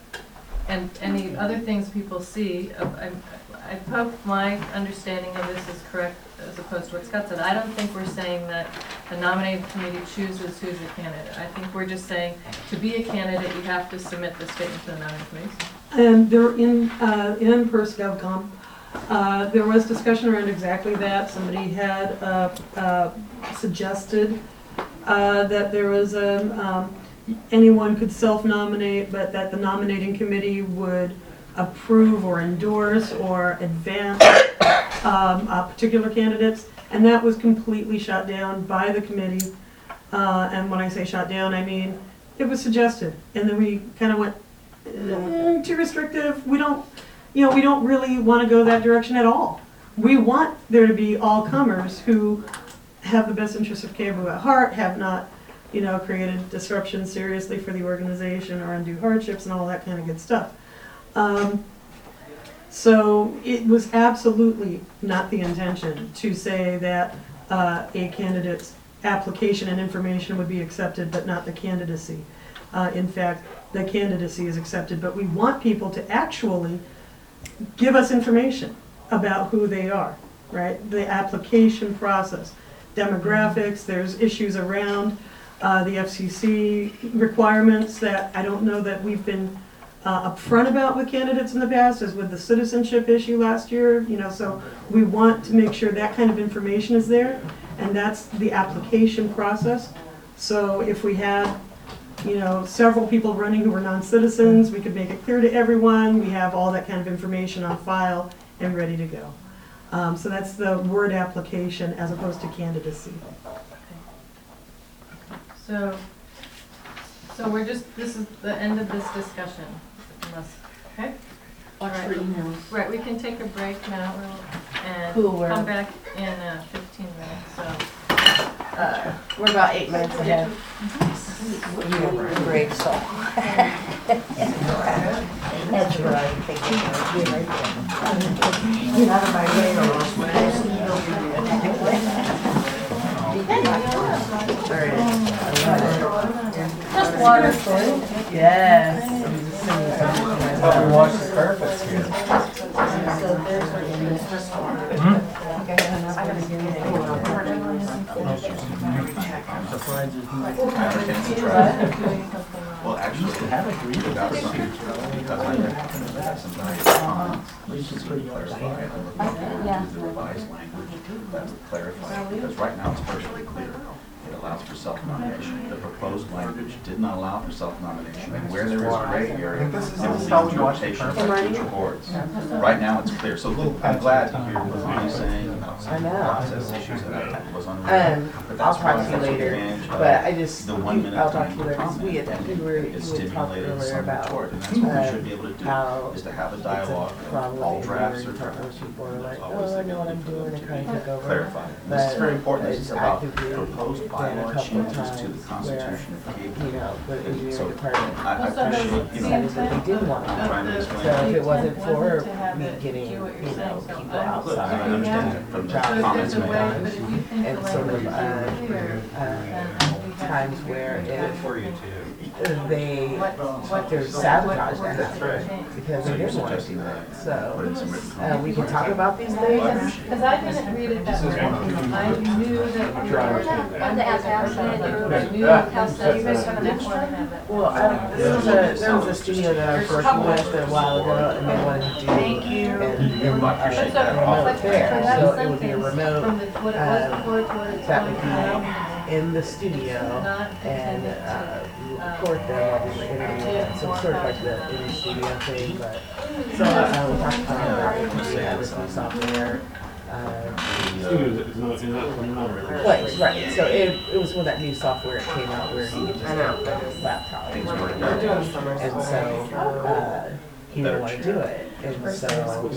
and any other things people see. Uh, I, I hope my understanding of this is correct as opposed to what Scott said. I don't think we're saying that the nominating committee chooses who's a candidate. I think we're just saying to be a candidate, you have to submit the statement to the nominating committee. And there in, uh, in PersGovCom, uh, there was discussion around exactly that. Somebody had, uh, uh, suggested, uh, that there was a, um, anyone could self-nominate, but that the nominating committee would approve or endorse or advance um, uh, particular candidates, and that was completely shut down by the committee. Uh, and when I say shut down, I mean it was suggested, and then we kind of went eh, too restrictive. We don't, you know, we don't really want to go that direction at all. We want there to be all comers who have the best interests of Caribou at heart, have not, you know, created disruption seriously for the organization or undue hardships and all that kind of good stuff. Um, so it was absolutely not the intention to say that uh, a candidate's application and information would be accepted, but not the candidacy. Uh, in fact, the candidacy is accepted, but we want people to actually give us information about who they are, right? The application process, demographics, there's issues around uh, the F C C requirements that I don't know that we've been uh, upfront about with candidates in the past, as with the citizenship issue last year, you know, so we want to make sure that kind of information is there, and that's the application process. So if we had, you know, several people running who were non-citizens, we could make it clear to everyone, we have all that kind of information on file and ready to go. Um, so that's the word application as opposed to candidacy. So, so we're just, this is the end of this discussion, unless, okay? Watch Right. for emails. Right, we can take a break now and Cool, we're- come back in uh, fifteen minutes, so. Uh, we're about eight minutes ahead. Great song. That's what I'm thinking of. You're right there. You're out of my way, or when I see you Just water. Yes. But we watched the carpets here. Well, actually, I have agreed about something because I have some nice comments. Which is pretty clarified. Yeah. The revised language that's clarified, because right now it's perfectly clear. It allows for self-nomination. The proposed language did not allow for self-nomination, and where there is gray area, it will lead to rotation by future boards. Right now, it's clear. So look, I'm glad to hear what Bonnie's saying about some of the process issues that I was unaware Um, of. But I'll that's why talk to you I took later, advantage of but I just, the you- one minute I'll talk time to you later, 'cause we had, comment, we were, and you it had talked stimulated earlier some about, retort, and that's what we uh, should be able to do, how is to have a it's dialogue. a problem All with drafts your are partners drafts. people are like, There's always oh, the I know what I'm ability for doing, them and trying to take over. clarify. And this is But very important. This it's is about actively proposed been a bylaw couple changes to the times Constitution of where, Cable. you know, the So engineering department I, I appreciate, you know, decided that they did want I'm trying to to. explain. So if it wasn't The intent for wasn't to have me it getting, do you what you're know, saying, so people I'm- Look, outside. I understand it from the Drop So if comments there's a made. way, but if you think And the sort of, language uh, is clear, uh, then we have times to where figure if out For you too. they, what, what, there's what- sabotage what that we're gonna happens change. because So they you're didn't want to suggesting do that that. put So, in some written uh, comments. we can talk about these Because, things. because I didn't read it that way. I knew that we were, under as a president, I knew how sensitive before they had that. Well, I, there was a, there was a studio that I was working with a while ago and they wanted to do. Thank you. And, I appreciate uh, that. remote there, For that so it would be a sentence, remote, from the, what it was um, before to what it's that going would to now. be in the studio Not and, intended uh, to, record them while we were interviewing, so it's sort of like the in studio thing, but. So, uh, we talked about, uh, we had this new software, uh, Studios is not, is not, not really. Right, right, so it, it was when that new software came out where he could just have his laptop. Things work And out. so, uh, he didn't want to do it, and so.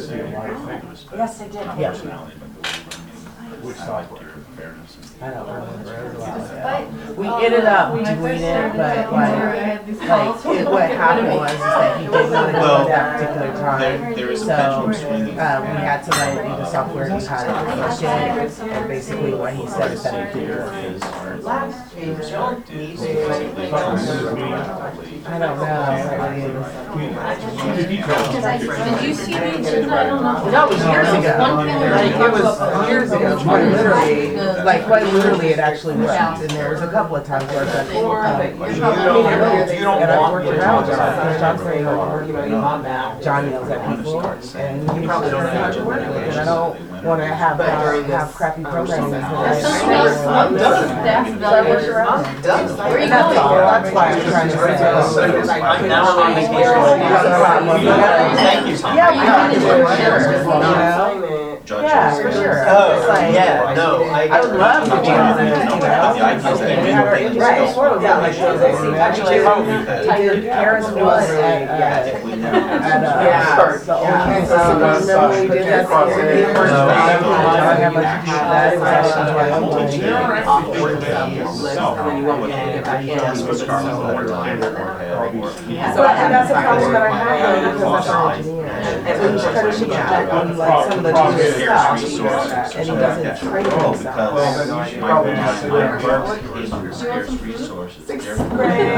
Yes, I did. Yeah. Personality, but the way we run meetings. Which I like software? your fairness and- I don't remember, it was a while ago. But- We ended up When I doing first it, started but talking to like, her, I had these like, calls. it, what happened was is that he did want to go Well, at that particular There, time. there is a So, pendulum swinging. um, we had somebody read the software, he had it first in, and basically what he said is that it didn't Here work. is our perspective, specifically proactively. I don't know, I mean, Did you see the agenda? I don't know. that was years ago, like, it was years ago, quite literally, Like, like quite literally, it actually worked. And there was a couple of times where I said, You're probably um, not- You don't and I want worked me to around talk John. about it. John's very hard, you know, John yells at people, and he probably doesn't know how to work with, and I don't wanna have, uh, have crappy programming. That's something else. I'm done. Staff evaluation. I'm done. Where are you That's all, going? that's why I'm trying to say. I'm now on vacation. Thank you, Tom. Yeah, we did it for sure, you know? Yeah, for sure. Oh, It's like- yeah, no, I. I would love to be on it, you know? Right, yeah, like, actually, Tiger Paris was at, uh, at, uh, Yeah. the old, um, remember when we did that for the first time? I have like, that was actually my own one. And then you won't get back in. So and that's a problem that I have because I'm an engineer. And when you try to teach back on like some of the newer stuff, and he doesn't train Oh, himself. because my, my, my work is under scarce resources. Sixth grade.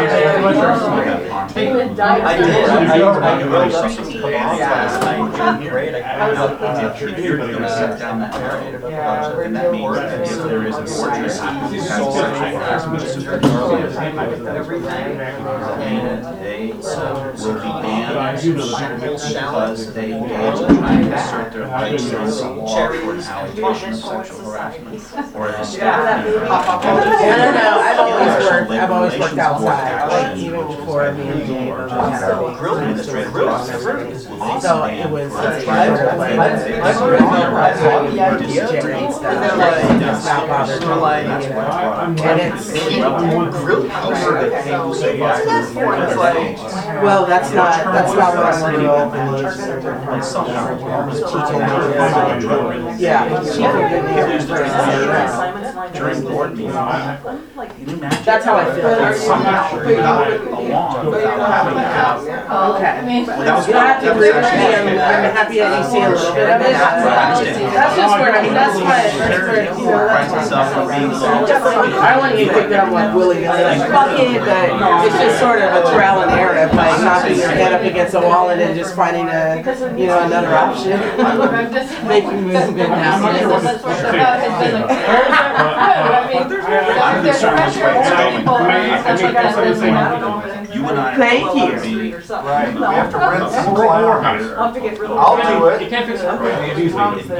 I did, I, I, I wrote up some commands last night, in grade, I was up in If you're gonna sit down that arrow, and that means that if there is an ordinance that has sexual harassment, supervision, and they will be banned because they engage in trying to assert their rights against the law for an allegation of sexual harassment, or if a staff member. I don't know, I've always worked, I've always worked outside, like even before me and Jay both had our big Grill administrative grill jobs and everything. grill So it was like, I've- sort of like, I've- like, I've- really I've- like, I've- like, I've- just generate I've- stuff, I've- like, I've- just not bother me, you know? And it's, Grill powder that hangs it's like, well, that's not, that's not what I'm working on. like someone was teaching Yeah, chief of good neighbors versus During during board meetings, that's how I feel. along without having to have. Okay. Well, that was- You don't have to agree with me, I'm, I'm happy that you see a little bit of it. That's just where, I mean, that's why, that's where, you know, that's why. I don't want you to think that I'm like willy-nilly, like, fuck it, but it's just sort of a trial and error of like knocking your head up against a wall and then just finding a, you know, another option. Make you move and happen. You and I. Thank you. Right, we have to rinse some clown. I'll have to get rid of I'll all do it. You can't fix it. It's easy.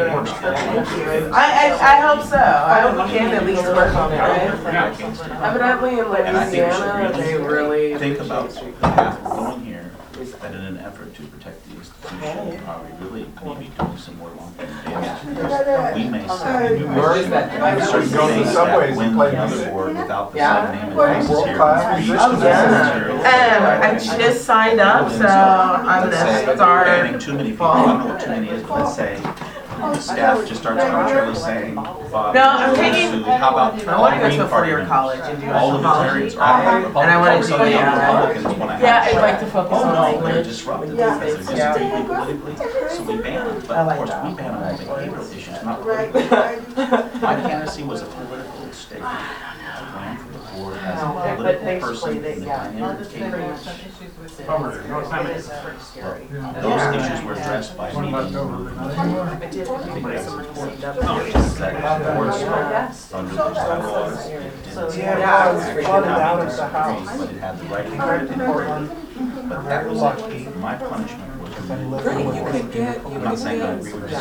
I, I, I hope so, I hope we can at least work on it, right? Evidently in And I think we Louisiana, should they really. think about the path we're going here, that in an effort to protect the institution, are we really maybe doing some more long-term damage? We may say, Learn that. certain Go to the things subways that and win play another music. board without the Yeah. same name and faces here. World-class We musicians. use Yeah. Um, I just signed up, so I'm gonna start. banning too many people, I don't know what too many is, but let's say, the staff just starts arbitrarily saying, Bob, No, I'm taking- how about I all wanna go Green to a Party four-year members? college and do All libertarians are anthropology. And I wanna do, Republicans, yeah. Republicans wanna have. Yeah, I'd like to focus Oh, on no, they're language. disruptive Yeah. because they're Yeah. just deeply politically, so we ban them. But I of like course, that. we ban them on behavioral issues, not political. My candidacy was a political statement. I ran for the board as a No, but political basically person they- in the yeah. dynamic table. Cover it. No, it's not me. Those issues were addressed by me. I did, I did someone saved up. Under those bylaws, it didn't Yeah, have I was the flooded economic out of the house. degree, but it had the right to credit in Portland. But that was it. My punishment was removed. I'm not saying I agree with this.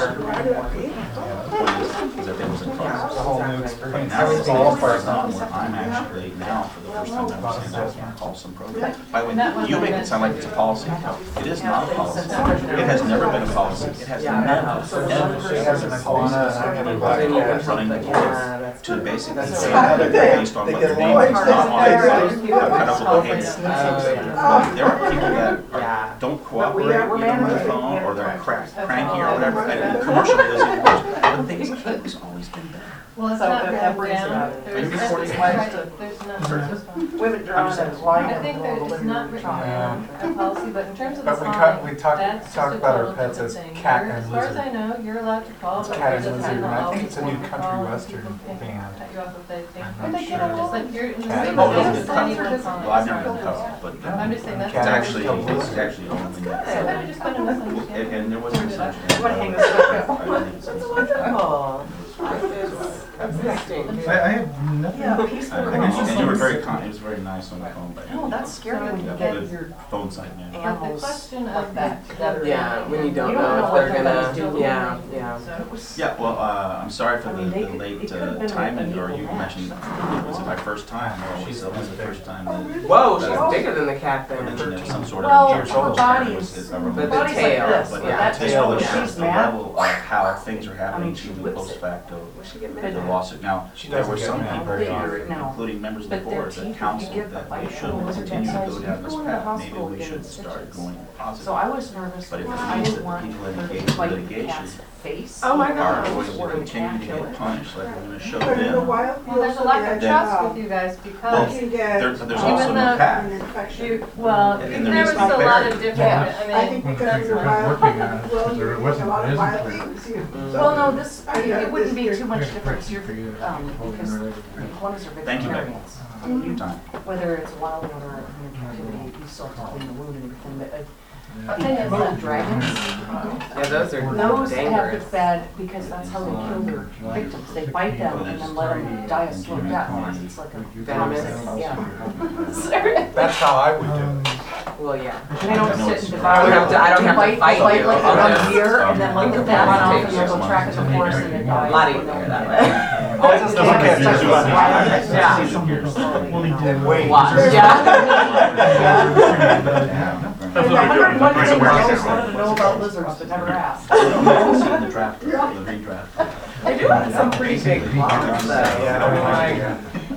What is, is that there was a process. But now it's all part on where I'm actually now, for the first time ever, saying I can't call some program. By the way, you make it sound like it's a policy. It is not a policy. It has never been a policy. It has never, ever been a policy. Running the board to basically say, based on what the name is, not on credible behavior. There are people that are, don't cooperate, you know, on the phone, or they're cra- cranky or whatever, and commercialism works. But the thing is, it's always been better. Well, it's So not good, written that brings it down. up. There's, Maybe there's, forty there's slides. none. Women drawn and lying. I think there, it's not written down, a policy, but in terms of the But we sign, talk- we talk- that's just talk a about our total pets different as thing. cat You're- and As far as lizard. I know, you're allowed to call, It's but cat there's and a lizard, time and that I all think it's a people new can country call, and western people can band. cut you off if they think. I'm But not they sure. get along. Just like you're in the Cat same and Oh, place it's as been covered. anyone calls. Well, I've never been covered, but I'm just saying that's. it's actually, it's actually only been I that. just kind of And, misunderstand. and there was an assumption. I wanna hang this up. That's wonderful. I, I have nothing. Yeah, peaceful. I think it's- and you were very kind, it was very nice on the phone, but. No, that's scary when you have get good your phone site, man. But the Animals question like of that together. Yeah, when you don't You don't know know if what they're gonna, everybody's doing. yeah, yeah. So it was- Yeah, well, uh, I'm sorry for I the, mean, they the could- late it could've uh, been an timing, or you unequal match. mentioned, was it my first time, or was it was the first time that? Whoa, that she's I was- bigger than the cat I then. mentioned there was some sort Well, of her gear body was is- it a her remote- body's like this, But but the that tail tail, is she's just the mad. level of how things are happening mean, she even whips post it. facto Will she get with mad? the lawsuit. Now, She there were doesn't some get people mad. here, No. including members of the But their board, teeth, that if you counseled give that a we bite should to a lizard continue to that go size, down you this go in the path. Maybe hospital we getting should start stitches. going positive. So I was nervous But if it because I means didn't that want people her engaged to in bite the litigation cat's face. Oh my are God. going Or to the continue cat to kill get it. punished, like we're gonna show But in the them. wild, Well, there's a lack of trust with you guys Well, because You can get, There, there's uh, also Even no though- path. an infection. you, well, And- and the there was reason a I lot figured- of different, Yeah. I mean. I think because it's a We're wild, working on it, well, because there you're wasn't- a lot it of isn't wild clear. things. you- Mm. so- Well, no, this, I mean, I it wouldn't be this too much Yeah, difference, you're, figure it um, out. because one is your Thank you, Becky. veterinarians. For your time. Whether it's a wild one or in captivity, you still have to clean the wound and everything, but, uh, Yeah. the thing is, the dragons, Yeah, those are those have dangerous. it bad because that's how they kill their victims. They bite them and then let them die a slow death, because it's like a Venomous. toxic, yeah. Sorry. That's how I would do Um, Well, yeah. They don't sit and I devour. don't have to, I don't They have to bite, fight bite you. like I'll around just- here and then let them That run off takes and they'll go six track the horse and they die. A lot easier that way. All this Doesn't damage get starts you. with violence. Yeah. Slowly, you know. And wait. Watch. Yeah. There's a hundred and one things I always wanted to know about lizards, but never asked. The draft, the redraft. They do have some pretty big claws, though. Yeah.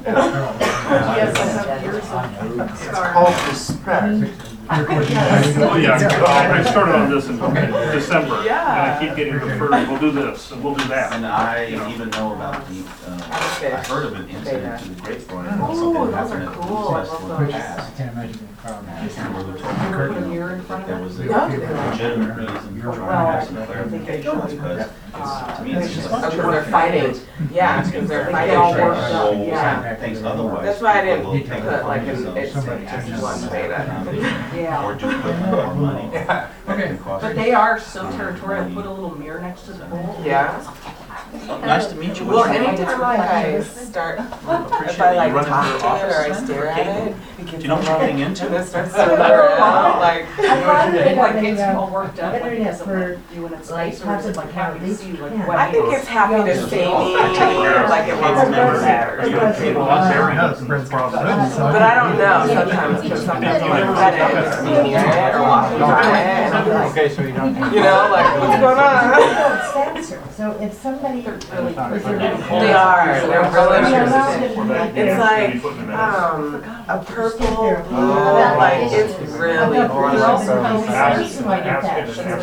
He has enough years of It's scar. called respect. Oh, yeah, I started on this in December, and I Yeah. keep getting referred, we'll do this, and we'll do that. And I You know. even know about the, uh, I Fish. heard of an incident to the grapevine. Oh, something those happened are at the cool. I police love for the those. past. I can't imagine the crowd. Where we told Ever her put a mirror in front of there it? was a Yeah. legitimate reason for trying to have some clarification, because it's, to me, it's just like. Because they're fighting. Yeah, because they're They fighting. get all for worked up, roles yeah. and- and things otherwise. That's why I didn't people will take it put upon like an, themselves it's to just one beta. Yeah. Or just put more money. Yeah. Okay. But they are so territorial, put a little mirror next to the bowl. Yeah. Nice to meet you. Well, What's your name? anytime like I start, if Appreciate I you like running talk for to it or I office then, stare for at cable? it, Do you know what you're getting into? and it starts to look around, like, It like gets you all worked up, like because of like you and its nice, or is it like happy to see you like I wedding? think it's happy to see me, like it wants to Are you know. on cable? I'm very Yeah, it's a Prince process. But I don't know sometimes, because sometimes you look at it, it's me near it, or walking by it, and I'm like, Okay, so you don't. you know, like, what's going on? So if somebody, They are, they're really interesting. It's like, um, a purple, blue, like, it's really Ask, gorgeous. ask, ask it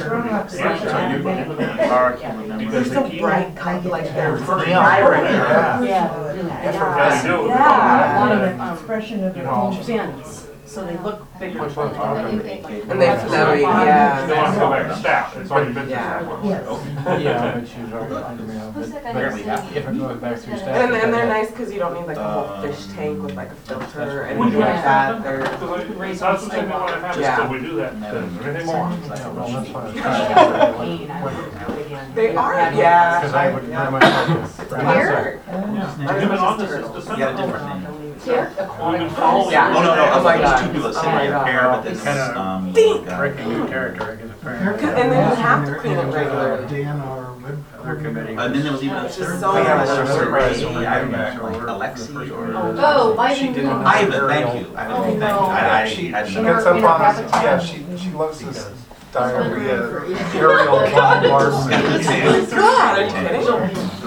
and answer. They're so bright, color, like, they're Yeah. vibrant. yeah, Yeah, they do. Yeah, a lot of an um, expression of You know. fins, so they look bigger. Which one's on? And they flowy, yeah. They want to go back to staff, it's already been to Yeah. staff. yes. Yeah, but she's already under me, but, but if it goes back through staff. And, and they're nice because you don't need like a whole fish tank with like a filter or anything like that. They're, Because that's the thing we want to have, is Yeah. till we do that, anything more. Well, that's fine. Pain, I would do it again. they are, yeah. Because I would very much like it. Here? You've been on this since You December. got a different name. Here? We've been following. Yeah. Oh, no, no, Oh my there's God. two people that sit Oh my in God. pair, but this is, Kinda um. Think. uh, Breaking new territory, because apparently. And then you have to clean it regularly. Dan, our web. Their committee. And then there was even a Which is third. so Yeah, nice. there was a third Right. person, I remember, like Alexi or. Oh, I She didn't did know. not- Ivan, thank you, Ivan, Oh, thank you, no. I, I She, had she no. gets up on us, yeah, she, she loves this diarrhea, aerial bombardment. God, are you kidding?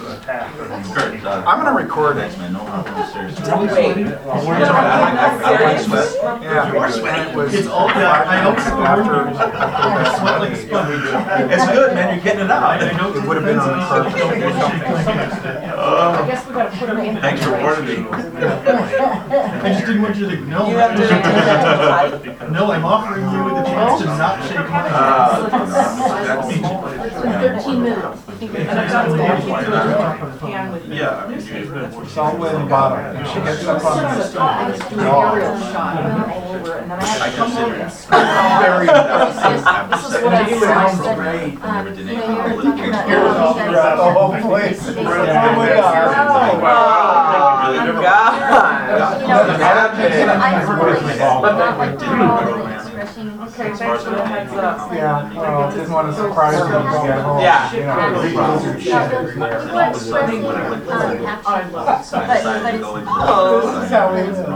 Attack. I'm gonna record it. Thanks, man, no problem, seriously. Don't wait. Yeah, Serious? and it was. It's all- yeah, I also- After. I sweat like a sponge. It's good, man, you're getting it out. It would have been on purpose. I guess we gotta put them in. Thanks for warning me. I just didn't want you to know. You have to take that to No, I'm offering you the chance to not shake my hand. Uh, no, that's me. Thirteen minutes. Yeah, I mean, you- It's all the way in the bottom, and she gets up on the wall. I consider it. Very This is what I said. Great. I never did any political Um, experience. Throughout the whole place. Oh my Yeah, well, didn't want to surprise you when you get home. Yeah. You know, read your shit. This is how it is.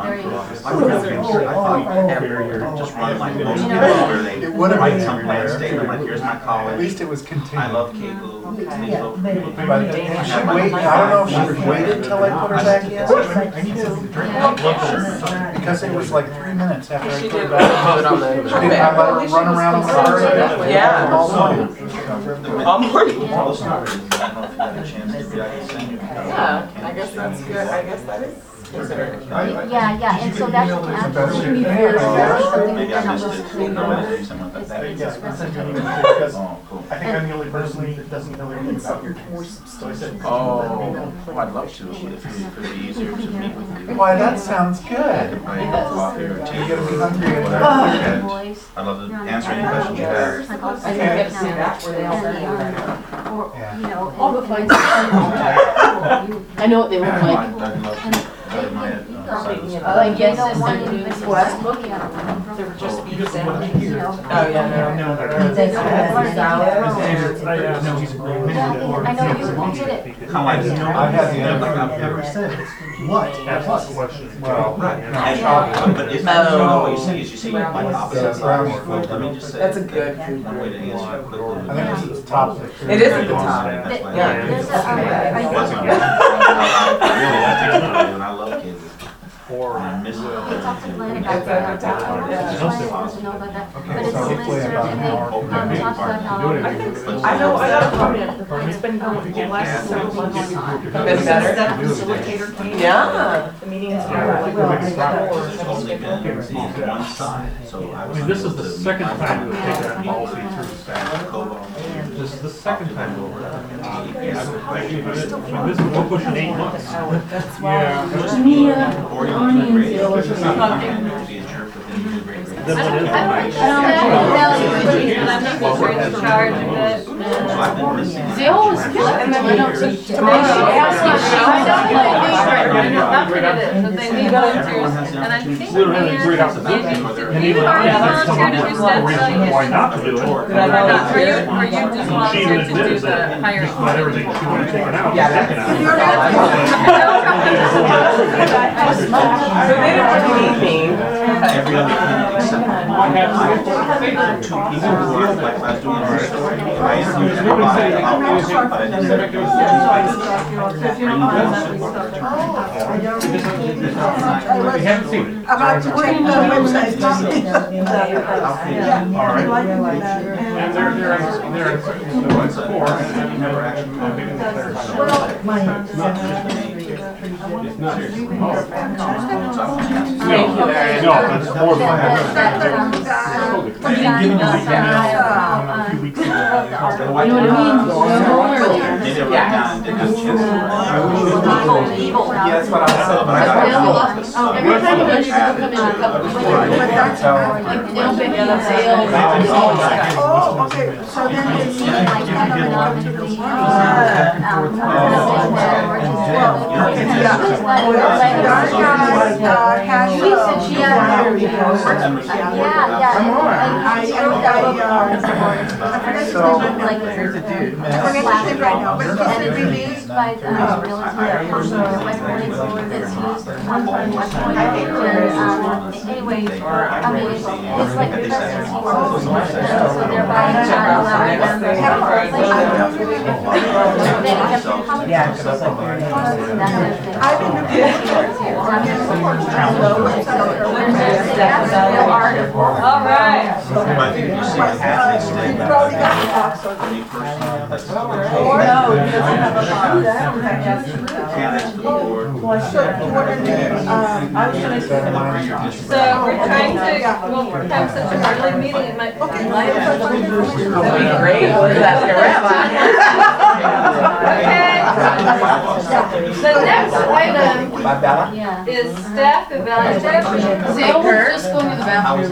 Just run like most people where they It would have write been some plan there. statement like, here's my At college. least it was contained. I love K U. But and she wait, I don't know if she waited till I put her back in. I need something to drink. Because it was like three minutes after I put her back in. She didn't, I let her run around the car. Yeah. All morning. All morning. All the stories. I don't know if you had a chance to read, I can send you. Yeah, I guess that's good, I guess that is considered. Yeah, yeah, and so that's an actually something Maybe we're I not missed really it. clear No, I on. didn't do something like that. Yes, I'll send you an email because Oh, cool. I think I'm the only person that doesn't know anything about your case. So I said. Oh, well, I'd love to, if it would be easier to meet with you. Why, that sounds good. Right, coffee or tea. You're gonna be hungry at Whatever. night. And I'd love to answer any questions you have. I think that's that where they all Or, you know. I'll go find some. I know what they look I'd like. I'd love to, but my, uh, son is- I guess They don't it's want like- anybody to What? look at them. They were just being Because of what I hear. you know. Oh, yeah, no, no, no. They don't want to do I their own. know he's a great Yeah, man. I know you did it. How I did. I had the Never other got thing there. ever said. What? That's the question. Well, Right. no. And, but if, you know, what you see is you see like the opposite side. Let me just say. That's a good food. One way to answer it quickly. I think this is the top picture. It is at the top. That's why I- Yeah, there's a, um, It I wasn't. know. Really, that's the truth, and I love kids. Or, And I miss it. I talked to Glenn about that. I want Glenn wants to know about that. But Okay, it's so a hopefully list, about and an they, hour. um, talked about how. I know, I got a comment, it's been going for the last several months. Been better? That facilitator came. Yeah. The meetings are like. It's only been one side, so I I was. mean, this is the able to second meet time my- we've taken that policy through staff. Kobo. This is the second time over. I mean, this is, we're pushing eight months. Mia, Or you Arnie, can and grade it. Zale. If you're not going to be a jerk, but then you do great grades. Then what is it? I'm not sure it's in charge of it. So I've been missing. Zale was good, and then went up to tomorrow. She asked me, she was definitely That's what it is, that they need volunteers, and I think. We don't have any great opposition. Did And you even already if it's volunteer to do someone steps? reason why not to do it. Or not, or you, or you just She volunteer even to do admitted the that hiring? not everything she wanted taken out. Yeah, was taken that's- out. So they didn't really need me. Every other kid except I had two people who are like, I was doing this. I interviewed everybody about this, but I didn't say it. We haven't seen it. About to check the website. Yeah, all right. And they're, they're, they're, they're four, and then you never actually moved in the third time. It's not just remote. Thank you, Larry. No, it's more than that. For example, A few weeks ago. You know what I mean? Go home earlier. Maybe I wrote down and didn't have a chance to. evil. Yeah, that's what I was saying. But I got a couple of this. Every time a bunch of people come in, a couple of people, like Dale, Becky, and Zale. Oh, okay, so then It it's. seemed like that monotonous, um, She said she had an interview. yeah, yeah. I, I, So, here's the dude, man. I forget his name right now, but he said released By the military, the West Point Sword that's used one time West Point. Um, anyway, I mean, it's, it's like the president's so thereby not allowing them to have a Yeah, because I was like, I've been All right. But I think if you see the Catholic state, You probably got the box, so. when you first, that's. Or no, he doesn't have a box. Candidates for the board. So, what are the, um, I was gonna say. So we're trying to, well, we're having such an early meeting, it might. Okay. that'd be great. That's your rabbi. The next item My Bella? Yeah. is staff evaluation. Say, we're just going to the bathroom.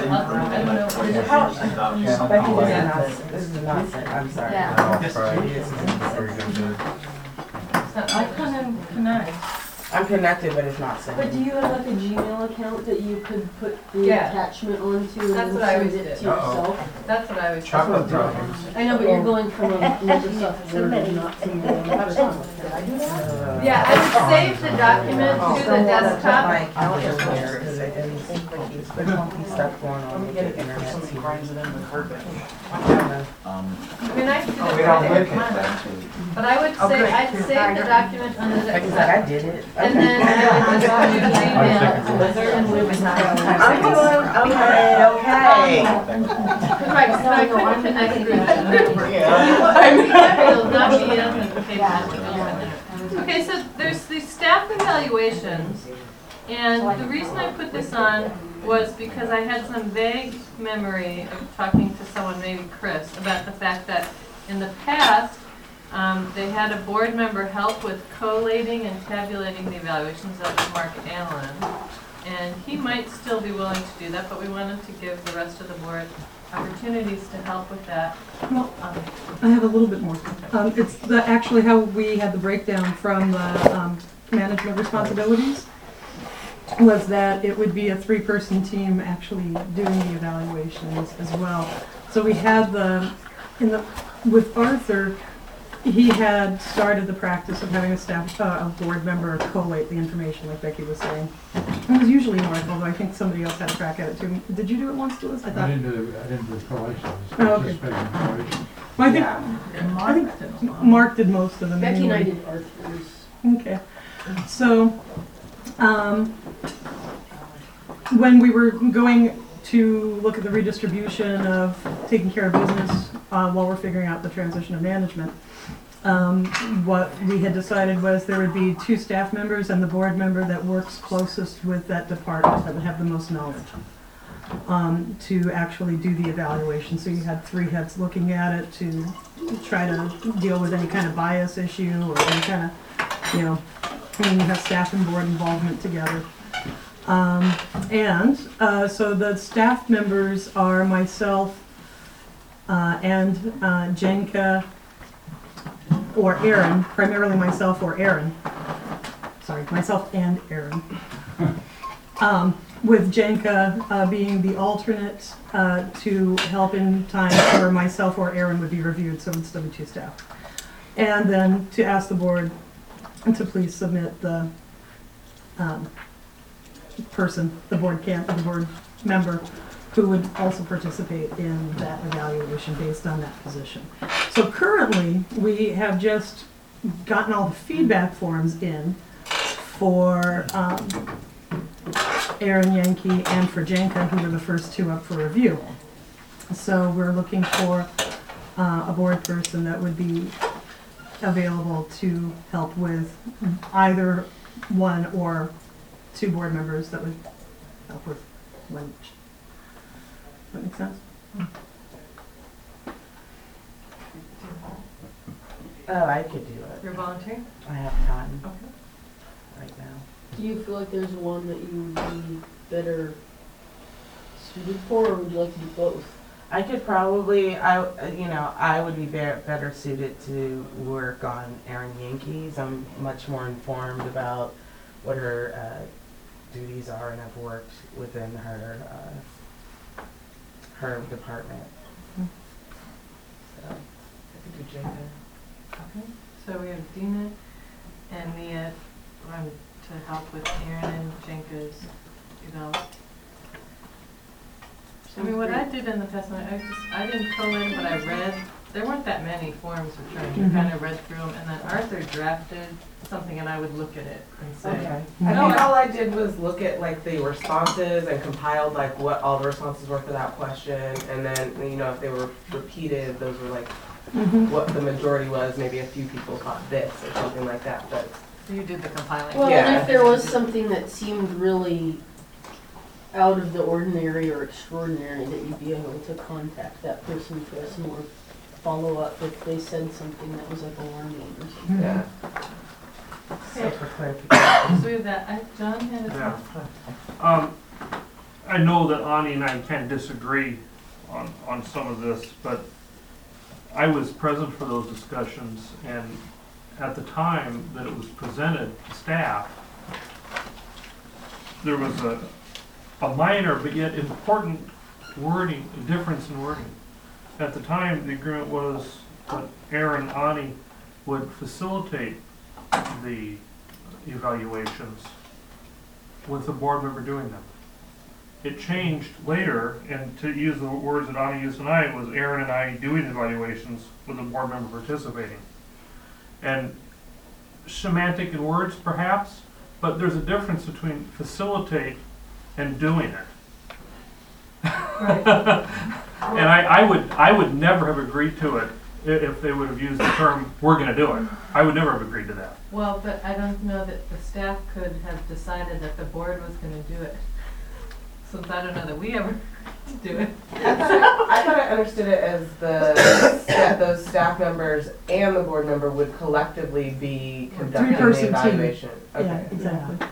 Becky, this is not, this is not, I'm sorry. Yeah. I couldn't connect. I'm connected, but it's not sent. But do you have like a Gmail account that you could put the Yeah. attachment onto and That's then what I send always it did. to yourself? That's what I was. Chocolate droppings. I know, but you're going from a Microsoft Word and not from a Microsoft. Did I do that? Yeah, I would save the document to the desktop. My calendar here, because I didn't think like these big funky stuff going on with the internet. Somebody grinds it in the carpet. Um, I mean, I could do Oh, it we don't right lick it. now. But I would say, I'd save the document under the Becky's like, I desktop. did it. And then I would just do Gmail. I'm doing, okay, okay. Right, because I couldn't connect through that. Yeah. It'll not be in the paper. Okay, so there's these staff evaluations, and the reason I put this on was because I had some vague memory of talking to someone, maybe Chris, about the fact that in the past, um, they had a board member help with collating and tabulating the evaluations. That was Mark Allen. And he might still be willing to do that, but we wanted to give the rest of the board opportunities to help with that. Well, I have a little bit more. Um, it's the, actually how we had the breakdown from the, um, management responsibilities was that it would be a three-person team actually doing the evaluations as well. So we had the, in the, with Arthur, he had started the practice of having a staff, uh, a board member collate the information, like Becky was saying. It was usually Mark, although I think somebody else had a crack at it too. Did you do it once, Louis? I I thought. didn't do, I didn't do collations. Oh, okay. Participated in collations. Well, I think, Yeah. I think Mark did most of them. Becky and I anyway. did Arthur's. Okay, so, um, when we were going to look at the redistribution of taking care of business, uh, while we're figuring out the transition of management, um, what we had decided was there would be two staff members and the board member that works closest with that department, that would have the most knowledge, um, to actually do the evaluation. So you had three heads looking at it to try to deal with any kind of bias issue or any kind of, you know, when you have staff and board involvement together. Um, and uh, so the staff members are myself uh, and uh, Jenka or Aaron, primarily myself or Aaron. Sorry, myself and Aaron. Um, with Jenka uh, being the alternate uh, to help in time where myself or Aaron would be reviewed, so it would still be two staff. And then to ask the board to please submit the um, person, the board can, the board member, who would also participate in that evaluation based on that position. So currently, we have just gotten all the feedback forms in for um, Aaron Yankee and for Jenka, who were the first two up for review. So we're looking for uh, a board person that would be available to help with either one or two board members that would help with one. That make sense? Oh, I could do it. You're volunteering? I have time Okay. right now. Do you feel like there's one that you would be better suited for, or would you like to do both? I could probably, I, you know, I would be be better suited to work on Aaron Yankees. I'm much more informed about what her uh, duties are, and I've worked within her uh, her department. So I could do Jenka. Okay. So we have Dina and Mia um, to help with Aaron and Jenka's development. I mean, what I did in the past, I just, I didn't collate, but I read, there weren't that many forms returned. You Mhm. kind of read through them, and then Arthur drafted something, and I would look at it and say, Okay. no, I think I- all I did was look at like the responses and compiled like what all the responses were for that question, and then, you know, if they were repeated, those were like Mhm. what the majority was. Maybe a few people caught this or something like that, but you did the compiling. Well, Yeah. and if there was something that seemed really out of the ordinary or extraordinary, that you'd be able to contact that person for a similar follow up if they said something that was like alarming or something. Yeah. Okay. for clarification. So we have that, I, John had a Yeah. thought. Um, I know that Ani and I can disagree on, on some of this, but I was present for those discussions, and at the time that it was presented to staff, there was a, a minor but yet important wording, difference in wording. At the time, the agreement was that Aaron and Ani would facilitate the evaluations with the board member doing them. It changed later, and to use the words that Ani used tonight, it was Aaron and I doing the evaluations with the board member participating. And semantic in words, perhaps, but there's a difference between facilitate and doing it. Right. And I, I would I would never have agreed to it i- if they would have used the term, we're gonna do it. I would never have agreed to that. Well, but I don't know that the staff could have decided that the board was gonna do it. Since I don't know that we ever do it. I thought I, I thought I understood it as the that those staff members and the board member would collectively be conducting the Three-person team. evaluation. Okay. Yeah, exactly.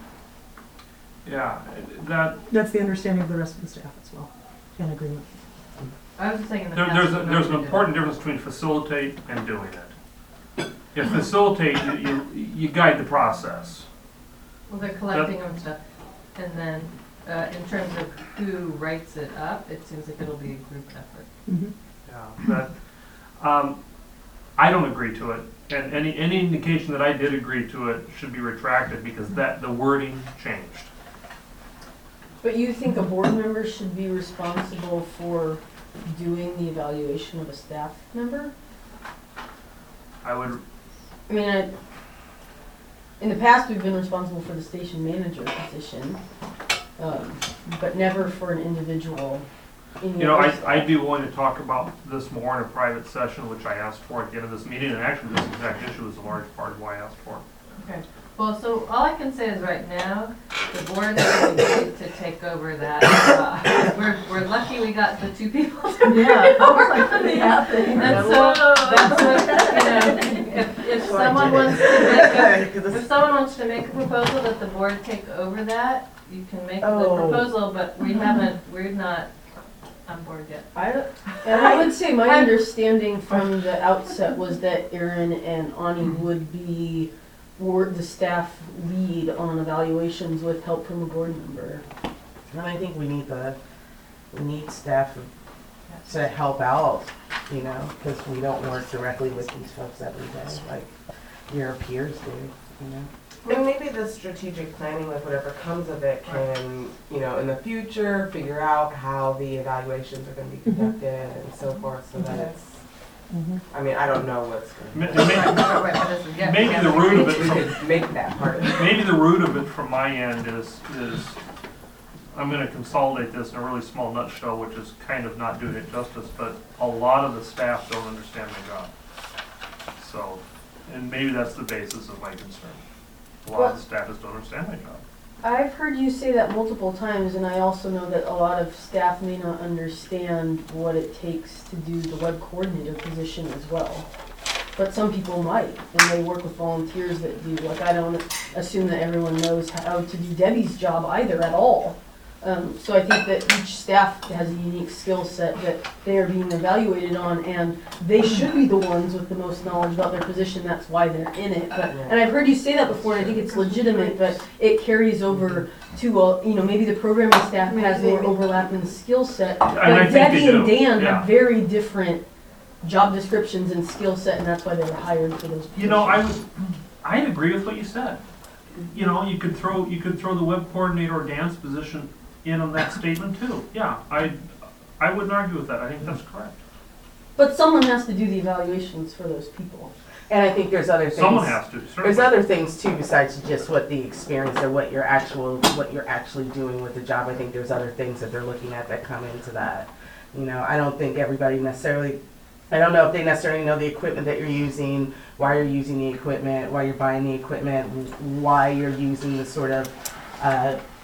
Yeah, that, That's the understanding of the rest of the staff as well, in agreement. I was just saying in the there, past. there's, a, we there's an never did important difference between facilitate and doing it. If facilitate, you, you, you guide the process. it. Well, they're collecting them stuff, and then, uh, in terms of who writes it up, it seems like it'll be a group effort. Mhm. Yeah, that, um, I don't agree to it, and any, any indication that I did agree to it should be retracted because that, the wording changed. But you think a board member should be responsible for doing the evaluation of a staff member? I would, I mean, I, in the past, we've been responsible for the station manager position, um, but never for an individual. In you know, your- I, I'd be willing to talk about this more in a private session, which I asked for at the end of this meeting, and actually this exact issue was a large part of why I asked for it. Okay, well, so all I can say is right now, the board has agreed to take over that. Uh, We're, we're lucky we got the two people to take Yeah, I was over. like, pretty happy. And so, that's what, you know, if, if someone wants to make a, if someone wants to make a proposal that the board take over that, you can make the Oh. proposal, but we haven't, we're not on board yet. I, and I would say my understanding from the outset was that Aaron and Ani would be were the staff lead on evaluations with help from a board member. And I think we need the, we need staff to help out, you know, because we don't work directly with these folks every day, like your peers do, you know? And maybe the strategic planning, like whatever comes of it, can, you know, in the future, figure out how the evaluations are going to be conducted and so forth, so that it's. Mhm. I mean, I don't know what's going Ma- to. ma- Maybe the root of it We from, could make that part of it. maybe the root of it from my end is, is, I'm gonna consolidate this in a really small nutshell, which is kind of not doing it justice, but a lot of the staff don't understand my job. So, and maybe that's the basis of my concern. A lot of the staff just don't understand my job. I've heard you say that multiple times, and I also know that a lot of staff may not understand what it takes to do the web coordinator position as well. But some people might, and they work with volunteers that do. Like, I don't assume that everyone knows how to do Debbie's job either at all. Um, so I think that each staff has a unique skill set that they are being evaluated on, and they should be the ones with the most knowledge about their position. That's why they're in it. But, and I've heard you say that before, and I think it's legitimate, but it carries over to, uh, you know, maybe the programming staff has more overlap in skill set. And I But think they Debbie and do, Dan yeah. have very different job descriptions and skill set, and that's why they were hired for those positions. You know, I would, I agree with what you said. You know, you could throw, you could throw the web coordinator or dance position in on that statement too. Yeah, I, I wouldn't argue with that. I think that's correct. But someone has to do the evaluations for those people. And I think there's other things. Someone has to, certainly. There's other things too besides just what the experience or what you're actual, what you're actually doing with the job. I think there's other things that they're looking at that come into that. You know, I don't think everybody necessarily, I don't know if they necessarily know the equipment that you're using, why you're using the equipment, why you're buying the equipment, why you're using the sort of uh,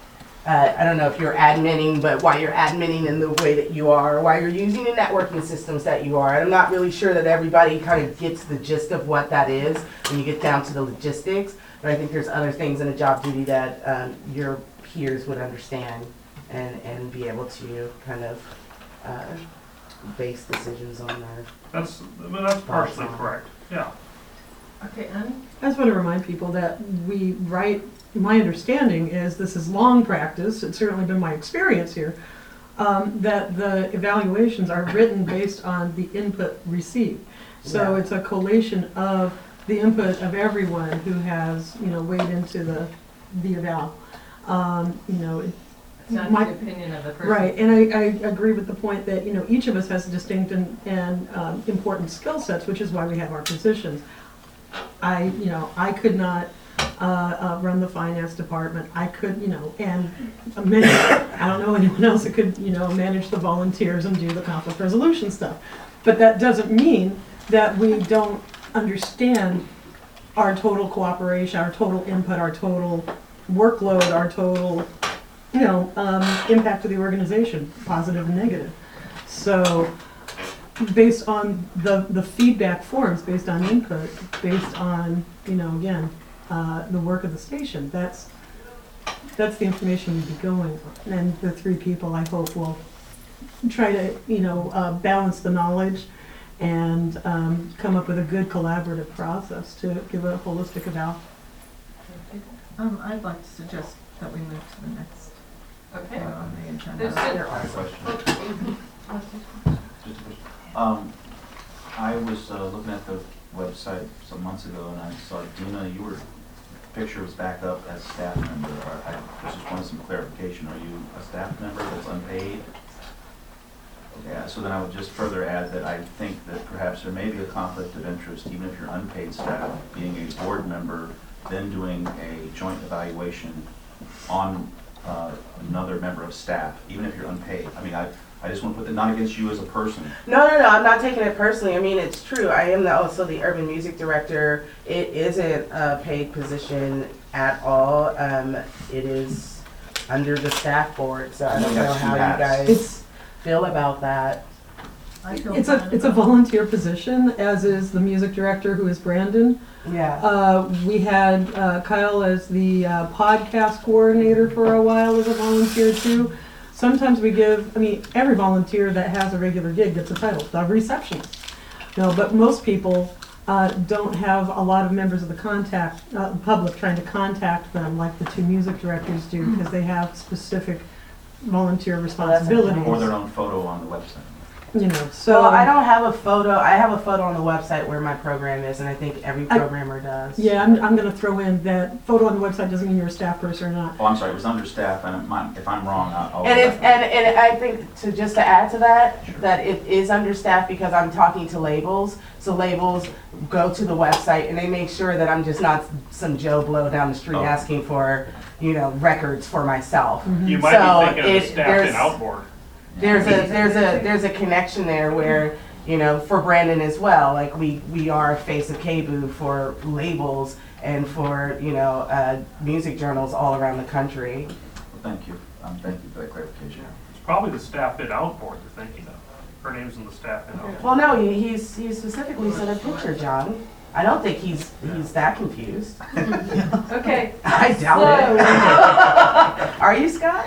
uh, I don't know if you're adminning, but why you're adminning in the way that you are, or why you're using the networking systems that you are. I'm not really sure that everybody kind of gets the gist of what that is when you get down to the logistics, but I think there's other things in a job duty that um, your peers would understand and, and be able to kind of uh, base decisions on their. That's, I mean, that's partially correct, yeah. Okay, Annie? I just want to remind people that we write, my understanding is, this is long practice, it's certainly been my experience here, um, that the evaluations are written based on the input received. So Yeah. it's a collation of the input of everyone who has, you know, weighed into the, the eval. Um, you know, it- It's not my- the opinion of the person. Right, and I, I agree with the point that, you know, each of us has distinct and, and um, important skill sets, which is why we have our positions. I, you know, I could not uh, uh, run the finance department. I could, you know, and many, I don't know anyone else that could, you know, manage the volunteers and do the conflict resolution stuff. But that doesn't mean that we don't understand our total cooperation, our total input, our total workload, our total, you know, um, impact to the organization, positive and negative. So, based on the, the feedback forms, based on input, based on, you know, again, uh, the work of the station, that's, that's the information we'd be going on. And the three people, I hope, will try to, you know, uh, balance the knowledge and um, come up with a good collaborative process to give a holistic eval. Um, I'd like to suggest that we move to the next. Okay. uh, on the agenda. There's I have a question. Um, I was uh, looking at the website some months ago, and I saw Dina, you were, picture was back up as staff member. I I just wanted some clarification. Are you a staff member that's unpaid? Yeah, so then I would just further add that I think that perhaps there may be a conflict of interest, even if you're unpaid staff, being a board member, then doing a joint evaluation on uh, another member of staff, even if you're unpaid. I mean, I, I just want to put that, not against you as a person. No, no, no, I'm not taking it personally. I mean, it's true. I am the, also the urban music director. It isn't a paid position at all. Um, it is under the staff board, so I don't know how you guys It's- feel about that. I feel It's a, fine it's a about it. volunteer position, as is the music director, who is Brandon. Yeah. Uh, we had uh, Kyle as the uh, podcast coordinator for a while as a volunteer too. Sometimes we give, I mean, every volunteer that has a regular gig gets a title, the receptionist. No, but most people uh, don't have a lot of members of the contact, uh, public trying to contact them like the two music directors do, because they have specific volunteer responsibilities. Or their own photo on the website. You know, so. Well, I don't have a photo. I have a photo on the website where my program is, and I think every I- programmer does. Yeah, I'm, I'm gonna throw in that photo on the website doesn't mean you're a staff person or not. Oh, I'm sorry, it was under staff, and I'm- if I'm wrong, I'll. I'll And go if back. and, and I think to just to add to that, that it is understaffed because I'm talking to labels. So labels go to the website and they make sure that I'm just not some Joe Blow down the street Oh. asking for, you know, records for myself. You might So be thinking of it- the staff there's- in outboard. There's a there's a there's a connection there where, you know, for Brandon as well, like we we are a face of K B U for labels and for, you know, uh, music journals all around the country. Well, thank you. Um, thank you for that clarification. It's probably the staff in outboard you're thinking of. Her name's in the staff in outboard. Well, no, he, he's he specifically said a picture, John. I don't think he's he's that confused. Okay. I doubt So- it. Are you, Scott?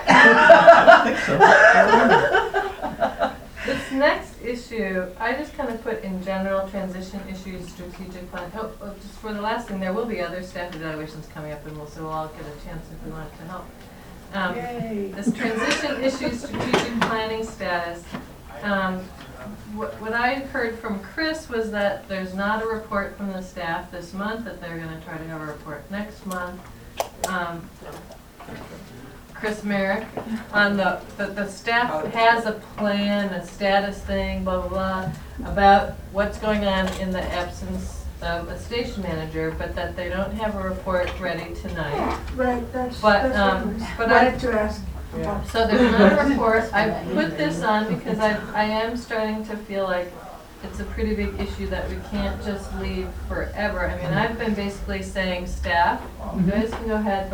This next issue, I just kind of put in general transition issues, strategic plan. Oh, oh, just for the last thing, there will be other staff evaluations coming up, and we'll, so we'll all get a chance if we want to help. Um, Yay. This transition issues, strategic planning status. Um, what, what I heard from Chris was that there's not a report from the staff this month, that they're going to try to have a report next month. Um, Chris Merrick, on the, the, the staff has a plan, a status thing, blah, blah, blah, about what's going on in the absence of a station manager, but that they don't have a report ready tonight. Right, that's, But, that's um, what but I I, wanted to ask. Yeah. so there's not a report. I put this on because I, I am starting to feel like it's a pretty big issue that we can't just leave forever. I mean, I've been basically saying, staff, you guys can go ahead, but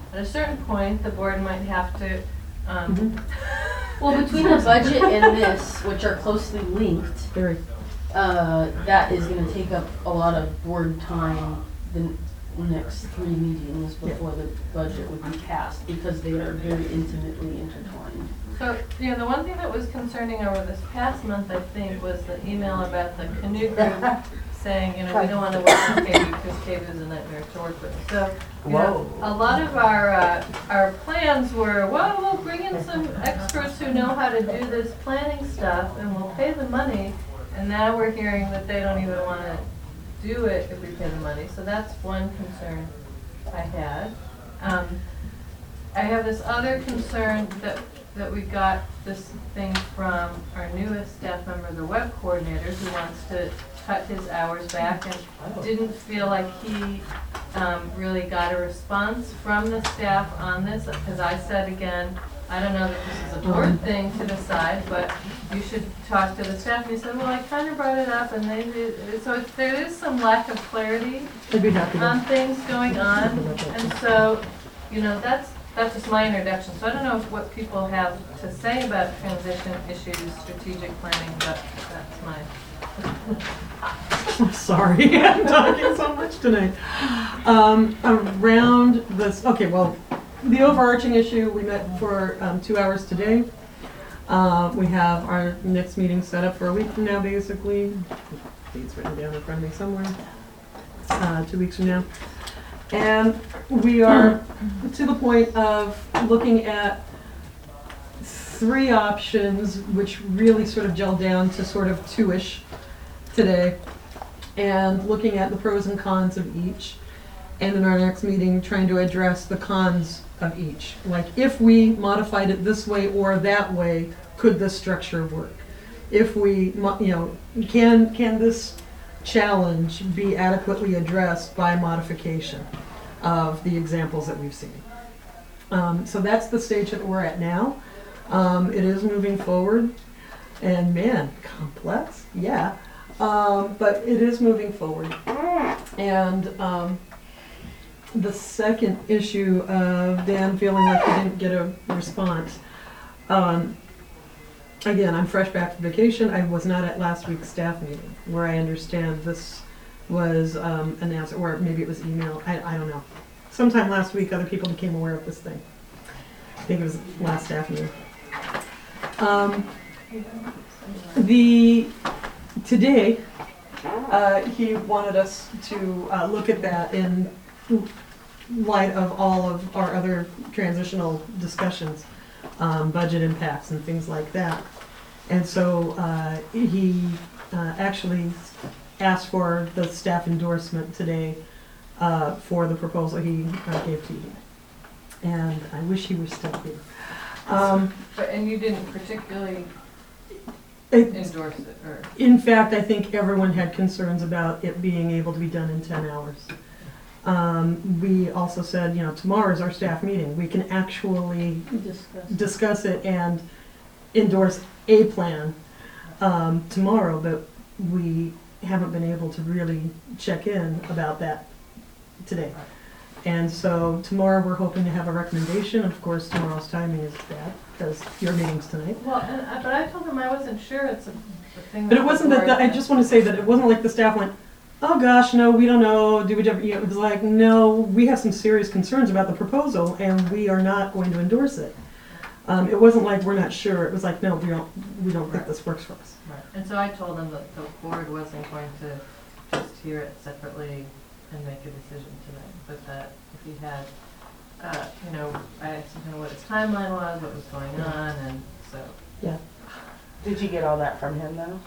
at a certain point, the board might have to, um, Well, between the budget and this, which are closely linked, Very. uh, that is gonna take up a lot of board time the n- next three meetings before the budget would be passed, because they are very intimately intertwined. so, you know, the one thing that was concerning over this past month, I think, was the email about the canoe group saying, you know, we don't want to work with K B because K B is a nightmare to work with. So, you know, a lot of our, uh, our plans were, well, we'll bring in some experts who know how to do this planning stuff and we'll pay the money. And now we're hearing that they don't even want to do it if we pay the money. So that's one concern I had. Um, I have this other concern that, that we got this thing from our newest staff member, the web coordinator, who wants to cut his hours back and didn't feel like he um, really got a response from the staff on this, because I said again, I don't know that this is a board thing to decide, but you should talk to the staff. And he said, well, I kind of brought it up, and they did. So if there is some lack of clarity I'd be happy to. on things going on, and so, you know, that's that's just my introduction. So I don't know if what people have to say about transition issues, strategic planning, but that's my. I'm sorry, I'm talking so much tonight. Um, around this, okay, well, the overarching issue, we met for um, two hours today. Uh, we have our next meeting set up for a week from now, basically. Date's written down in front of me somewhere. Uh, two weeks from now. And we are to the point of looking at three options, which really sort of gel down to sort of two-ish today, and looking at the pros and cons of each. And in our next meeting, trying to address the cons of each. Like, if we modified it this way or that way, could this structure work? If we, mo- you know, can can this challenge be adequately addressed by modification of the examples that we've seen? Um, so that's the stage that we're at now. Um, it is moving forward, and man, complex, yeah, um, but it is moving forward. And um, the second issue of Dan feeling like he didn't get a response. Um, again, I'm fresh back from vacation. I was not at last week's staff meeting, where I understand this was um, announced, or maybe it was email. I, I don't know. Sometime last week, other people became aware of this thing. I think it was last staff meeting. Um, the today, uh, he wanted us to uh, look at that in light of all of our other transitional discussions, um, budget impacts and things like that. And so uh, he uh, actually asked for the staff endorsement today uh, for the proposal he uh, gave to you. And I wish he were still here. Um, But, and you didn't particularly it, endorse it, or? In fact, I think everyone had concerns about it being able to be done in ten hours. Um, we also said, you know, tomorrow is our staff meeting. We can actually Discuss. discuss it and endorse a plan um, tomorrow, but we haven't been able to really check in about that today. And so tomorrow we're hoping to have a recommendation. Of course, tomorrow's timing is bad because your meeting's tonight. Well, and, I- but I told him I wasn't sure it's a, a thing. But it wasn't that, the- I just want to say that it wasn't like the staff went, oh gosh, no, we don't know, do we, you know, it was like, no, we have some serious concerns about the proposal and we are not going to endorse it. Um, it wasn't like we're not sure, it was like, no, we don't, we don't think this works for us. Right. And so I told him that the board wasn't going to just hear it separately and make a decision tonight, but that if he had, uh, you know, I asked him kind of what his timeline was, what was going on, and so. Yeah. Did you get all that from him though?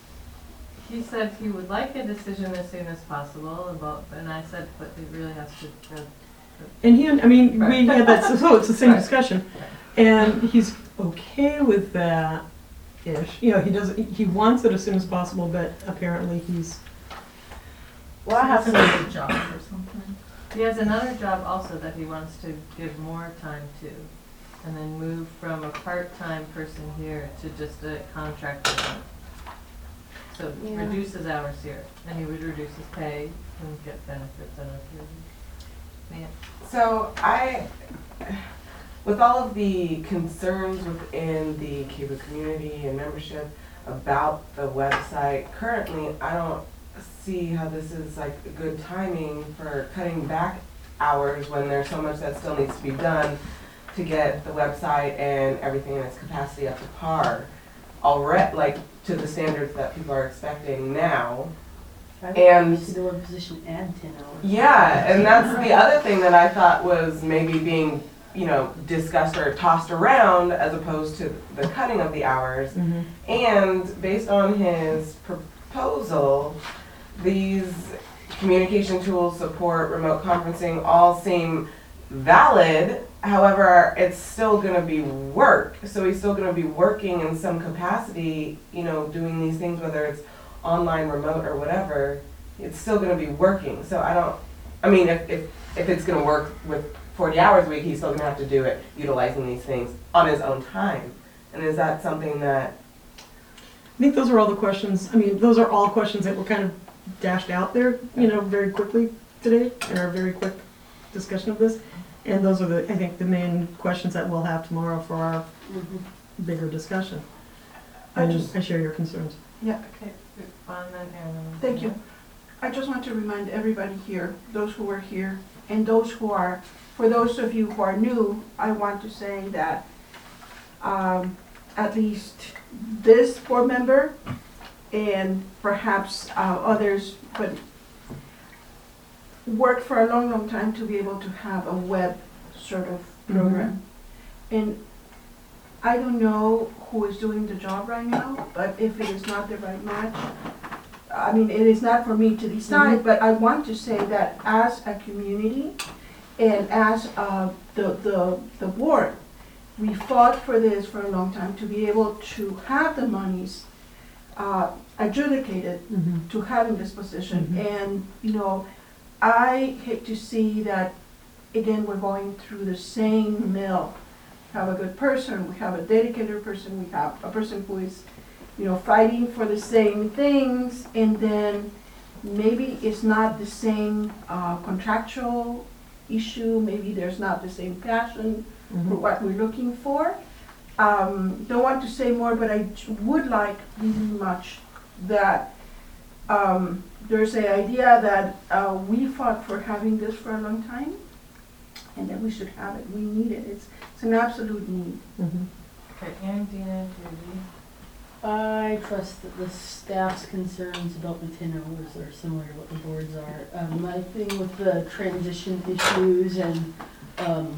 He said he would like a decision as soon as possible about, and I said, but it really has to go. And he, I mean, we Right. had that, so it's the same Right. discussion. And he's okay with that-ish. You know, he doesn't, he wants it as soon as possible, but apparently he's, Well, I have some. another job or something. He has another job also that he wants to give more time to, and then move from a part-time person here to just a contractor. So Yeah. reduce his hours here, and he would reduce his pay and get benefits. I don't know if you're Mia? So I, with all of the concerns within the Kiva community and membership about the website, currently I don't see how this is like a good timing for cutting back hours when there's so much that still needs to be done to get the website and everything in its capacity up to par already, like to the standards that people are expecting now. And see the web position add ten hours. yeah, and that's the other thing that I thought was maybe being, you know, discussed or tossed around as opposed to the cutting of the hours. Mhm. And based on his proposal, these communication tools, support, remote conferencing, all seem valid. However, it's still going to be work. So he's still going to be working in some capacity, you know, doing these things, whether it's online, remote, or whatever. It's still going to be working. So I don't, I mean, if, if, if it's going to work with forty hours a week, he's still going to have to do it utilizing these things on his own time. And is that something that... I think those are all the questions, I mean, those are all questions that were kind of dashed out there, you know, very quickly today in our very quick discussion of this. And those are the, I think, the main questions that we'll have tomorrow for our Mm-hmm. bigger discussion. I And just- I share your concerns. Yeah, Okay, on then, Aaron. thank you. I just want to remind everybody here, those who are here, and those who are, for those of you who are new, I want to say that um, at least this board member and perhaps uh, others, but worked for a long, long time to be able to have a web sort of program. And I don't know who is doing the job right now, but if it is not the right match, I mean, it is not for me to decide, Mhm. but I want to say that as a community and as uh, the, the, the board, we fought for this for a long time to be able to have the monies uh, adjudicated Mhm. to having this position. Mhm. And, you know, I hate to see that, again, we're going through the same mill. We have a good person, we have a dedicated person, we have a person who is, you know, fighting for the same things, and then maybe it's not the same uh, contractual issue, maybe there's not the same passion for Mhm. what we're looking for. Um, don't want to say more, but I j- would like really much that um, there's an idea that uh, we fought for having this for a long time, and that we should have it. We need it. It's it's an absolute need. Mhm. Okay, Aaron, Dina, Judy. I trust that the staff's concerns about the ten hours are similar to what the board's are. Um, my thing with the transition issues and, um,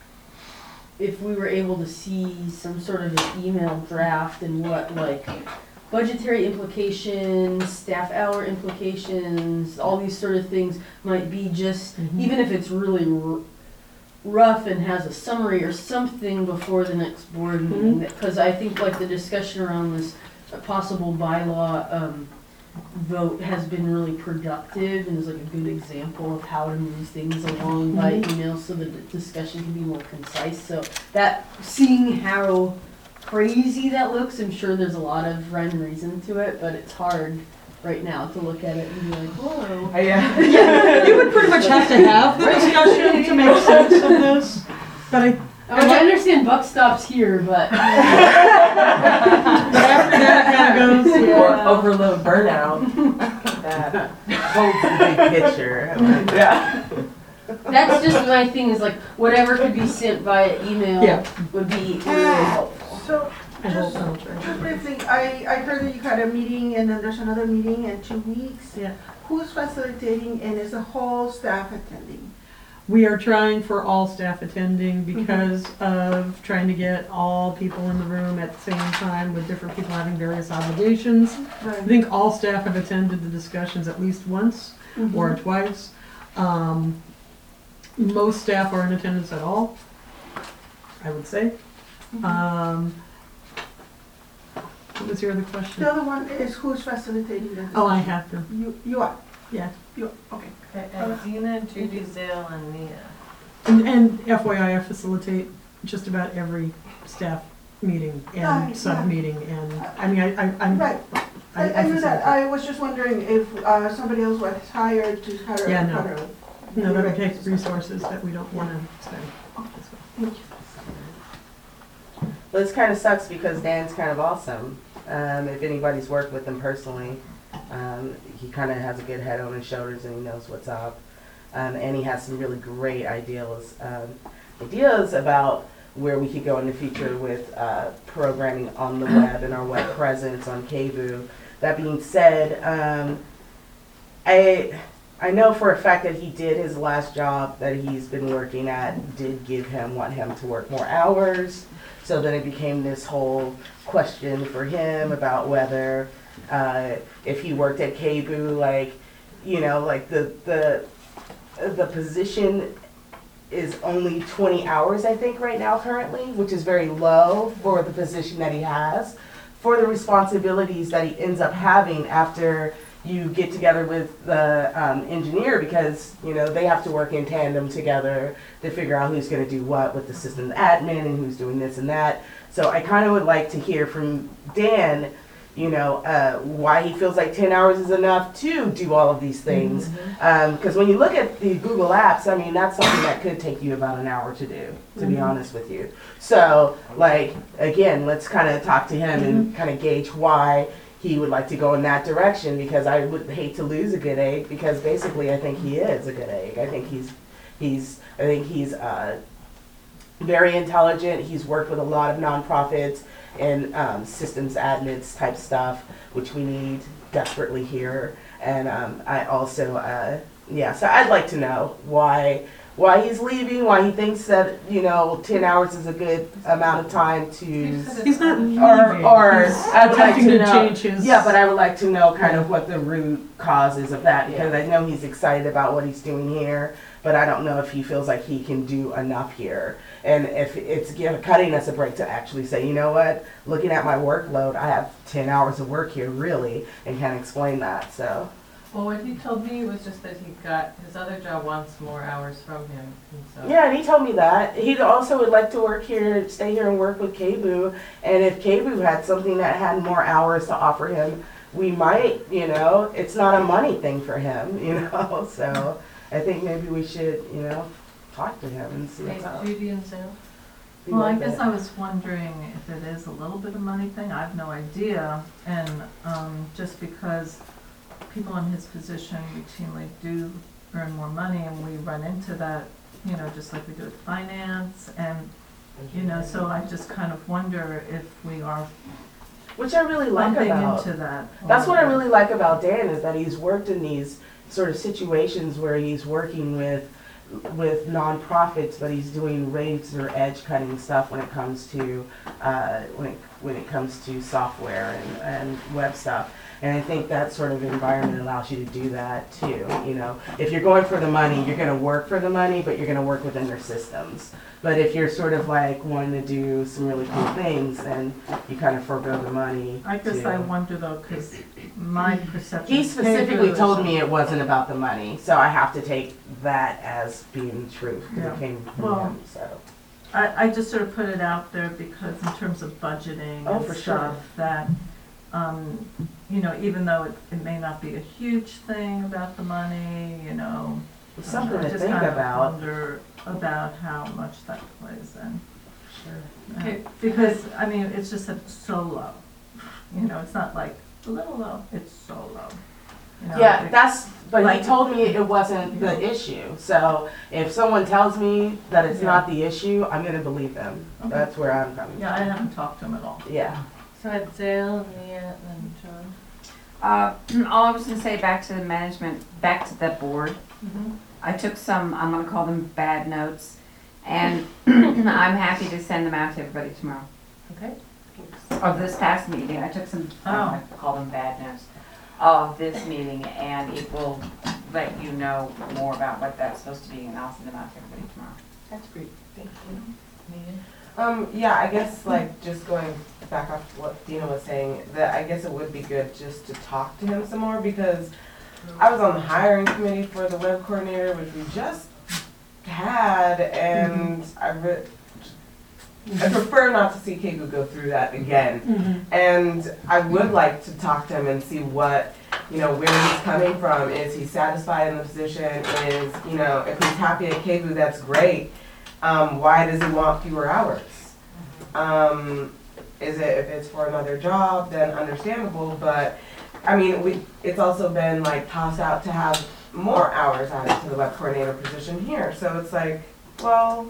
if we were able to see some sort of an email draft and what, like, budgetary implications, staff hour implications, all these sort of things might be just, Mhm. even if it's really r- rough and has a summary or something before the next board meeting, because I think like the discussion around this uh, possible bylaw um, vote has been really productive and is like a good example of how to move things along by Mhm. email so that the discussion can be more concise. So that, seeing how crazy that looks, I'm sure there's a lot of rhyme and reason to it, but it's hard right now to look at it and be like, whoa. Uh, yeah. Yeah, you would pretty much have to have discussion to make sense of this, but I, I mean, I understand buck stops here, but. but after that kind of goes, Or yeah. overload burnout that holds the big picture. Yeah. That's just my thing is like, whatever could be sent via email Yeah. would be really helpful. So, I hope just, so, Trey. just briefly, I, I heard that you had a meeting and then there's another meeting in two weeks. Yeah. Who's facilitating and is the whole staff attending? We are trying for all staff attending because of trying to get all people in the room at the same time with different people having various obligations. I think all staff have attended the discussions at least once Mhm. or twice. Um, most staff are in attendance at all, I would say. Mhm. Um, what was your other question? The other one is who's facilitating the Oh, I discussion? have to. You, you are? Yeah. You, are, okay. Okay, and Dina, Judy, Zale, and Mia. And, and F Y I, I facilitate just about every staff meeting Ah, yeah. and sub-meeting, and, I mean, I, I, I'm. Right. I, I knew that. facilitate. I was just wondering if uh, somebody else was hired to, how to, Yeah, how no. to You know, that'll take resources that we don't wanna spend. Well, this kind of sucks because Dan's kind of awesome. Um, if anybody's worked with him personally, um, he kind of has a good head on his shoulders and he knows what's up. Um, and he has some really great ideas, um, ideas about where we could go in the future with uh, programming on the web and our web presence on K V U. That being said, um, I I know for a fact that he did his last job that he's been working at did give him want him to work more hours. So then it became this whole question for him about whether uh, if he worked at K V U, like, you know, like the the the position is only twenty hours, I think, right now currently, which is very low for the position that he has, for the responsibilities that he ends up having after you get together with the um, engineer, because, you know, they have to work in tandem together to figure out who's going to do what with the system admin and who's doing this and that. So I kind of would like to hear from Dan, you know, uh, why he feels like ten hours is enough to do all of these things. Because Mm-hmm. um, when you look at the Google Apps, I mean, that's something that could take you about an hour to do, to be Mhm. honest with you. So, like, again, let's kind of talk to him and kind of gauge why he would like to go in that direction, because I would hate to lose a good egg, because basically I think he is a good egg. I think he's, he's, I think he's uh, very intelligent. He's worked with a lot of nonprofits and um, systems admins type stuff, which we need desperately here. And um, I also, uh, yeah, so I'd like to know why why he's leaving, why he thinks that, you know, ten hours is a good amount of time to. He's not leaving. Or, or He's I'd like attempting to to know. change his- Yeah, but I would like to know kind of what the root causes of that, because I know he's excited about what he's doing here, but I don't know if he feels like he can do enough here. And if it's give, cutting us a break to actually say, you know what, looking at my workload, I have ten hours of work here, really, and can explain that, so. Well, what he told me was just that he got, his other job wants more hours from him, and so. Yeah, and he told me that. He also would like to work here, stay here and work with K V U. And if K V U had something that had more hours to offer him, we might, you know, it's not a money thing for him, you know. So I think maybe we should, you know, talk to him and see what's up. Judy and Sue? Be Well, I like guess that. I was wondering if it is a little bit of money thing. I have no idea. And um, just because people in his position routinely do earn more money, and we run into that, you know, just like we do with finance. And, you know, so I just kind of wonder if we are Which I really like bumping about. into that. That's what I or- really like about Dan, is that he's worked in these sort of situations where he's working with with nonprofits, but he's doing razor edge cutting stuff when it comes to uh, when it when it comes to software and, and web stuff. And I think that sort of environment allows you to do that too. You know, if you're going for the money, you're going to work for the money, but you're going to work within their systems. But if you're sort of like wanting to do some really cool things, then you kind of forego the money. I guess to- I wonder though, because my perception. He of specifically K V U told is- me it wasn't about the money, so I have to take that as being the truth, because Yeah. it came from Well, him, so. I, I just sort of put it out there because in terms of budgeting Oh, and for stuff, sure. that, um, you know, even though it, it may not be a huge thing about the money, you know. It's something I to just think kind of about. wonder about how much that plays in. Sure. Uh, Okay. Because, I mean, it's just that it's so low. You know, it's not like a little low, it's so low. You know, Yeah, it- that's, but like- he told me it wasn't the issue, so if someone tells me that it's Yeah. not the issue, I'm gonna believe them. Okay. That's where I'm coming from. Yeah, I haven't talked to him at all. Yeah. So I had Dale, Leah, and John. Uh, all I was gonna say, back to the management, back to the board. Mhm. I took some, I'm gonna call them bad notes, and I'm happy to send them out to everybody tomorrow. Okay. Of this past meeting, I took some, I Oh. don't call them bad notes, of this meeting, and it will let you know more about what that's supposed to be, and I'll send them out to everybody tomorrow. That's great. Thank you. Leah? Um, yeah, I guess like just going back off what Dina was saying, that I guess it would be good just to talk to him some more, because I was on the hiring committee for the web coordinator, which we just had, and I re- I prefer not to see Keiko go through that again. And I would like to talk to him and see what you know, where he's coming from. Is he satisfied in the position? Is, you know, if he's happy at K V U, that's great. Um, why does he want fewer hours? Um, is it, if it's for another job, then understandable, but, I mean, we, it's also been like tossed out to have more hours added to the web coordinator position here, so it's like, well,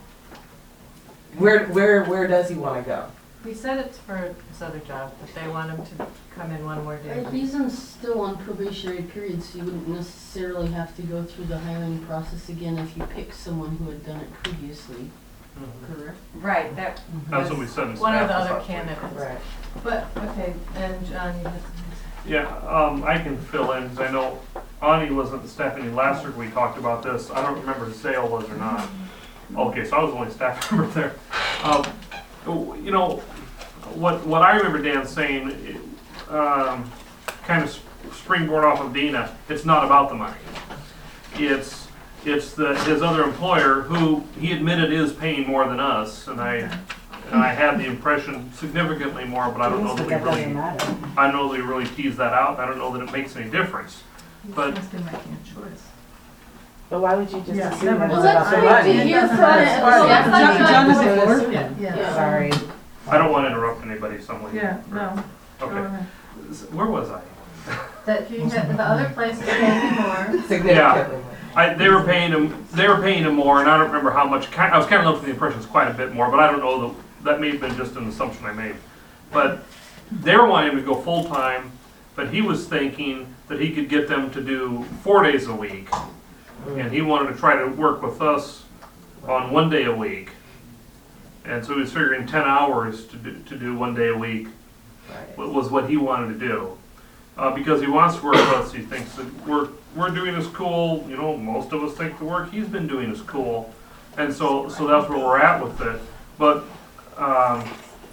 where, where, where does he wanna go? We said it's for this other job, but they want him to come in one more day. He's on- still on probationary period, so you wouldn't necessarily have to go through the hiring process again if you pick someone who had done it previously, correct? Right, that That's what was we said in one of the staff other last week. candidates. Right. But, okay, and John, you had Yeah, um, I can fill in, because I know Ani wasn't the staff meeting last week, we talked about this, I don't remember if Sale was or not. Okay, so I was the only staff member there. Um, you know, what, what I remember Dan saying, um, kind of springboard off of Dina, it's not about the money. It's, it's the, his other employer, who he admitted is paying more than us, and I, and I had the impression significantly more, but I don't know that we really, I know that we really tease that out, I don't know that it makes any difference. But He's been making a choice. But why would you just Yeah, assume never it's mind. about the Well, that's money? great to hear from That's it. fine. Yeah, John- John is the floor. Yeah. Yeah. Sorry. I don't want to interrupt anybody, someone. Yeah, no. Go Okay, ahead. where was I? that he had, the other place is paying more. Significantly more. I, they were paying him, they were paying him more, and I don't remember how much, ki- I was kind of looking at the impression it's quite a bit more, but I don't know, the- that may have been just an assumption I made. But they were wanting him to go full-time, but he was thinking that he could get them to do four days a week. And he wanted to try to work with us on one day a week. And so he was figuring ten hours to do, to do one day a week wa- was what he wanted to do. Uh, because he wants to work with us, he thinks that we're, we're doing is cool, you know, most of us think the work he's been doing is cool. And so, so that's where we're at with it. But, um,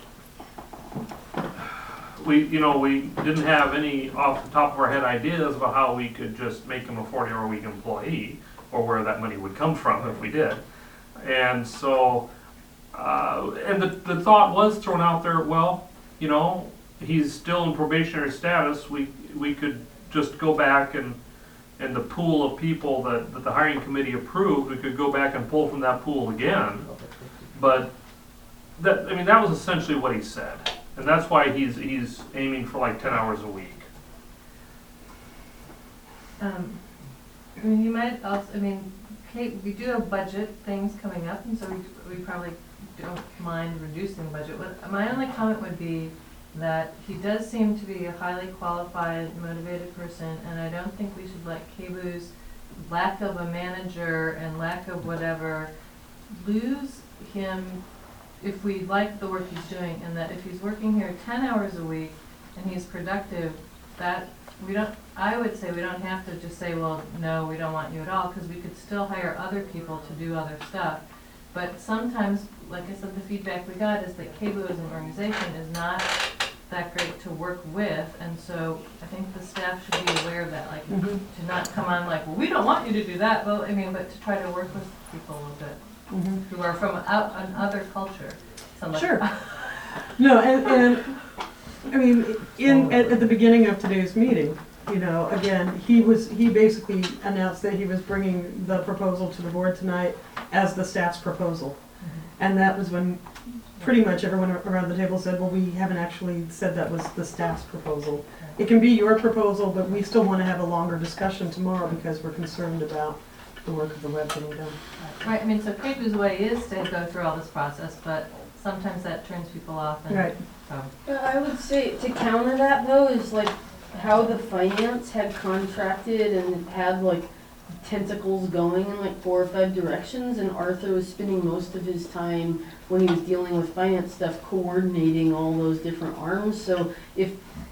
we, you know, we didn't have any off the top of our head ideas about how we could just make him a forty hour week employee, or where that money would come from if we did. And so, uh, and the, the thought was thrown out there, well, you know, he's still in probationary status, we, we could just go back and, and the pool of people that, that the hiring committee approved, we could go back and pull from that pool again. But that, I mean, that was essentially what he said. And that's why he's, he's aiming for like ten hours a week. Um, I mean, you might also, I mean, Kate, we do have budget things coming up, and so we, we probably don't mind reducing the budget. What, my only comment would be that he does seem to be a highly qualified, motivated person, and I don't think we should let K B U's lack of a manager and lack of whatever lose him if we like the work he's doing, and that if he's working here ten hours a week and he's productive, that we don't, I would say we don't have to just say, well, no, we don't want you at all, because we could still hire other people to do other stuff. But sometimes, like I said, the feedback we got is that K B U as an organization is not that great to work with, and so I think the staff should be aware of that, like, Mhm. to not come on like, well, we don't want you to do that, well, I mean, but to try to work with people a little bit, Mhm. who are from out, another culture. So like- Sure. No, and, and, I mean, in, at, at the beginning of today's meeting, you know, again, he was, he basically announced that he was bringing the proposal to the board tonight as the staff's proposal. And that was when pretty much everyone around the table said, well, we haven't actually said that was the staff's proposal. It can be your proposal, but we still want to have a longer discussion tomorrow because we're concerned about the work of the web getting done. Right, I mean, so K B U's way is to go through all this process, but sometimes that turns people off, and Right. so. But I would say to counter that though is like how the finance had contracted and had like tentacles going in like four or five directions, and Arthur was spending most of his time when he was dealing with finance stuff coordinating all those different arms. So if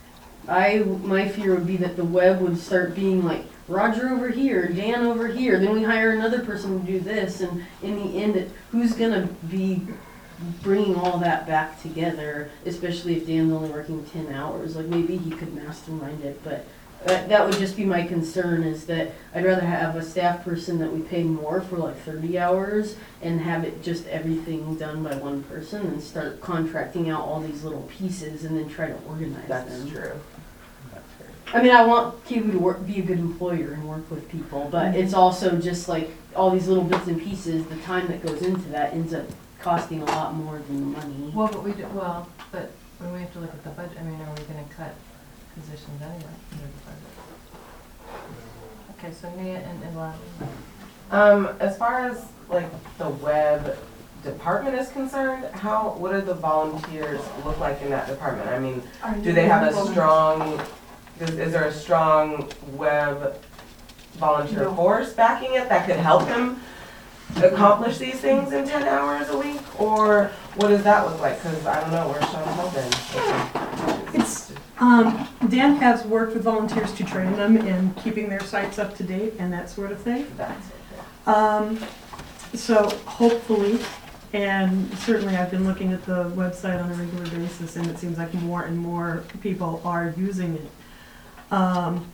I, my fear would be that the web would start being like Roger over here, Dan over here, then we hire another person to do this, and in the end, it, who's gonna be bringing all that back together, especially if Dan's only working ten hours, like maybe he could mastermind it, but that, that would just be my concern, is that I'd rather have a staff person that we pay more for like thirty hours and have it just everything done by one person and start contracting out all these little pieces and then try to organize them. That's true. That's very I mean, I want K B to work, be a good employer and work with people, but it's also just like all these little bits and pieces, the time that goes into that ends up costing a lot more than the money. Well, but we do, well, but when we have to look at the budget, I mean, are we gonna cut positions anyway under the budget? Okay, so Nia and Ilana. Um, as far as like the web department is concerned, how, what do the volunteers look like in that department? I mean, do they have a strong, is, is there a strong web volunteer No. force backing it that could help them accomplish these things in ten hours a week? Or what does that look like? Cause I don't know, where's Sean Hilton? It's, um, Dan has worked with volunteers to train them in keeping their sites up to date and that sort of thing. That's Um, so hopefully, and certainly I've been looking at the website on a regular basis and it seems like more and more people are using it. Um,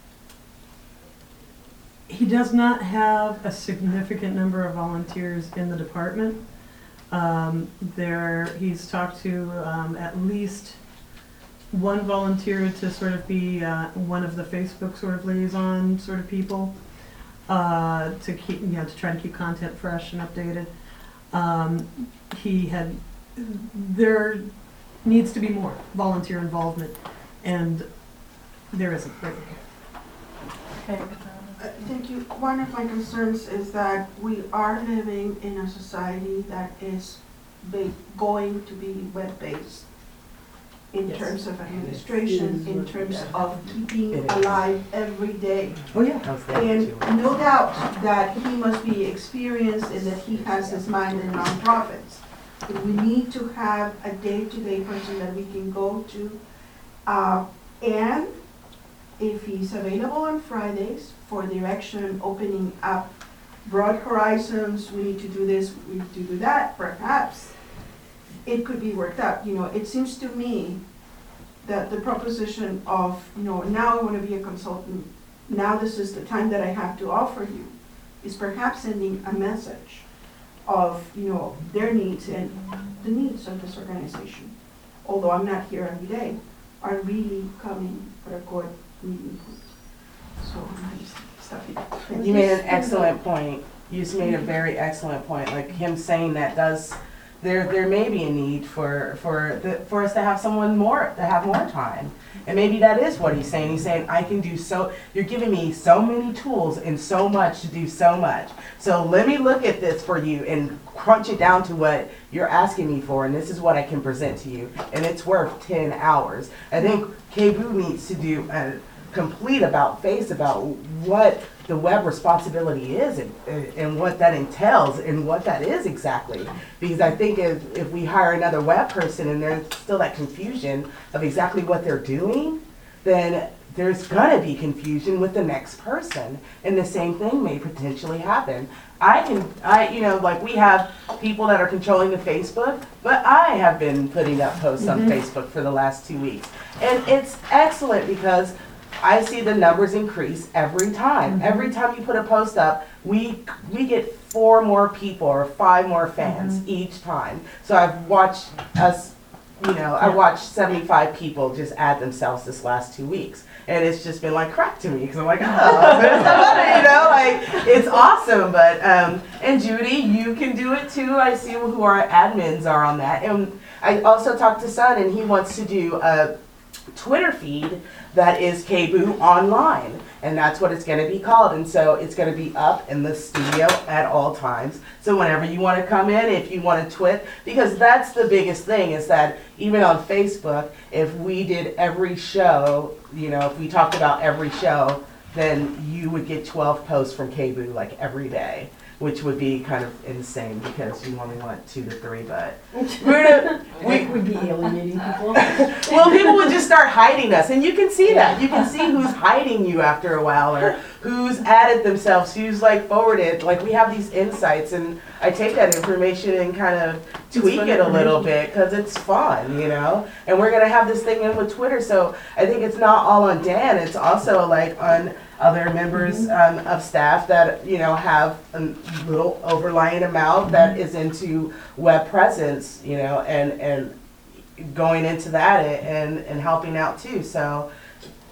he does not have a significant number of volunteers in the department. Um, there, he's talked to um, at least one volunteer to sort of be uh, one of the Facebook sort of liaison sort of people. Uh, to keep, you know, to try and keep content fresh and updated. Um, he had, there needs to be more volunteer involvement, and there isn't right now. Okay. Uh, Thank you. One of my concerns is that we are living in a society that is ba- going to be web-based in Yes. terms of administration, It is in what- terms yeah. of keeping It is. alive every day. Oh, yeah. And no doubt that he must be experienced and that he has his mind in nonprofits. But we need to have a day-to-day person that we can go to. Uh, and if he's available on Fridays for direction, opening up broad horizons, we need to do this, we need to do that, perhaps it could be worked out. You know, it seems to me that the proposition of, you know, now I want to be a consultant, now this is the time that I have to offer you, is perhaps sending a message of, you know, their needs and the needs of this organization, although I'm not here every day, are really coming for a good meeting point. So I'm just stopping. Thank You made an excellent point. You just made a very excellent point. Like him saying that does, there there may be a need for for the, for us to have someone more to have more time, and maybe that is what he's saying. He's saying I can do so. You're giving me so many tools and so much to do so much. So let me look at this for you and crunch it down to what you're asking me for, and this is what I can present to you, and it's worth ten hours. I think K B U needs to do a complete about face about what the web responsibility is and, and what that entails and what that is exactly. Because I think if, if we hire another web person and there's still that confusion of exactly what they're doing, then there's gonna be confusion with the next person. And the same thing may potentially happen. I can, I, you know, like we have people that are controlling the Facebook, but I have been putting up posts on Facebook for the last two weeks. And it's excellent because I see the numbers increase every time. Mm-hmm. Every time you put a post up, we we get four more people or five more fans Mm-hmm. each time. So I've watched us, you know, I watched seventy-five people just add themselves this last two weeks. And it's just been like crack to me because I'm like, oh, there's somebody, you know, like it's awesome. But, um, and Judy, you can do it too. I see who our admins are on that. And I also talked to Son and he wants to do a Twitter feed that is K B U Online, and that's what it's going to be called. And so it's going to be up in the studio at all times. So whenever you want to come in, if you want to twit, because that's the biggest thing is that even on Facebook, if we did every show, you know, if we talked about every show, then you would get twelve posts from K B U like every day, which would be kind of insane because you only want two to three, but we're gonna, we would be alienating people. well, people would just start hiding us, and you can see that. You can see who's hiding you after a while, or who's added themselves, who's like forwarded. Like we have these insights, and I take that information and kind of tweak it a little bit because it's fun, you know. And we're gonna have this thing in with Twitter, so I think it's not all on Dan. It's also like on other members um, of staff that, you know, have a little overlying amount that is into web presence, you know, and, and going into that and, and helping out too. So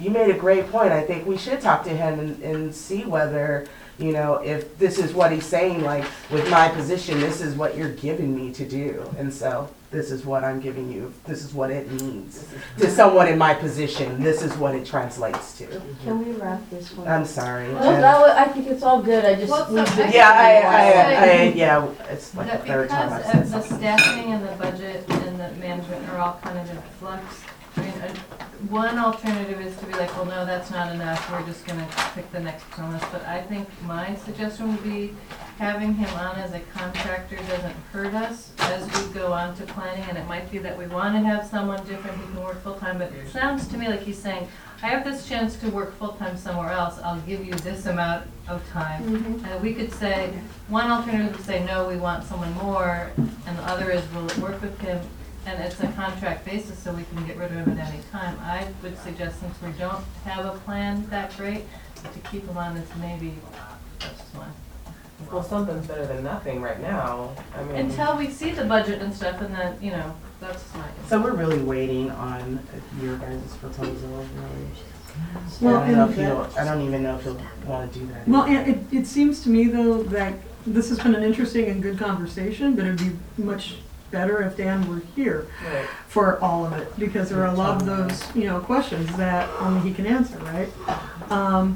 you made a great point. I think we should talk to him and, and see whether, you know, if this is what he's saying, like, with my position, this is what you're giving me to do. And so this is what I'm giving you. This is what it means to someone in my position. This is what it translates to. Can we wrap this one? I'm sorry. No, that wa- I think it's all good, I just. Well, so we I did- can- Yeah, I, say I, I, yeah, it's like the that third time I've because said of the something. staffing and the budget and the management are all kind of in flux, I mean, uh, one alternative is to be like, well, no, that's not enough, we're just gonna pick the next on this, but I think my suggestion would be having him on as a contractor doesn't hurt us as we go on to planning, and it might be that we wanna have someone different who can work full-time, but it sounds to me like he's saying, I have this chance to work full-time somewhere else, I'll give you this amount of time. Mhm. And we could say, one alternative would say, no, we want someone more, and the other is, will it work with him? And it's a contract basis, so we can get rid of him at any time. I would suggest, since we don't have a plan that great, to keep him on as maybe, that's just one. Well, something's better than nothing right now. I mean, Until we see the budget and stuff, and then, you know, that's my. So we're really waiting on your guys' proposal, really. Well, I don't know and if he'll, that- I don't even know if he'll want to do that. Well, and it, it seems to me though that this has been an interesting and good conversation, but it'd be much better if Dan were here right. for all of it, because there are a lot of those, you know, questions that only he can answer, right? Um,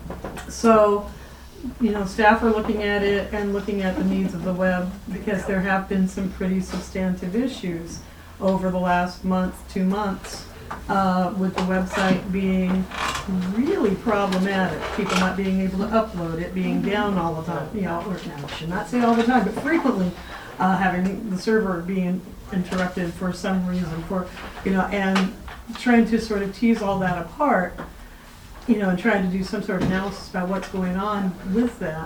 so, you know, staff are looking at it and looking at the needs of the web, because there have been some pretty substantive issues over the last month, two months, uh, with the website being really problematic. People not being able to upload it, being down all the time, you know, or no, I should not say all the time, but frequently, uh, having the server being interrupted for some reason, for, you know, and trying to sort of tease all that apart, you know, and trying to do some sort of analysis about what's going on with that.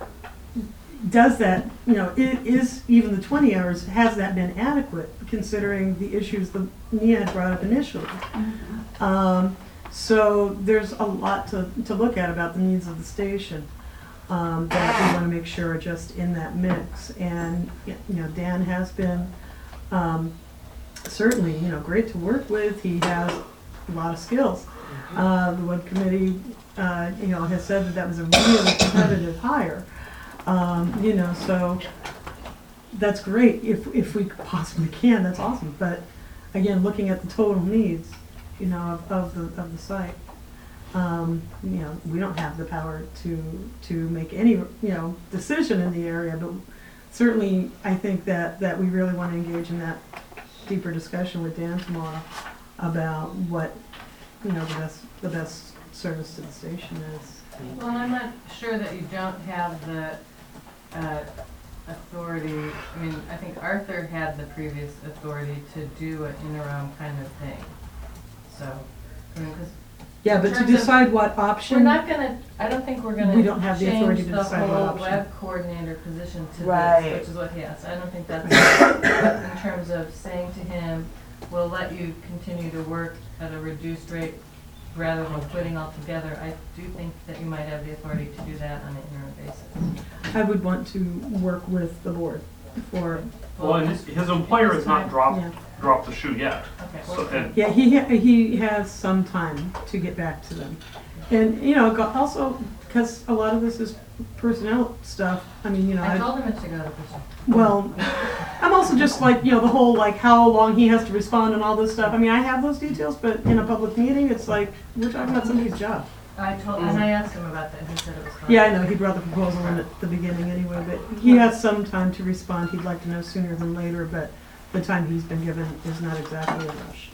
Does that, you know, i- is even the twenty hours, has that been adequate, considering the issues that Nia had brought up initially? Um, so there's a lot to, to look at about the needs of the station, um, that we want to make sure are just in that mix. And, you know, Dan has been, um, certainly, you know, great to work with. He has a lot of skills. Uh, the web committee, uh, you know, has said that that was a really competitive hire. Um, you know, so that's great. If, if we possibly can, that's awesome. But again, looking at the total needs, you know, of, of the, of the site, um, you know, we don't have the power to, to make any, you know, decision in the area, but certainly I think that, that we really want to engage in that deeper discussion with Dan tomorrow about what, you know, the best, the best service to the station is. Well, I'm not sure that you don't have the uh, authority. I mean, I think Arthur had the previous authority to do an interim kind of thing. So, I mean, 'cause Yeah, in but to terms of- decide what option. We're not gonna, I don't think we're gonna We don't have the authority change to the decide what whole option. web coordinator position to Right. this, which is what he asked. I don't think that's, but in terms of saying to him, we'll let you continue to work at a reduced rate rather than quitting altogether, I do think that you might have the authority to do that on an interim basis. I would want to work with the board for. Well, and his, his employer has not dropped, Yeah. dropped the shoe yet. Okay. So, and Yeah, he, ha- he has some time to get back to them. And, you know, go- also, because a lot of this is personnel stuff, I mean, you know. I I- told him it should go to person. Well, I'm also just like, you know, the whole, like, how long he has to respond and all this stuff. I mean, I have those details, but in a public meeting, it's like, we're talking about somebody's job. I told, and I asked him about that, he said it was fine. Yeah, I know, he brought the proposal in at the beginning anyway, but he has some time to respond. He'd like to know sooner than later, but the time he's been given is not exactly a rush.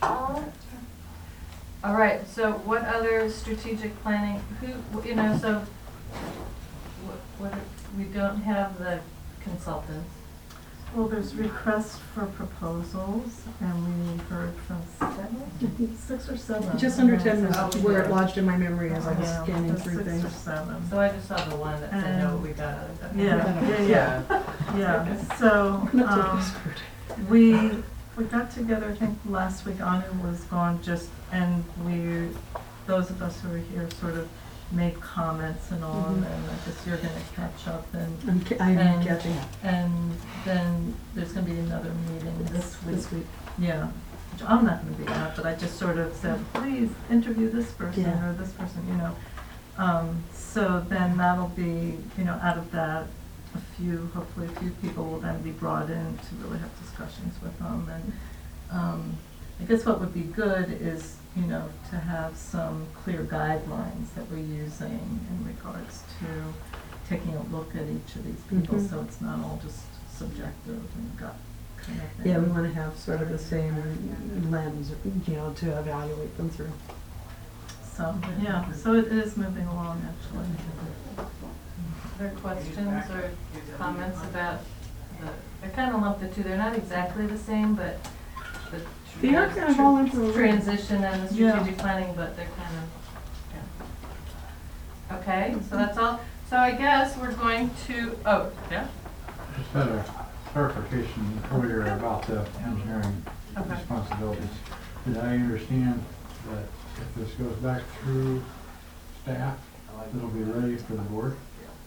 All right, so what other strategic planning, who, you know, so, what, what, we don't have the consultants. Well, there's requests for proposals, and we heard from seven, six or seven. Just under ten Oh, was where it yeah. lodged in my memory as I was Yeah, scanning the through six things. or seven. So I just saw the one that said, no, And- we got other stuff. Yeah, yeah, yeah, yeah, so, Not so um, desperate. we, we got together, I think last week, Anu was gone, just, and we, those of us who were here sort of made comments and all, Mhm. and I guess you're gonna catch up and. I'm, ca- I'm and- catching up And then there's gonna be another meeting this week. this week. Yeah, which I'm not gonna be at, but I just sort of said, please interview this person Yeah. or this person, you know. Um, so then that'll be, you know, out of that, a few, hopefully a few people will then be brought in to really have discussions with them. And um, I guess what would be good is, you know, to have some clear guidelines that we're using in regards to taking a look at each of these people, Mhm. so it's not all just subjective and gut kind of thing. Yeah, we want to have sort of the same lens, you know, to evaluate them through. So, yeah, so it is moving along, actually. Are there questions or comments about the, I kind of lump the two, they're not exactly the same, but the They are kind of all improved. transition and the Yeah. strategic planning, but they're kind of, yeah. Okay, so that's all. So I guess we're going to, oh, yeah? Just had a clarification earlier about the engineering Okay. responsibilities. Did I understand that if this goes back through staff, it'll be ready for the board?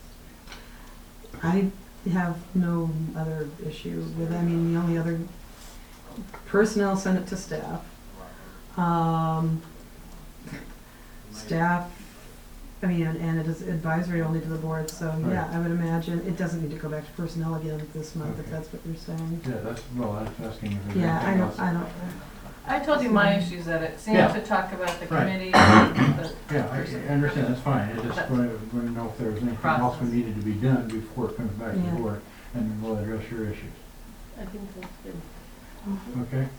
I have no other issue with, I mean, the only other, personnel sent it to staff. Um, staff, I mean, and and it is advisory only to the board, so yeah, Right. I would imagine it doesn't need to go back to personnel again this month, if Okay. that's what you're saying. Yeah, that's, well, I was asking if there's Yeah, I anything don't, else. I don't, I told you my issues that it seemed Yeah. to talk about the Right. committee. the Yeah, I I understand, that's fine, I just That's- wanted, wanted to know if there was anything else we Process. needed to be done before it comes back to Yeah. the board, and we'll address your issues, I think that's good. okay?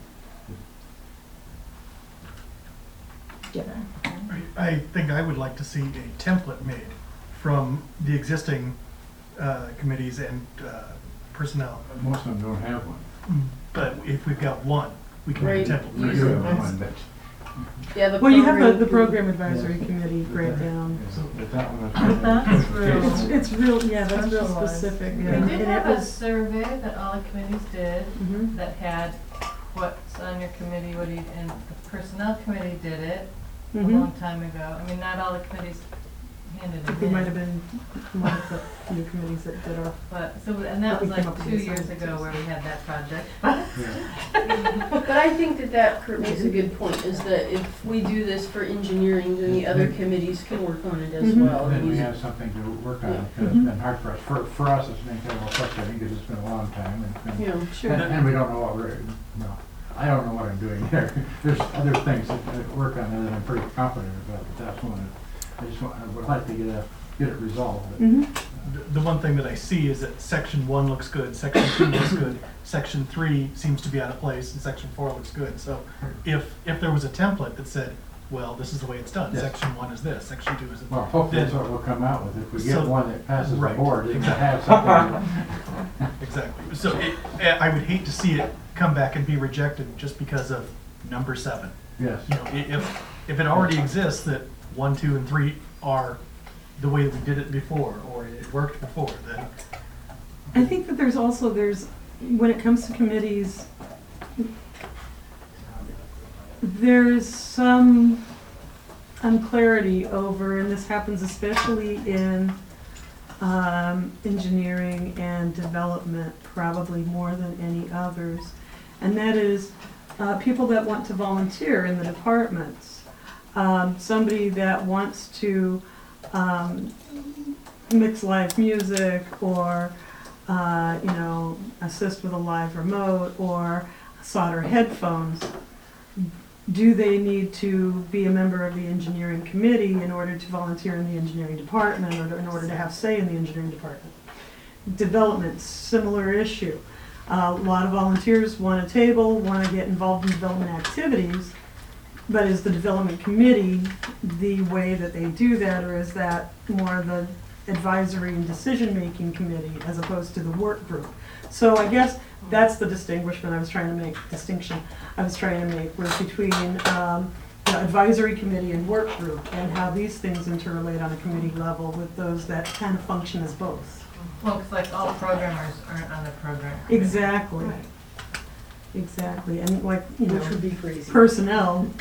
yeah. I think I would like to see a template made from the existing uh, committees and uh, personnel. Most of them don't have one. But if we've got one, we can make a Right. We template. do have one, but, Yeah, the Well, you have the, program the committee- program advisory committee breakdown. but that one. That's real. It's, it's real, yeah, that's real Specialized. specific. We and- did and have it a was- survey that all the committees did Mhm. that had what's on your committee, what do you, and the personnel committee did it a Mhm. long time ago. I mean, not all the committees handed I it think we in. might have been one of the few committees that did our. But, so, and that we was came like up with two the years assignments. ago where we had that project. But I think that that Kurt makes a good point, is that if we do this for engineering, then the other committees can work on it as Mhm. well. Then we Use it- have something to work on, Yeah. because it's been hard for us, for, for us, it's been kind of frustrating, because it's been a long time, and, it's been- Yeah, sure. and, and we don't know what we're, no, I don't know what I'm doing there. There's other things that I work on there that I'm pretty confident about, but that's one that, I just want, I would like to get a, get it resolved, but, Mhm. The- The one thing that I see is that section one looks good, section two looks good, section three seems to be out of place, and section four looks good. So if, if there was a template that said, well, this is the way it's done, Yes. section one is this, section two is this. well, hopefully that's then- what we'll come out with. If we So- get one that passes the right, board, it's to exactly. have something. Exactly. So it, eh, I would hate to see it come back and be rejected just because of number seven. Yes. You know, i- if, if it already exists that one, two, and three are the way we did it before, or it worked before, then I think that there's also, there's, when it comes to committees, there's some unclarity over, and this happens especially in um, engineering and development, probably more than any others. And that is uh, people that want to volunteer in the departments. Um, somebody that wants to um, mix live music, or uh, you know, assist with a live remote, or solder headphones. Do they need to be a member of the engineering committee in order to volunteer in the engineering department, or in order to have say in the engineering department? Development, similar issue. Uh, a lot of volunteers want a table, want to get involved in development activities, but is the development committee the way that they do that, or is that more the advisory and decision-making committee as opposed to the work group? So I guess that's the distinguishment I was trying to make, distinction I was trying to make, was between um, the advisory committee and work group, and how these things interrelate on a committee level with those that kind of function as both. Well, it's like all programmers aren't on the program. committee. Exactly. Exactly, and like, you know, Which would be crazy. personnel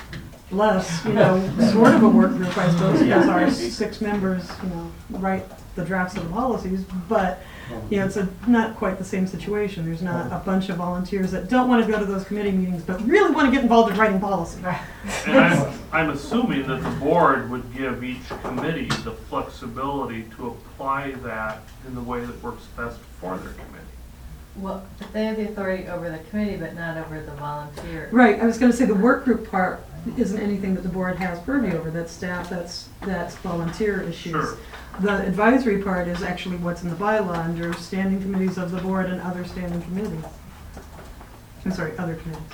less, you know, sort of a work group, I suppose, because our six members, you know, write the drafts of the policies, but, you know, it's a, not quite the same situation. There's not a bunch of volunteers that don't want to go to those committee meetings, but really want to get involved in writing policy. And I'm, I'm assuming that the board would give each committee the flexibility to apply that in the way that works best for their committee. Well, but they have the authority over the committee, but not over the volunteer. Right, I was gonna say the work group part isn't anything that the board has purview over, that's staff, that's, that's volunteer issues. Sure. The advisory part is actually what's in the bylaw under standing committees of the board and other standing committees. I'm sorry, other committees.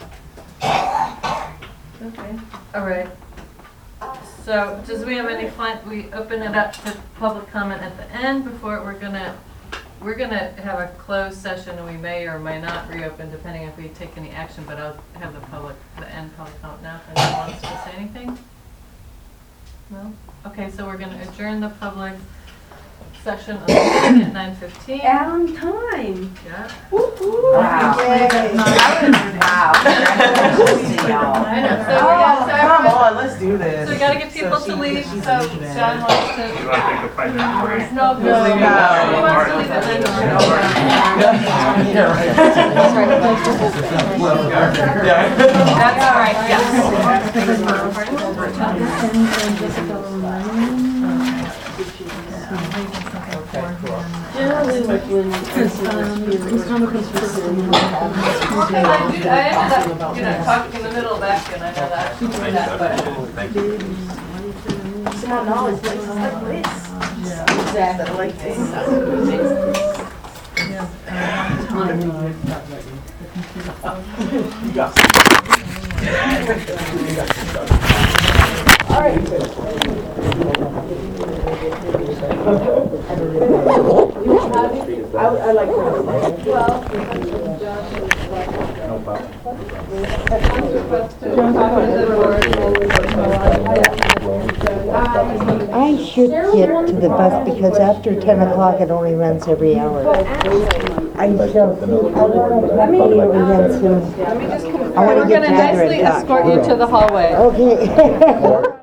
Okay, all right. So, does we have any fun, we open it up to public comment at the end before we're gonna, we're gonna have a closed session and we may or may not reopen depending if we take any action, but I'll have the public, the end public comment now if anyone wants to say anything. No? Okay, so we're gonna adjourn the public session at nine fifteen. On time. Yeah. Wow. Yay. Wow. I know, so we got, so Come everyone- on, let's do this. So we gotta get people to leave, so John wants to. You want to take a five minute break? No, no, No. he wants to leave at nine That's all right, Generally, like when. Because, um, it's kind of consistent. Okay, I did, I ended up, you know, talking in the middle of that, and I know that, that, but. Thank you. Some more knowledge, places like this. Yeah. Exactly. Like this. You got All right. I, I like I should get to the bus because after ten o'clock it only runs every hour. I shall, I want to be again soon. Let me just confirm, I wanna we're get gonna together and nicely talk. escort you to the hallway. Okay.